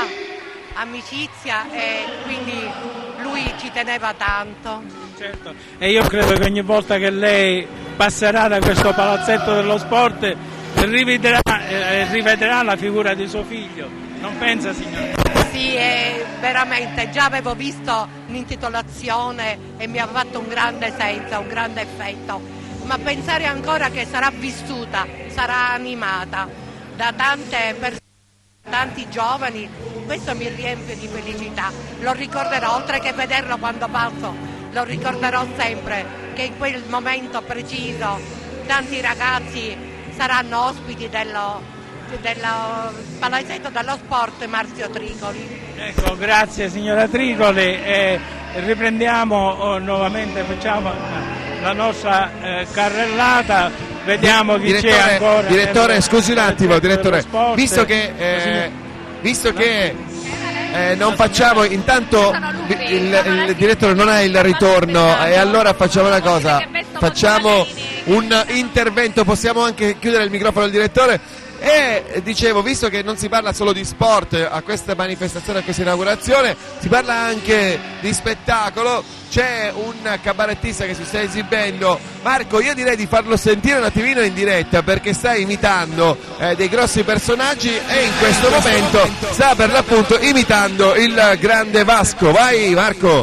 amicizia e quindi lui ci teneva tanto. Certo, e io credo che ogni volta che lei passerà da questo palazzetto dello sport rivedrà, eh, rivedrà la figura di suo figlio, non pensa signora? Sì, eh, veramente, già avevo visto l'intitolazione e mi ha fatto un grande senso, un grande effetto, ma pensare ancora che sarà vissuta, sarà animata da tante persone, tanti giovani, questo mi riempie di felicità. Lo ricorderò, oltre che vederlo quando passo, lo ricorderò sempre, che in quel momento preciso tanti ragazzi saranno ospiti dello del palazzetto dello sport Marzio Tricoli. Ecco, grazie signora Tricoli, e riprendiamo oh, nuovamente, facciamo la nostra eh, carrellata, vediamo chi direttore, c'è ancora. Direttore, nel, scusi un attimo, direttore, sport, visto che, eh, visto che eh, non facciamo, intanto il, il direttore non ha il ritorno, e allora facciamo una cosa, facciamo un intervento, possiamo anche chiudere il microfono al direttore. E dicevo, visto che non si parla solo di sport a questa manifestazione, a questa inaugurazione, si parla anche di spettacolo, c'è un cabarettista che si sta esibendo. Marco, io direi di farlo sentire un attimino in diretta, perché sta imitando eh, dei grossi personaggi e in questo momento sta per l'appunto imitando il grande Vasco. Vai Marco!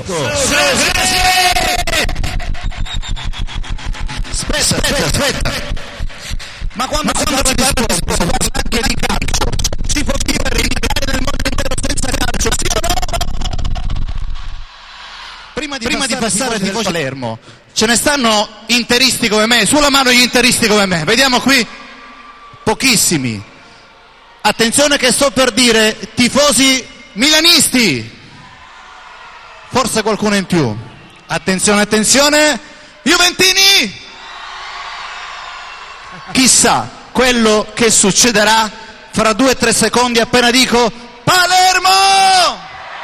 Aspetta, aspetta, aspetta! Ma quando, Ma quando si parla di sport, si parla anche di calcio. Si può vivere in Italia del mondo intero senza calcio, sì o no? Prima di Prima passare, di passare di voce Palermo, ce ne stanno interisti come me, sulla mano gli interisti come me, vediamo qui, pochissimi. Attenzione che sto per dire tifosi milanisti, forse qualcuno in più. Attenzione, attenzione, Juventini! Chissà quello che succederà fra due o tre secondi appena dico Palermo!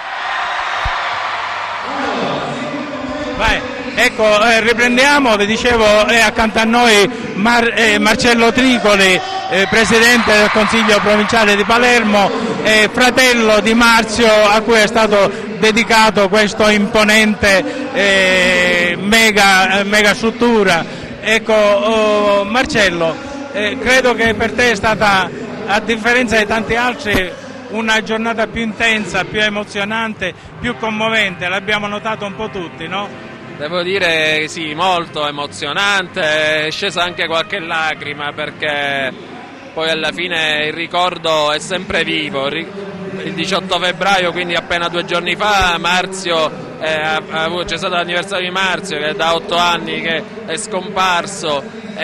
Vai. Ecco, eh, riprendiamo, vi dicevo, è accanto a noi Mar- eh, Marcello Tricoli, eh, presidente del Consiglio Provinciale di Palermo, e fratello di Marzio, a cui è stato dedicato questo imponente eh, mega, eh, mega struttura. Ecco, oh, Marcello, eh, credo che per te è stata, a differenza di tanti altri, una giornata più intensa, più emozionante, più commovente, l'abbiamo notato un po' tutti, no? Devo dire sì, molto emozionante, è scesa anche qualche lacrima perché poi alla fine il ricordo è sempre vivo. Il diciotto febbraio, quindi appena due giorni fa, Marzio, eh, c'è stato l'anniversario di Marzio che è da otto anni che è scomparso,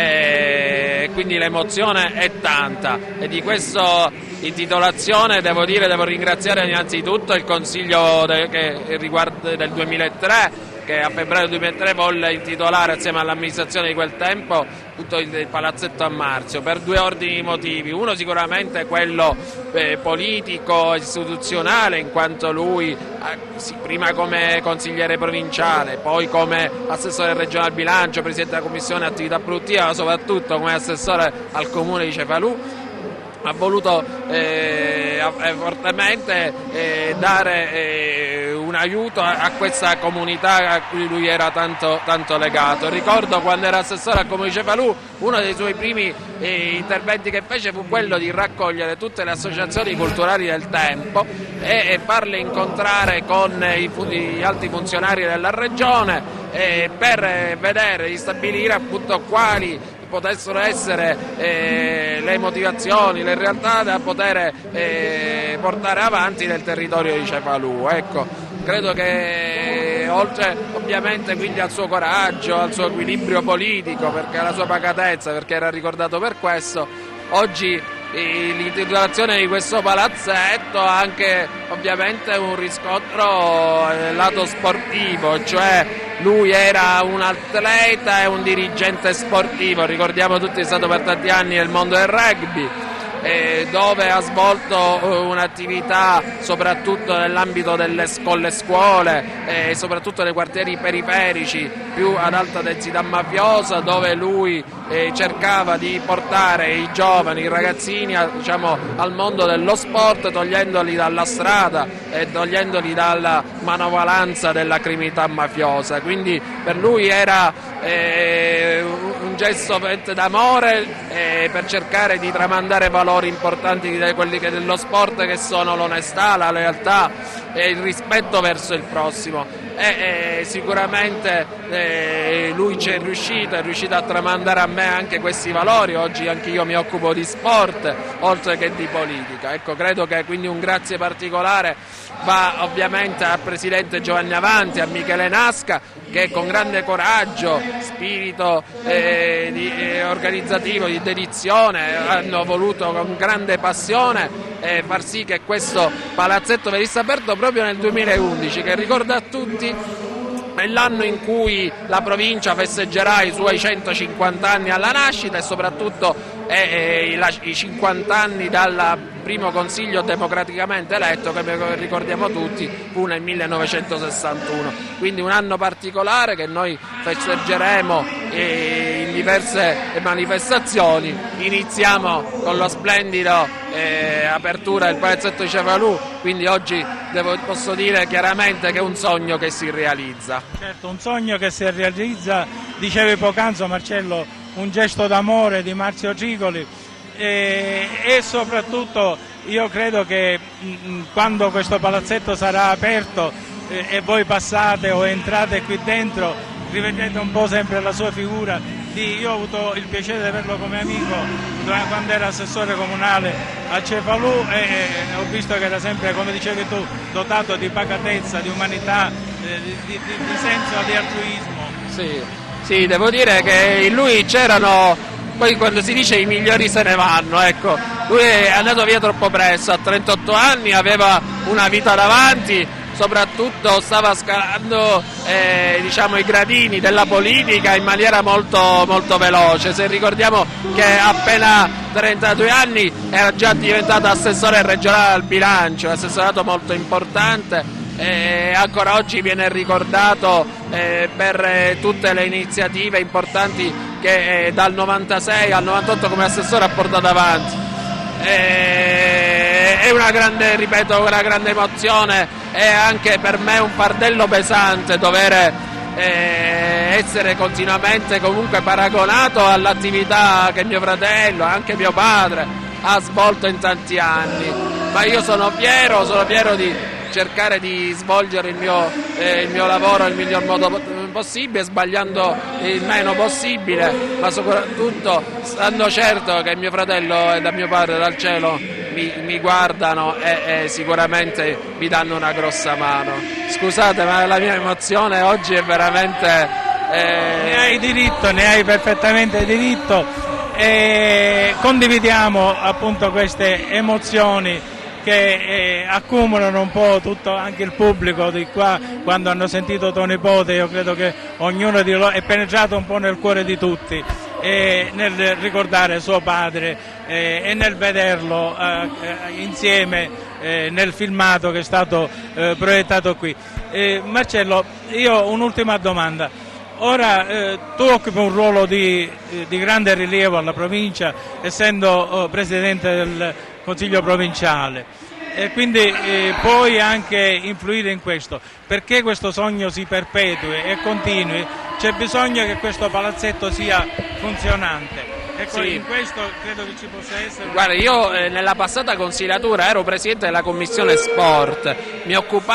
e quindi l'emozione è tanta, e di questa intitolazione devo dire, devo ringraziare innanzitutto il Consiglio de, che riguarda del duemilatré, che a febbraio duemilatré volle intitolare assieme all'amministrazione di quel tempo tutto il, il palazzetto a Marzio, per due ordini di motivi. Uno sicuramente quello eh, politico, istituzionale, in quanto lui eh, sì, prima come consigliere provinciale, poi come assessore regionale al bilancio, presidente della commissione attività produttiva, ma soprattutto come assessore al comune di Cefalù, ha voluto eh, fortemente eh, dare eh, un aiuto a, a questa comunità a cui lui era tanto, tanto legato. Ricordo quando era assessore al comune di Cefalù, uno dei suoi primi eh, interventi che fece fu quello di raccogliere tutte le associazioni culturali del tempo e, e farle incontrare con i, gli alti funzionari della regione eh, per vedere, di stabilire appunto quali potessero essere eh, le motivazioni, le realtà da poter eh, portare avanti nel territorio di Cefalù. Ecco, credo che oltre ovviamente quindi al suo coraggio, al suo equilibrio politico, perché alla sua pacatezza, perché era ricordato per questo, oggi l'intitolazione di questo palazzetto ha anche ovviamente un riscontro nel lato sportivo, cioè lui era un atleta e un dirigente sportivo, ricordiamo tutti, è stato per tanti anni nel mondo del rugby, eh, dove ha svolto un'attività soprattutto nell'ambito delle scuole, scuole e eh, soprattutto nei quartieri periferici più ad alta densità mafiosa, dove lui eh, cercava di portare i giovani, i ragazzini a, diciamo, al mondo dello sport, togliendoli dalla strada e togliendoli dalla manovalanza della criminalità mafiosa. Quindi per lui era eh, un gesto d'amore eh, per cercare di tramandare valori importanti di quelli che dello sport, che sono l'onestà, la lealtà e il rispetto verso il prossimo. E, e sicuramente eh, lui ci è riuscito, è riuscito a tramandare a me anche questi valori. Oggi anche io mi occupo di sport oltre che di politica. Ecco, credo che quindi un grazie particolare va ovviamente al presidente Giovanni Avanti, a Michele Nasca, che con grande coraggio, spirito eh, di, eh, organizzativo, di dedizione, hanno voluto con grande passione eh, far sì che questo palazzetto venisse aperto proprio nel duemilaundici, che ricorda a tutti è l'anno in cui la provincia festeggerà i suoi centocinquanta anni alla nascita e soprattutto eh, eh, i cinquanta anni dal primo consiglio democraticamente eletto, che ricordiamo tutti fu nel millenovecentosessantuno. Quindi un anno particolare che noi festeggeremo eh, in diverse manifestazioni. Iniziamo con lo splendido eh, apertura del palazzetto di Cefalù, quindi oggi devo, posso dire chiaramente che è un sogno che si realizza. Certo, un sogno che si realizza, dicevi poc'anzi Marcello, un gesto d'amore di Marzio Tricoli e, e soprattutto io credo che mh, quando questo palazzetto sarà aperto eh, e voi passate o entrate qui dentro, rivedete un po' sempre la sua figura. Di, io ho avuto il piacere di averlo come amico quando era assessore comunale a Cefalù e, e ho visto che era sempre, come dicevi tu, dotato di pacatezza, di umanità, eh, di, di, di senso di altruismo. Sì, sì, devo dire che in lui c'erano, poi quando si dice i migliori se ne vanno, ecco, lui è andato via troppo presto, a trentotto anni, aveva una vita davanti, soprattutto stava scalando eh, diciamo, i gradini della politica in maniera molto, molto veloce. Se ricordiamo che a appena trentadue anni era già diventato assessore regionale al bilancio, un assessorato molto importante. E ancora oggi viene ricordato eh, per eh, tutte le iniziative importanti che eh, dal novantasei al novantotto come assessore ha portato avanti. Eh, è una grande, ripeto, una grande emozione, è anche per me un fardello pesante dover eh, essere continuamente comunque paragonato all'attività che mio fratello, anche mio padre, ha svolto in tanti anni. Ma io sono fiero, sono fiero di cercare di svolgere il mio, eh, il mio lavoro nel miglior modo possibile, sbagliando il meno possibile, ma soprattutto stando certo che mio fratello e da mio padre dal cielo mi, mi guardano e, e sicuramente mi danno una grossa mano. Scusate, ma la mia emozione oggi è veramente... Eh... Ne hai diritto, ne hai perfettamente diritto, e condividiamo appunto queste emozioni che eh, accumulano un po' tutto anche il pubblico di qua. Quando hanno sentito tuo nipote, io credo che ognuno di loro è penetrato un po' nel cuore di tutti, e nel ricordare suo padre eh, e nel vederlo eh, insieme eh, nel filmato che è stato eh, proiettato qui. Eh, Marcello, io ho un'ultima domanda. Ora eh, tu occupi un ruolo di, di grande rilievo alla provincia, essendo eh, presidente del Consiglio provinciale, e quindi eh, puoi anche influire in questo. Perché questo sogno si perpetui e continui, c'è bisogno che questo palazzetto sia funzionante. Ecco, sì. In questo credo che ci possa essere... Guarda, io eh, nella passata consigliatura ero presidente della commissione sport, mi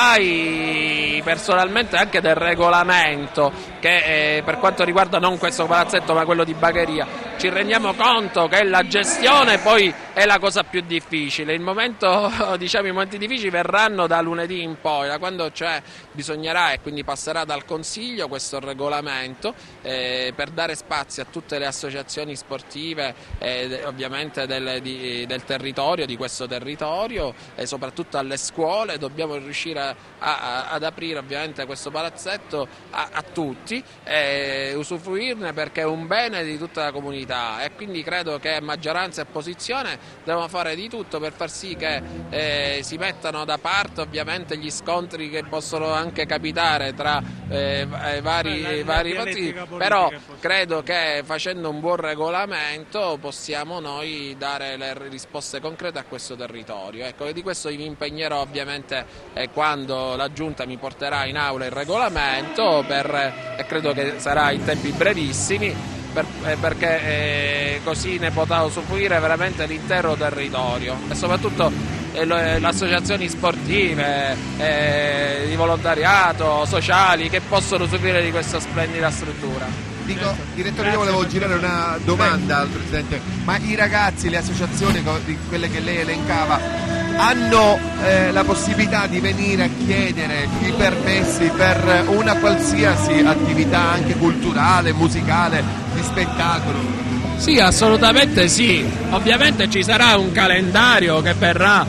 occupai personalmente anche del regolamento che eh, per quanto riguarda non questo palazzetto ma quello di Bagheria. Ci rendiamo conto che la gestione poi è la cosa più difficile. Il momento, diciamo, i momenti difficili verranno da lunedì in poi, da quando cioè bisognerà, e quindi passerà dal Consiglio questo regolamento eh, per dare spazio a tutte le associazioni sportive eh, ovviamente del, di, del territorio, di questo territorio, e soprattutto alle scuole. Dobbiamo riuscire a, a, ad aprire ovviamente questo palazzetto a, a tutti e usufruirne, perché è un bene di tutta la comunità, e quindi credo che maggioranza e opposizione devono fare di tutto per far sì che eh, si mettano da parte ovviamente gli scontri che possono anche capitare tra eh, vari, la, la vari partiti, però credo che facendo un buon regolamento possiamo noi dare le risposte concrete a questo territorio. Ecco, e di questo mi impegnerò ovviamente eh, quando la Giunta mi porterà in aula il regolamento, per, e credo che sarà in tempi brevissimi, Per, eh, perché eh, così ne potrà usufruire veramente l'intero territorio, e soprattutto eh, lo, eh, le associazioni sportive, eh, di volontariato, sociali, che possono usufruire di questa splendida struttura. Dico, direttore, io volevo girare una domanda al Presidente, ma i ragazzi, le associazioni, di quelle che lei elencava, hanno eh, la possibilità di venire a chiedere i permessi per una qualsiasi attività anche culturale, musicale, di spettacolo? Sì, assolutamente sì. Ovviamente ci sarà un calendario che verrà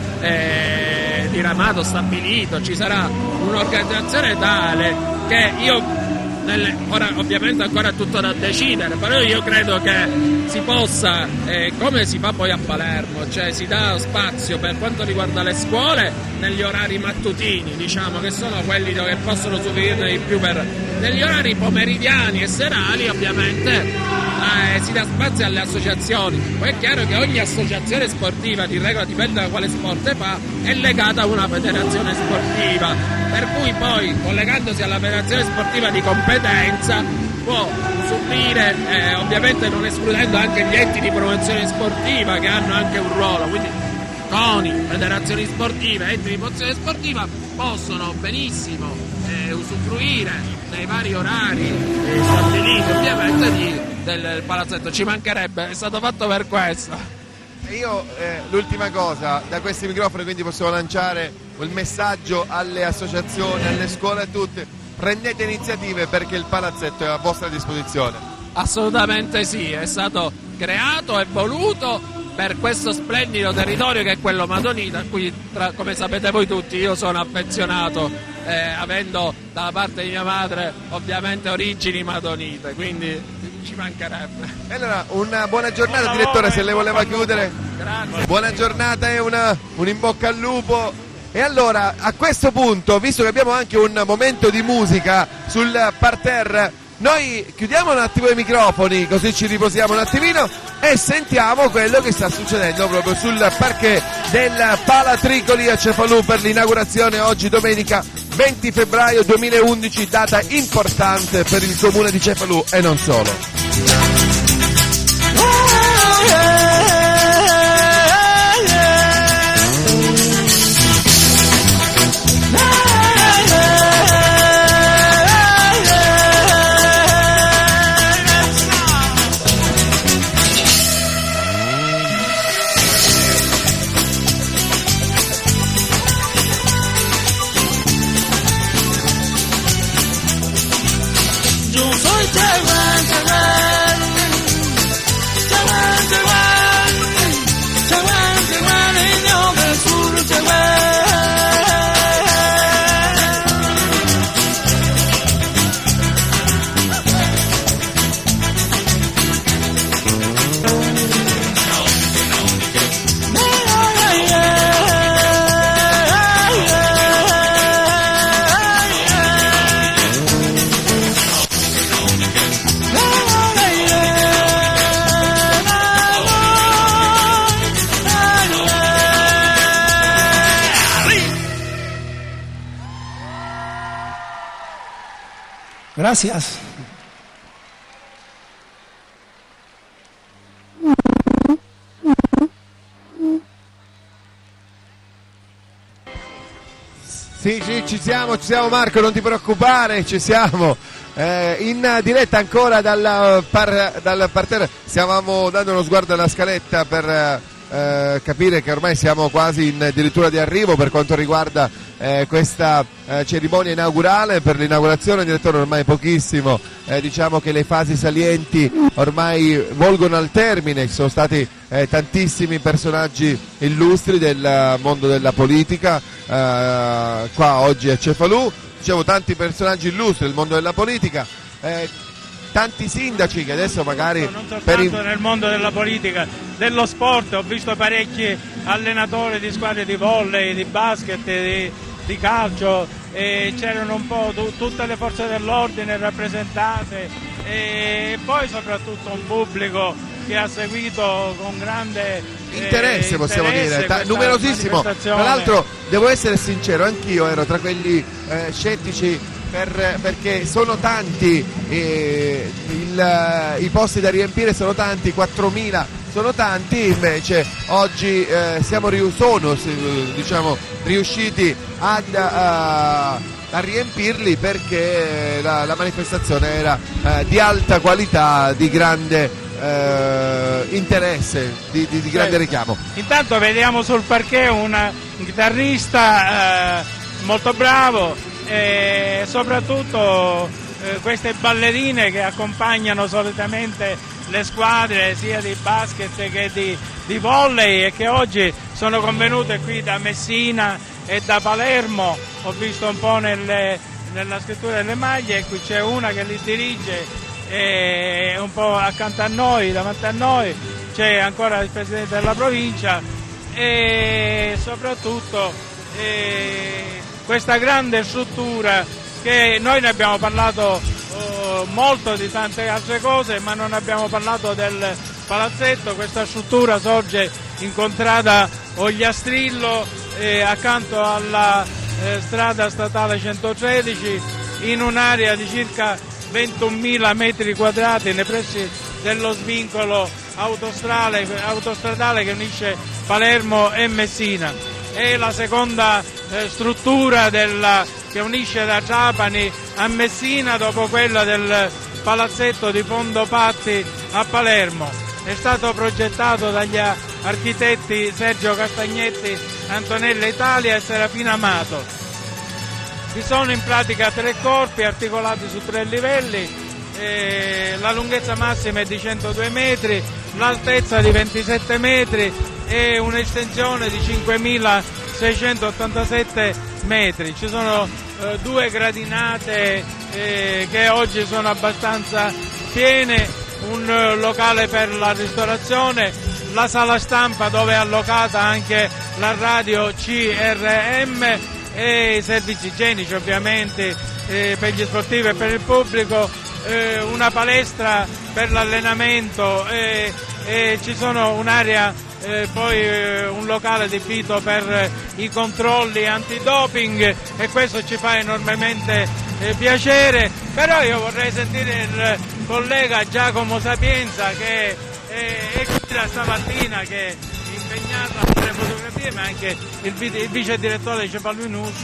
eh, diramato, stabilito, ci sarà un'organizzazione tale che io... Nelle, ora ovviamente ancora è tutto da decidere, però io credo che si possa, eh, come si fa poi a Palermo, cioè si dà spazio per quanto riguarda le scuole negli orari mattutini, diciamo, che sono quelli che possono usufruirne di più, per negli orari pomeridiani e serali ovviamente eh, si dà spazio alle associazioni. Poi è chiaro che ogni associazione sportiva, di regola dipende da quale sport fa, è legata a una federazione sportiva, per cui poi collegandosi alla federazione sportiva di competenza può usufruire, eh, ovviamente non escludendo anche gli enti di promozione sportiva che hanno anche un ruolo, quindi CONI, federazioni sportive, enti di promozione sportiva possono benissimo eh, usufruire nei vari orari eh, stabiliti ovviamente di, del palazzetto. Ci mancherebbe, è stato fatto per questo. E io eh, l'ultima cosa, da questi microfoni quindi possiamo lanciare il messaggio alle associazioni, alle scuole, a tutte: prendete iniziative perché il palazzetto è a vostra disposizione. Assolutamente sì, è stato creato e voluto per questo splendido territorio che è quello madonita, a cui tra, come sapete voi tutti io sono affezionato, eh, avendo dalla parte di mia madre ovviamente origini madonite, quindi ci mancherebbe. E allora una buona giornata, buon direttore, se lei voleva chiudere. Grazie. Buona giornata e una, un in bocca al lupo. E allora a questo punto, visto che abbiamo anche un momento di musica sul parterre, noi chiudiamo un attimo i microfoni così ci riposiamo un attimino e sentiamo quello che sta succedendo proprio sul parquet del Pala Tricoli a Cefalù per l'inaugurazione oggi domenica venti febbraio duemilaundici, data importante per il comune di Cefalù e non solo. Gracias. Sì, sì, ci siamo, ci siamo Marco, non ti preoccupare, ci siamo. Eh, in diretta ancora dal, par, dal parterre, stavamo dando uno sguardo alla scaletta per eh, capire che ormai siamo quasi in addirittura di arrivo per quanto riguarda eh, questa eh, cerimonia inaugurale. Per l'inaugurazione, direttore, ormai pochissimo, eh, diciamo che le fasi salienti ormai volgono al termine, ci sono stati eh, tantissimi personaggi illustri del mondo della politica eh, qua oggi a Cefalù. Dicevo, tanti personaggi illustri del mondo della politica, eh, tanti sindaci che adesso magari non soltanto per il... nel mondo della politica, dello sport, ho visto parecchi allenatori di squadre di volley, di basket, di, di calcio, e c'erano un po' tu, tutte le forze dell'ordine rappresentate, e poi soprattutto un pubblico che ha seguito con grande interesse, eh, possiamo interesse dire, Ta- numerosissimo. Tra l'altro devo essere sincero, anch'io ero tra quelli eh, scettici per, perché sono tanti eh, il, i posti da riempire, sono tanti, quattromila sono tanti, invece oggi eh, siamo sono diciamo riusciti ad, a, a riempirli perché la, la manifestazione era eh, di alta qualità, di grande Eh, interesse, di, di, di grande richiamo. Intanto vediamo sul parquet una, un chitarrista eh, molto bravo e soprattutto eh, queste ballerine che accompagnano solitamente le squadre sia di basket che di, di volley e che oggi sono convenute qui da Messina e da Palermo. Ho visto un po' nelle, nella scrittura delle maglie e qui c'è una che li dirige e un po' accanto a noi, davanti a noi c'è ancora il presidente della provincia e soprattutto eh, questa grande struttura che noi ne abbiamo parlato eh, molto di tante altre cose, ma non abbiamo parlato del palazzetto. Questa struttura sorge in contrada Ogliastrillo eh, accanto alla eh, strada statale centotredici, in un'area di circa ventunomila metri quadrati nei pressi dello svincolo autostradale, autostradale che unisce Palermo e Messina. È la seconda eh, struttura della, che unisce da Trapani a Messina dopo quella del palazzetto di Fondopatti a Palermo. È stato progettato dagli architetti Sergio Castagnetti, Antonella Italia e Serafina Amato. Vi sono in pratica tre corpi articolati su tre livelli, eh, la lunghezza massima è di centodue metri, l'altezza di ventisette metri e un'estensione di cinquemilaseicentottantasette metri. Ci sono eh, due gradinate eh, che oggi sono abbastanza piene, un eh, locale per la ristorazione, la sala stampa dove è allocata anche la radio C R M e i servizi igienici ovviamente eh, per gli sportivi e per il pubblico, eh, una palestra per l'allenamento e, e ci sono un'area, eh, poi eh, un locale adibito per eh, i controlli antidoping e questo ci fa enormemente eh, piacere. Però io vorrei sentire il collega Giacomo Sapienza che è, è qui da stamattina, che è impegnato a fare fotografie, ma anche il, vice, il vice direttore di Cefalù News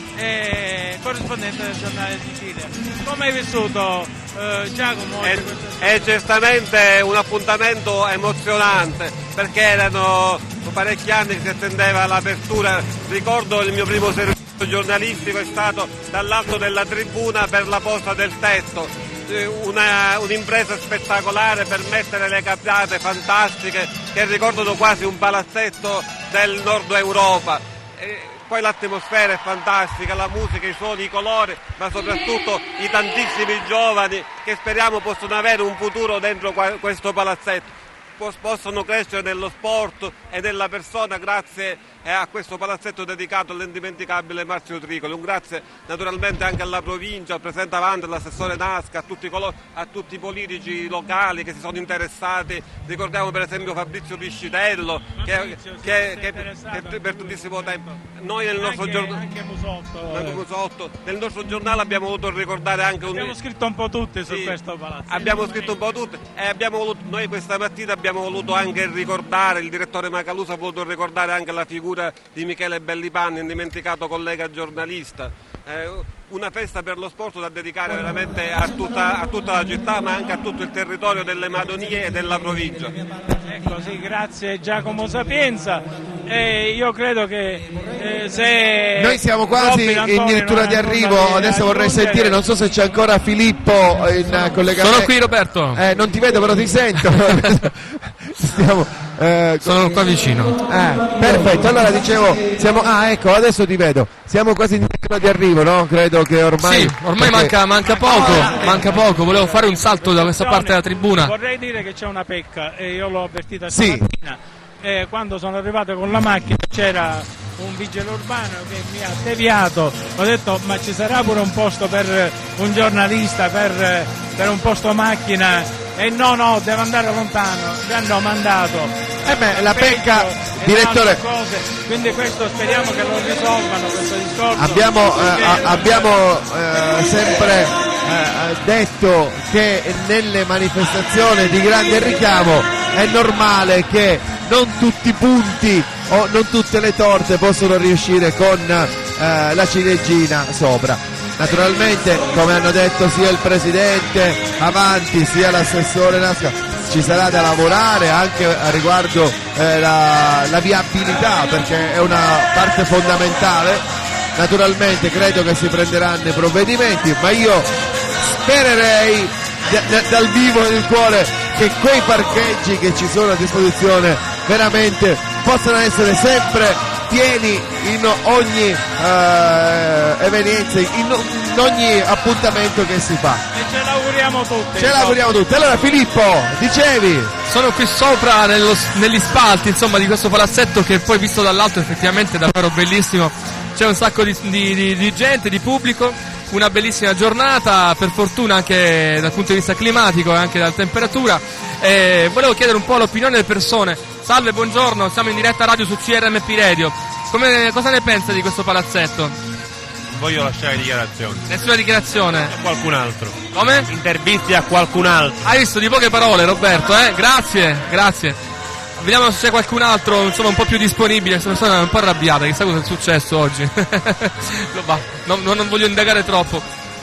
e corrispondente del giornale Sicilia. Come hai vissuto eh, Giacomo? È, è certamente un appuntamento emozionante perché erano parecchi anni che si attendeva l'apertura. Ricordo il mio primo servizio giornalistico è stato dall'alto della tribuna per la posta del tetto. Una, un'impresa spettacolare per mettere le capriate fantastiche che ricordano quasi un palazzetto del nord Europa. E poi l'atmosfera è fantastica, la musica, i suoni, i colori, ma soprattutto i tantissimi giovani che speriamo possono avere un futuro dentro questo palazzetto, possono crescere nello sport e nella persona grazie a questo palazzetto dedicato all'indimenticabile Marzio Tricoli. Un grazie naturalmente anche alla provincia, al presidente Avanti, all'assessore Nasca, a tutti, coloro, a tutti i politici locali che si sono interessati. Ricordiamo per esempio Fabrizio Piscitello che, che, che, che per tantissimo tempo noi nel nostro, anche, giorn- anche Musotto, anche Musotto, nel nostro giornale abbiamo voluto ricordare anche un... abbiamo scritto un po' tutti su sì, questo palazzo, abbiamo scritto un po' tutti e abbiamo voluto, noi questa mattina abbiamo voluto anche ricordare, il direttore Macaluso ha voluto ricordare anche la figura di Michele Bellipanni, indimenticato collega giornalista. Eh, una festa per lo sport da dedicare veramente a tutta, a tutta la città, ma anche a tutto il territorio delle Madonie e della provincia. Ecco, sì, grazie Giacomo Sapienza. Eh, io credo che eh, se noi siamo quasi addirittura di arrivo, adesso vorrei sentire, non so se c'è ancora Filippo in collegamento. Sono qui Roberto. Eh, non ti vedo però ti sento. Stiamo, eh, sono qua vicino. Eh, perfetto, allora dicevo, siamo, ah ecco, adesso ti vedo, siamo quasi di arrivo, no? Credo che ormai... Sì, ormai perché... manca, manca poco, manca poco, volevo fare un salto da questa parte della tribuna. Vorrei dire che c'è una pecca, e io l'ho avvertita stamattina, sì. eh, quando sono arrivato con la macchina c'era un vigile urbano che mi ha deviato, ho detto ma ci sarà pure un posto per un giornalista, per, per un posto macchina, e no no, deve andare lontano, mi hanno mandato. Eh beh, la pecca, direttore. Cose. Quindi questo speriamo che lo risolvano questo discorso. Abbiamo, eh, abbiamo eh, sempre eh, detto che nelle manifestazioni di grande richiamo è normale che non tutti i punti o non tutte le torte possono riuscire con eh, la ciliegina sopra. Naturalmente, come hanno detto sia il presidente Avanti sia l'assessore Nasca, ci sarà da lavorare anche a riguardo eh, la, la viabilità, perché è una parte fondamentale. Naturalmente credo che si prenderanno i provvedimenti, ma io spererei d- d- dal vivo e nel cuore che quei parcheggi che ci sono a disposizione veramente possano essere sempre pieni in ogni eh, evenienza, in, in ogni appuntamento che si fa. E ce l'auguriamo tutti. Ce l'auguriamo tutti. Allora Filippo, dicevi? Sono qui sopra nello, negli spalti, insomma, di questo palazzetto che poi visto dall'alto effettivamente è davvero bellissimo. C'è un sacco di, di, di, di gente, di pubblico, una bellissima giornata, per fortuna anche dal punto di vista climatico e anche dalla temperatura. E volevo chiedere un po' l'opinione delle persone. Salve, buongiorno, siamo in diretta radio su C R M P Radio. Come, cosa ne pensa di questo palazzetto? Non voglio lasciare dichiarazioni. Nessuna dichiarazione? A qualcun altro. Come? Intervisti a qualcun altro. Hai visto, di poche parole Roberto, eh? Grazie, grazie. Vediamo se c'è qualcun altro, insomma, un po' più disponibile. Questa persona è un po' arrabbiata, chissà cosa è successo oggi. non, non voglio indagare troppo.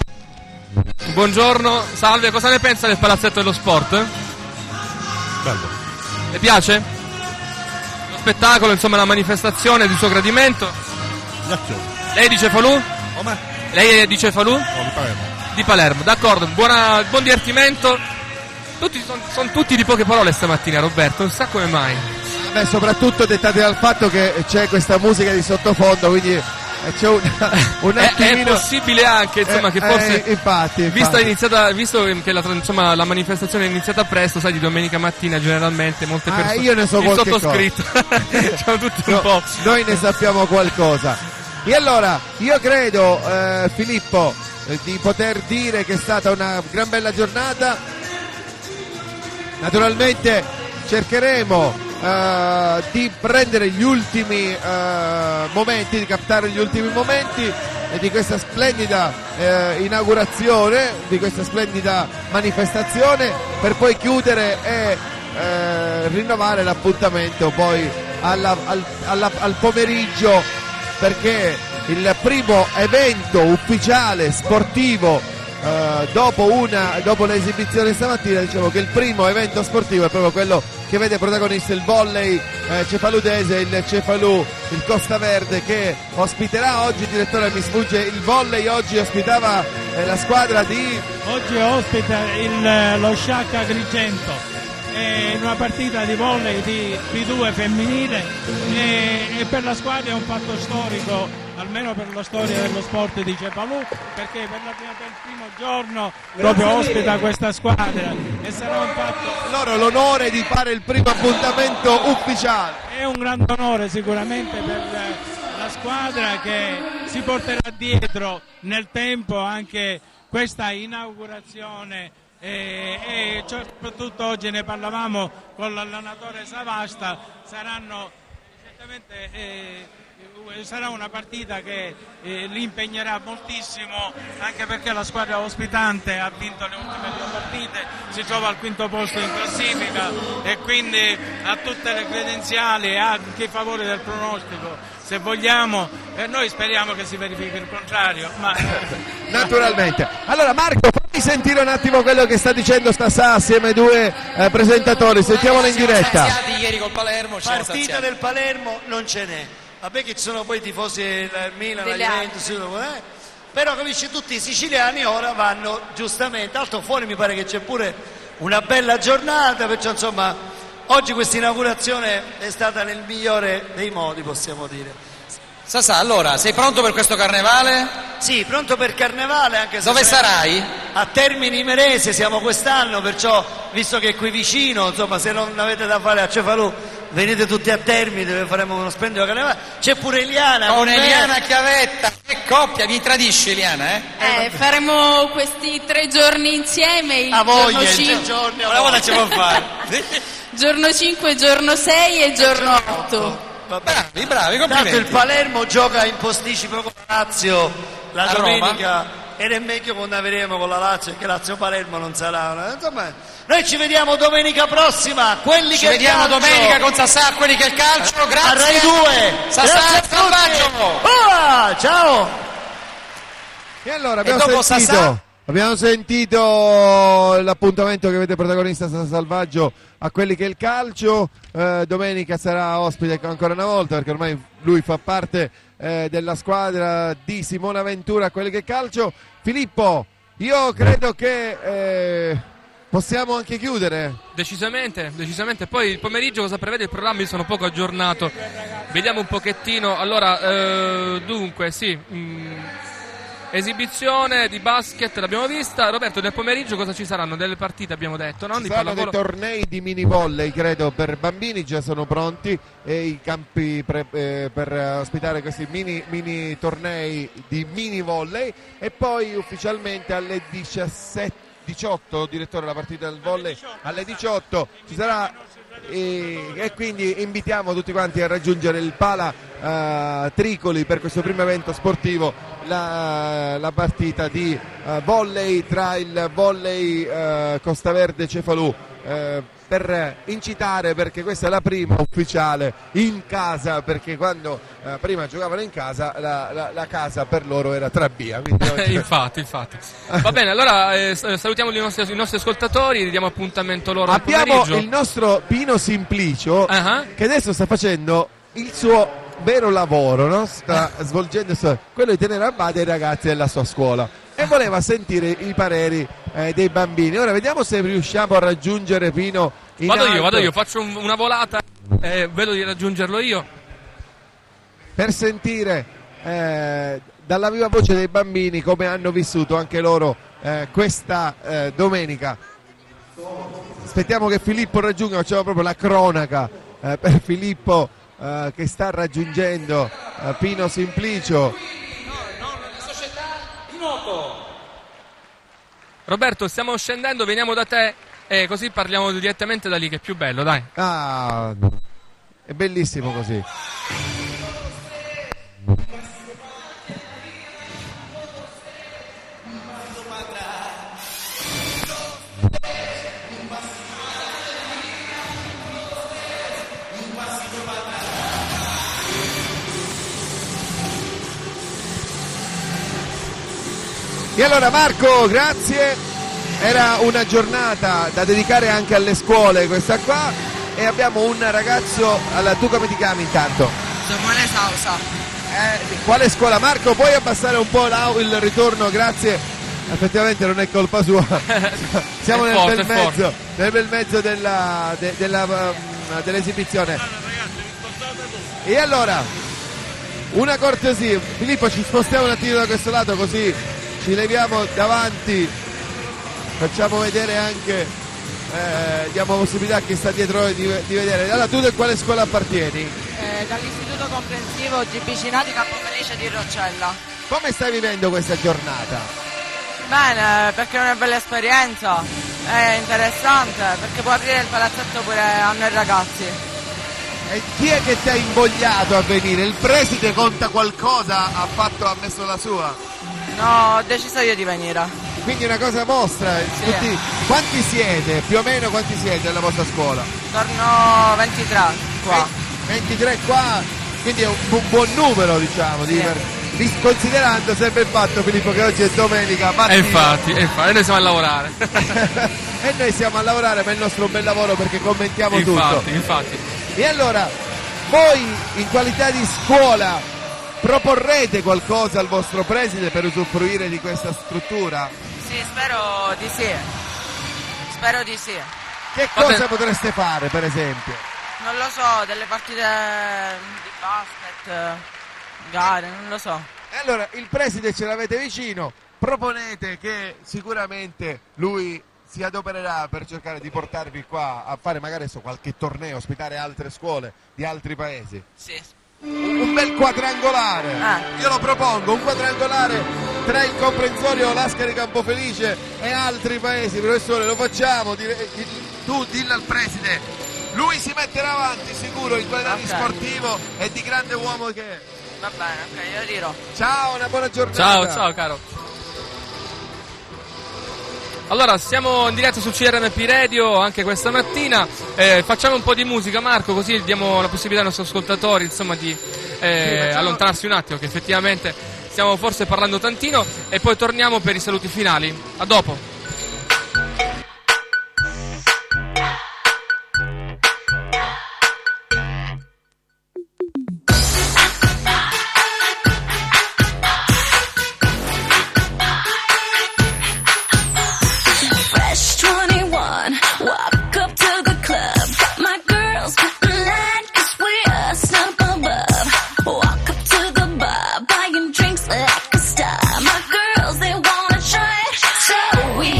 Buongiorno, salve, cosa ne pensa del palazzetto dello sport? Bello. Le piace? Lo spettacolo, insomma, la manifestazione di suo gradimento? Lei dice Cefalù? Come? Lei è di Cefalù? No, di Palermo. Di Palermo, d'accordo, buona, buon divertimento. Tutti, sono son tutti di poche parole stamattina, Roberto, non sa come mai. Beh, soprattutto dettate dal fatto che c'è questa musica di sottofondo, quindi eh, c'è un, un È, è attimino... possibile anche, insomma, Eh, che forse, eh, infatti, Visto, infatti. è iniziata, visto che la, insomma, la manifestazione è iniziata presto, sai, di domenica mattina generalmente molte Ah, persone... io ne so il qualche sottoscritto. Siamo tutti un No, po'... noi ne sappiamo qualcosa. E allora, io credo, eh, Filippo, eh, di poter dire che è stata una gran bella giornata. Naturalmente cercheremo eh, di prendere gli ultimi eh, momenti, di captare gli ultimi momenti eh, di questa splendida eh, inaugurazione, di questa splendida manifestazione, per poi chiudere e eh, rinnovare l'appuntamento poi alla- al, alla- al pomeriggio, perché il primo evento ufficiale sportivo eh, dopo, una, dopo l'esibizione stamattina, diciamo che il primo evento sportivo è proprio quello che vede protagonista il volley eh, cefaludese, il Cefalù, il Costa Verde, che ospiterà oggi, direttore mi sfugge, il volley oggi ospitava eh, la squadra di... Oggi ospita il, lo Sciacca Agrigento eh, in una partita di volley di B due femminile e, e per la squadra è un fatto storico, almeno per la storia dello sport di Cefalù, perché per, la, per il primo giorno proprio ospita questa squadra e sarà un fatto... loro l'onore di fare il primo appuntamento ufficiale. È un grande onore sicuramente per la squadra che si porterà dietro nel tempo anche questa inaugurazione e, e soprattutto oggi ne parlavamo con l'allenatore Savasta, saranno certamente eh, sarà una partita che eh, li impegnerà moltissimo, anche perché la squadra ospitante ha vinto le ultime due partite, si trova al quinto posto in classifica e quindi ha tutte le credenziali e ha anche i favori del pronostico, se vogliamo, e noi speriamo che si verifichi il contrario, ma Naturalmente. Allora Marco, fammi sentire un attimo quello che sta dicendo Stasà assieme ai due eh, presentatori, sentiamolo in diretta. Ieri col Palermo ci siamo Partita saziati. del Palermo non ce n'è. Vabbè che ci sono poi i tifosi del Milan, la Delle Juventus, eh? Però capisci, tutti i siciliani ora vanno giustamente, altro fuori mi pare che c'è pure una bella giornata, perciò insomma oggi questa inaugurazione è stata nel migliore dei modi, possiamo dire. Sasà, allora, sei pronto per questo carnevale? Sì, pronto per carnevale, anche se... Dove sarà- sarai? A Termini Imerese siamo quest'anno, perciò visto che è qui vicino, insomma, se non avete da fare a Cefalù, venite tutti a Termini dove faremo uno splendido carnevale. C'è pure Eliana. Con me. Eliana Chiavetta, che coppia, mi tradisce Eliana, eh? Eh, faremo questi tre giorni insieme, il A voglia, giorno in tre cinque, giorni, una volta ci può fare. giorno cinque, giorno sei e giorno otto. Bravi, bravi, Tanto complimenti. il Palermo gioca in posticipo con la Lazio la A domenica ed è meglio quando avremo con la Lazio, perché Lazio-Palermo non sarà. Insomma, noi ci vediamo domenica prossima, quelli Ci che vediamo calcio. domenica con Sasà, quelli che il calcio, grazie. A Rai due. Sasà, Grazie a tutti. Salvaggio. Ah, ciao. E allora E abbiamo dopo sentito, Sasà? abbiamo sentito l'appuntamento che vede protagonista Sasà Salvaggio a quelli che è il calcio. Eh, domenica sarà ospite ancora una volta, perché ormai lui fa parte eh, della squadra di Simona Ventura a quelli che è il calcio. Filippo, io credo che eh, possiamo anche chiudere. Decisamente, decisamente. Poi il pomeriggio cosa prevede il programma? Io sono poco aggiornato. Vediamo un pochettino. Allora, eh, dunque, sì. mm, Esibizione di basket l'abbiamo vista. Roberto, nel pomeriggio cosa ci saranno? Delle partite abbiamo detto, no? Ci Di saranno dei pallavolo. tornei di mini volley, credo, per bambini già sono pronti, e i campi pre- eh, per ospitare questi mini, mini tornei di mini volley, e poi ufficialmente alle diciassette diciotto, direttore, la partita del volley alle diciotto ci sarà, e, e quindi invitiamo tutti quanti a raggiungere il Pala eh, Tricoli per questo primo evento sportivo, la, la partita di eh, volley tra il volley eh, Costa Verde Cefalù, eh, per incitare, perché questa è la prima ufficiale in casa, perché quando eh, prima giocavano in casa la, la, la casa per loro era Trabia, quindi oggi- infatti, infatti. Va bene, allora eh, s- salutiamo i nostri, i nostri ascoltatori, diamo appuntamento loro al abbiamo pomeriggio. il nostro Pino Simplicio Uh-huh. che adesso sta facendo il suo vero lavoro, no? Sta svolgendo il suo- quello di tenere a bada i ragazzi della sua scuola. e voleva sentire i pareri eh, dei bambini. Ora vediamo se riusciamo a raggiungere Pino in Vado alto. io, vado io, faccio un- una volata e vedo di raggiungerlo io. Per sentire eh, dalla viva voce dei bambini come hanno vissuto anche loro eh, questa eh, domenica. Aspettiamo che Filippo raggiunga, facciamo proprio la cronaca eh, per Filippo eh, che sta raggiungendo eh, Pino Simplicio. Roberto, stiamo scendendo, veniamo da te e così parliamo direttamente da lì, che è più bello, dai. Ah, è bellissimo così. E allora Marco, grazie, era una giornata da dedicare anche alle scuole questa qua e abbiamo un ragazzo, allora, tu come ti chiami intanto? Samuele Sausa. Eh, quale scuola? Marco, puoi abbassare un po' la- il ritorno, grazie, effettivamente non è colpa sua, siamo È nel forte, bel è forte. mezzo, nel bel mezzo della, de- della, um, dell'esibizione. E allora, una cortesia, Filippo, ci spostiamo un attimo da questo lato così ci leviamo davanti, facciamo vedere anche, eh, diamo possibilità a chi sta dietro noi di, di vedere. Allora tu da quale scuola appartieni? Eh, dall'istituto comprensivo G B Cinati Campofelice di Roccella. Come stai vivendo questa giornata? Bene, perché è una bella esperienza, è interessante, perché può aprire il palazzetto pure a noi ragazzi. E chi è che ti ha invogliato a venire? Il preside conta qualcosa? Ha fatto, ha messo la sua? No, ho deciso io di venire. Quindi è una cosa vostra? Tutti- quanti siete? Più o meno quanti siete alla vostra scuola? Torno ventitré qua. ventitré qua, quindi è un, bu- buon numero, diciamo, di per- di- considerando sempre il fatto, Filippo, che oggi è domenica E mattina. infatti, e infatti, noi siamo a lavorare. E noi siamo a lavorare, ma è il nostro bel lavoro perché commentiamo infatti, tutto. infatti. E allora, voi in qualità di scuola proporrete qualcosa al vostro preside per usufruire di questa struttura? Sì, spero di sì. Spero di sì. Che cosa potreste fare, per esempio? Non lo so, delle partite di basket, gare, non lo so. E allora, il preside ce l'avete vicino, proponete che sicuramente lui si adopererà per cercare di portarvi qua a fare magari adesso qualche torneo, ospitare altre scuole di altri paesi. Sì. Un bel quadrangolare, io lo propongo, un quadrangolare tra il comprensorio Lascari Campofelice e altri paesi. Professore, lo facciamo, dire- tu dillo al preside, lui si metterà avanti sicuro in qualità di Ok. sportivo e di grande uomo che è. Va bene, ok, io dirò. Ciao, una buona giornata. Ciao, ciao caro. Allora, siamo in diretta su C R M P Radio anche questa mattina, eh, facciamo un po' di musica, Marco, così diamo la possibilità ai nostri ascoltatori, insomma, di eh, facciamo- allontanarsi un attimo, che effettivamente stiamo forse parlando tantino, e poi torniamo per i saluti finali. A dopo. Fresh twenty-one, walk up to the club. Got my girls getting light, cause we're a step above. Walk up to the bar, buying drinks like a star. My girls, they wanna try it, so we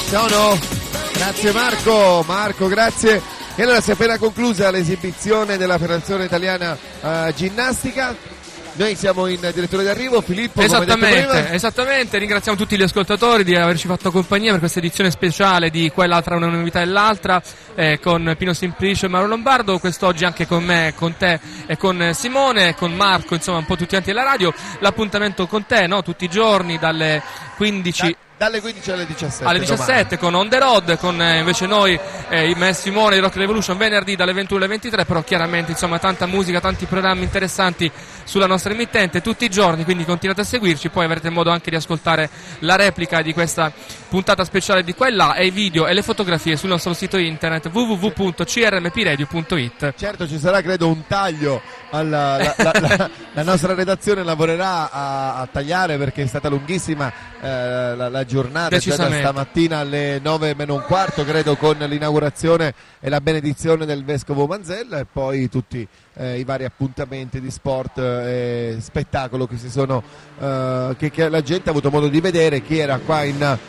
Sono? Grazie Marco, Marco, grazie. E allora si è appena conclusa l'esibizione della Federazione Italiana uh, Ginnastica. Noi siamo in direzione d'arrivo, Filippo. Esattamente, come detto esattamente, ringraziamo tutti gli ascoltatori di averci fatto compagnia per questa edizione speciale di Quella tra una novità e l'altra, eh, con Pino Simplicio e Mauro Lombardo, quest'oggi anche con me, con te e con Simone, con Marco, insomma un po' tutti quanti alla radio. L'appuntamento con te, no? Tutti i giorni dalle quindici... Da- dalle quindici alle diciassette. Alle diciassette domani. Con On The Road, con eh, invece noi, eh, me e Simone di Rock Revolution, venerdì dalle ventuno alle ventitré, però chiaramente insomma tanta musica, tanti programmi interessanti sulla nostra emittente tutti i giorni, quindi continuate a seguirci, poi avrete modo anche di ascoltare la replica di questa puntata speciale di qua e là, e i video e le fotografie sul nostro sito internet w w w punto c r m p radio punto i t. Certo, ci sarà credo un taglio, alla, la, la, la, la nostra redazione lavorerà a, a tagliare perché è stata lunghissima eh, la, la giornata, già da stamattina alle nove meno un quarto credo, con l'inaugurazione e la benedizione del Vescovo Manzella, e poi tutti eh, i vari appuntamenti di sport e spettacolo che si sono eh, che, che la gente ha avuto modo di vedere, chi era qua in eh,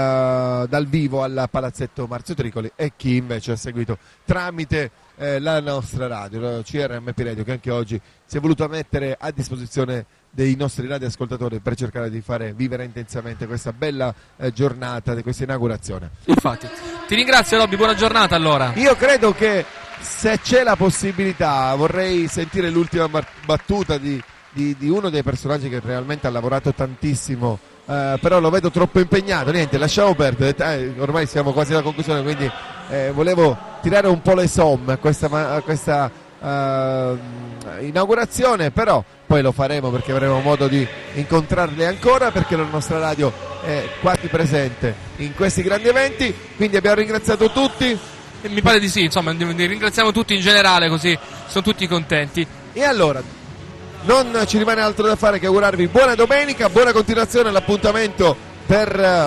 dal vivo al Palazzetto Marzio Tricoli e chi invece ha seguito tramite eh, la nostra radio, C R M P Radio, che anche oggi si è voluta mettere a disposizione dei nostri radioascoltatori per cercare di fare vivere intensamente questa bella eh, giornata di questa inaugurazione. Infatti, ti ringrazio Robby, buona giornata allora. Io credo che se c'è la possibilità vorrei sentire l'ultima battuta di, di, di uno dei personaggi che realmente ha lavorato tantissimo, eh, però lo vedo troppo impegnato. Niente, lasciamo perdere, eh, ormai siamo quasi alla conclusione, quindi eh, volevo tirare un po' le somme a questa, a questa Uh, inaugurazione, però poi lo faremo perché avremo modo di incontrarli ancora, perché la nostra radio è quasi presente in questi grandi eventi, quindi abbiamo ringraziato tutti. E mi pare di sì, insomma, ringraziamo tutti in generale, così sono tutti contenti. E allora non ci rimane altro da fare che augurarvi buona domenica, buona continuazione all'appuntamento per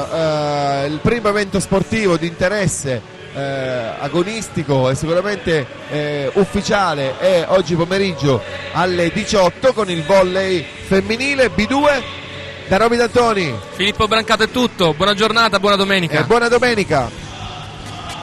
uh, il primo evento sportivo di interesse Eh, agonistico e sicuramente eh, ufficiale è oggi pomeriggio alle diciotto con il volley femminile B due. Da Roby D'Antoni, Filippo Brancato è tutto, buona giornata, buona domenica e buona domenica.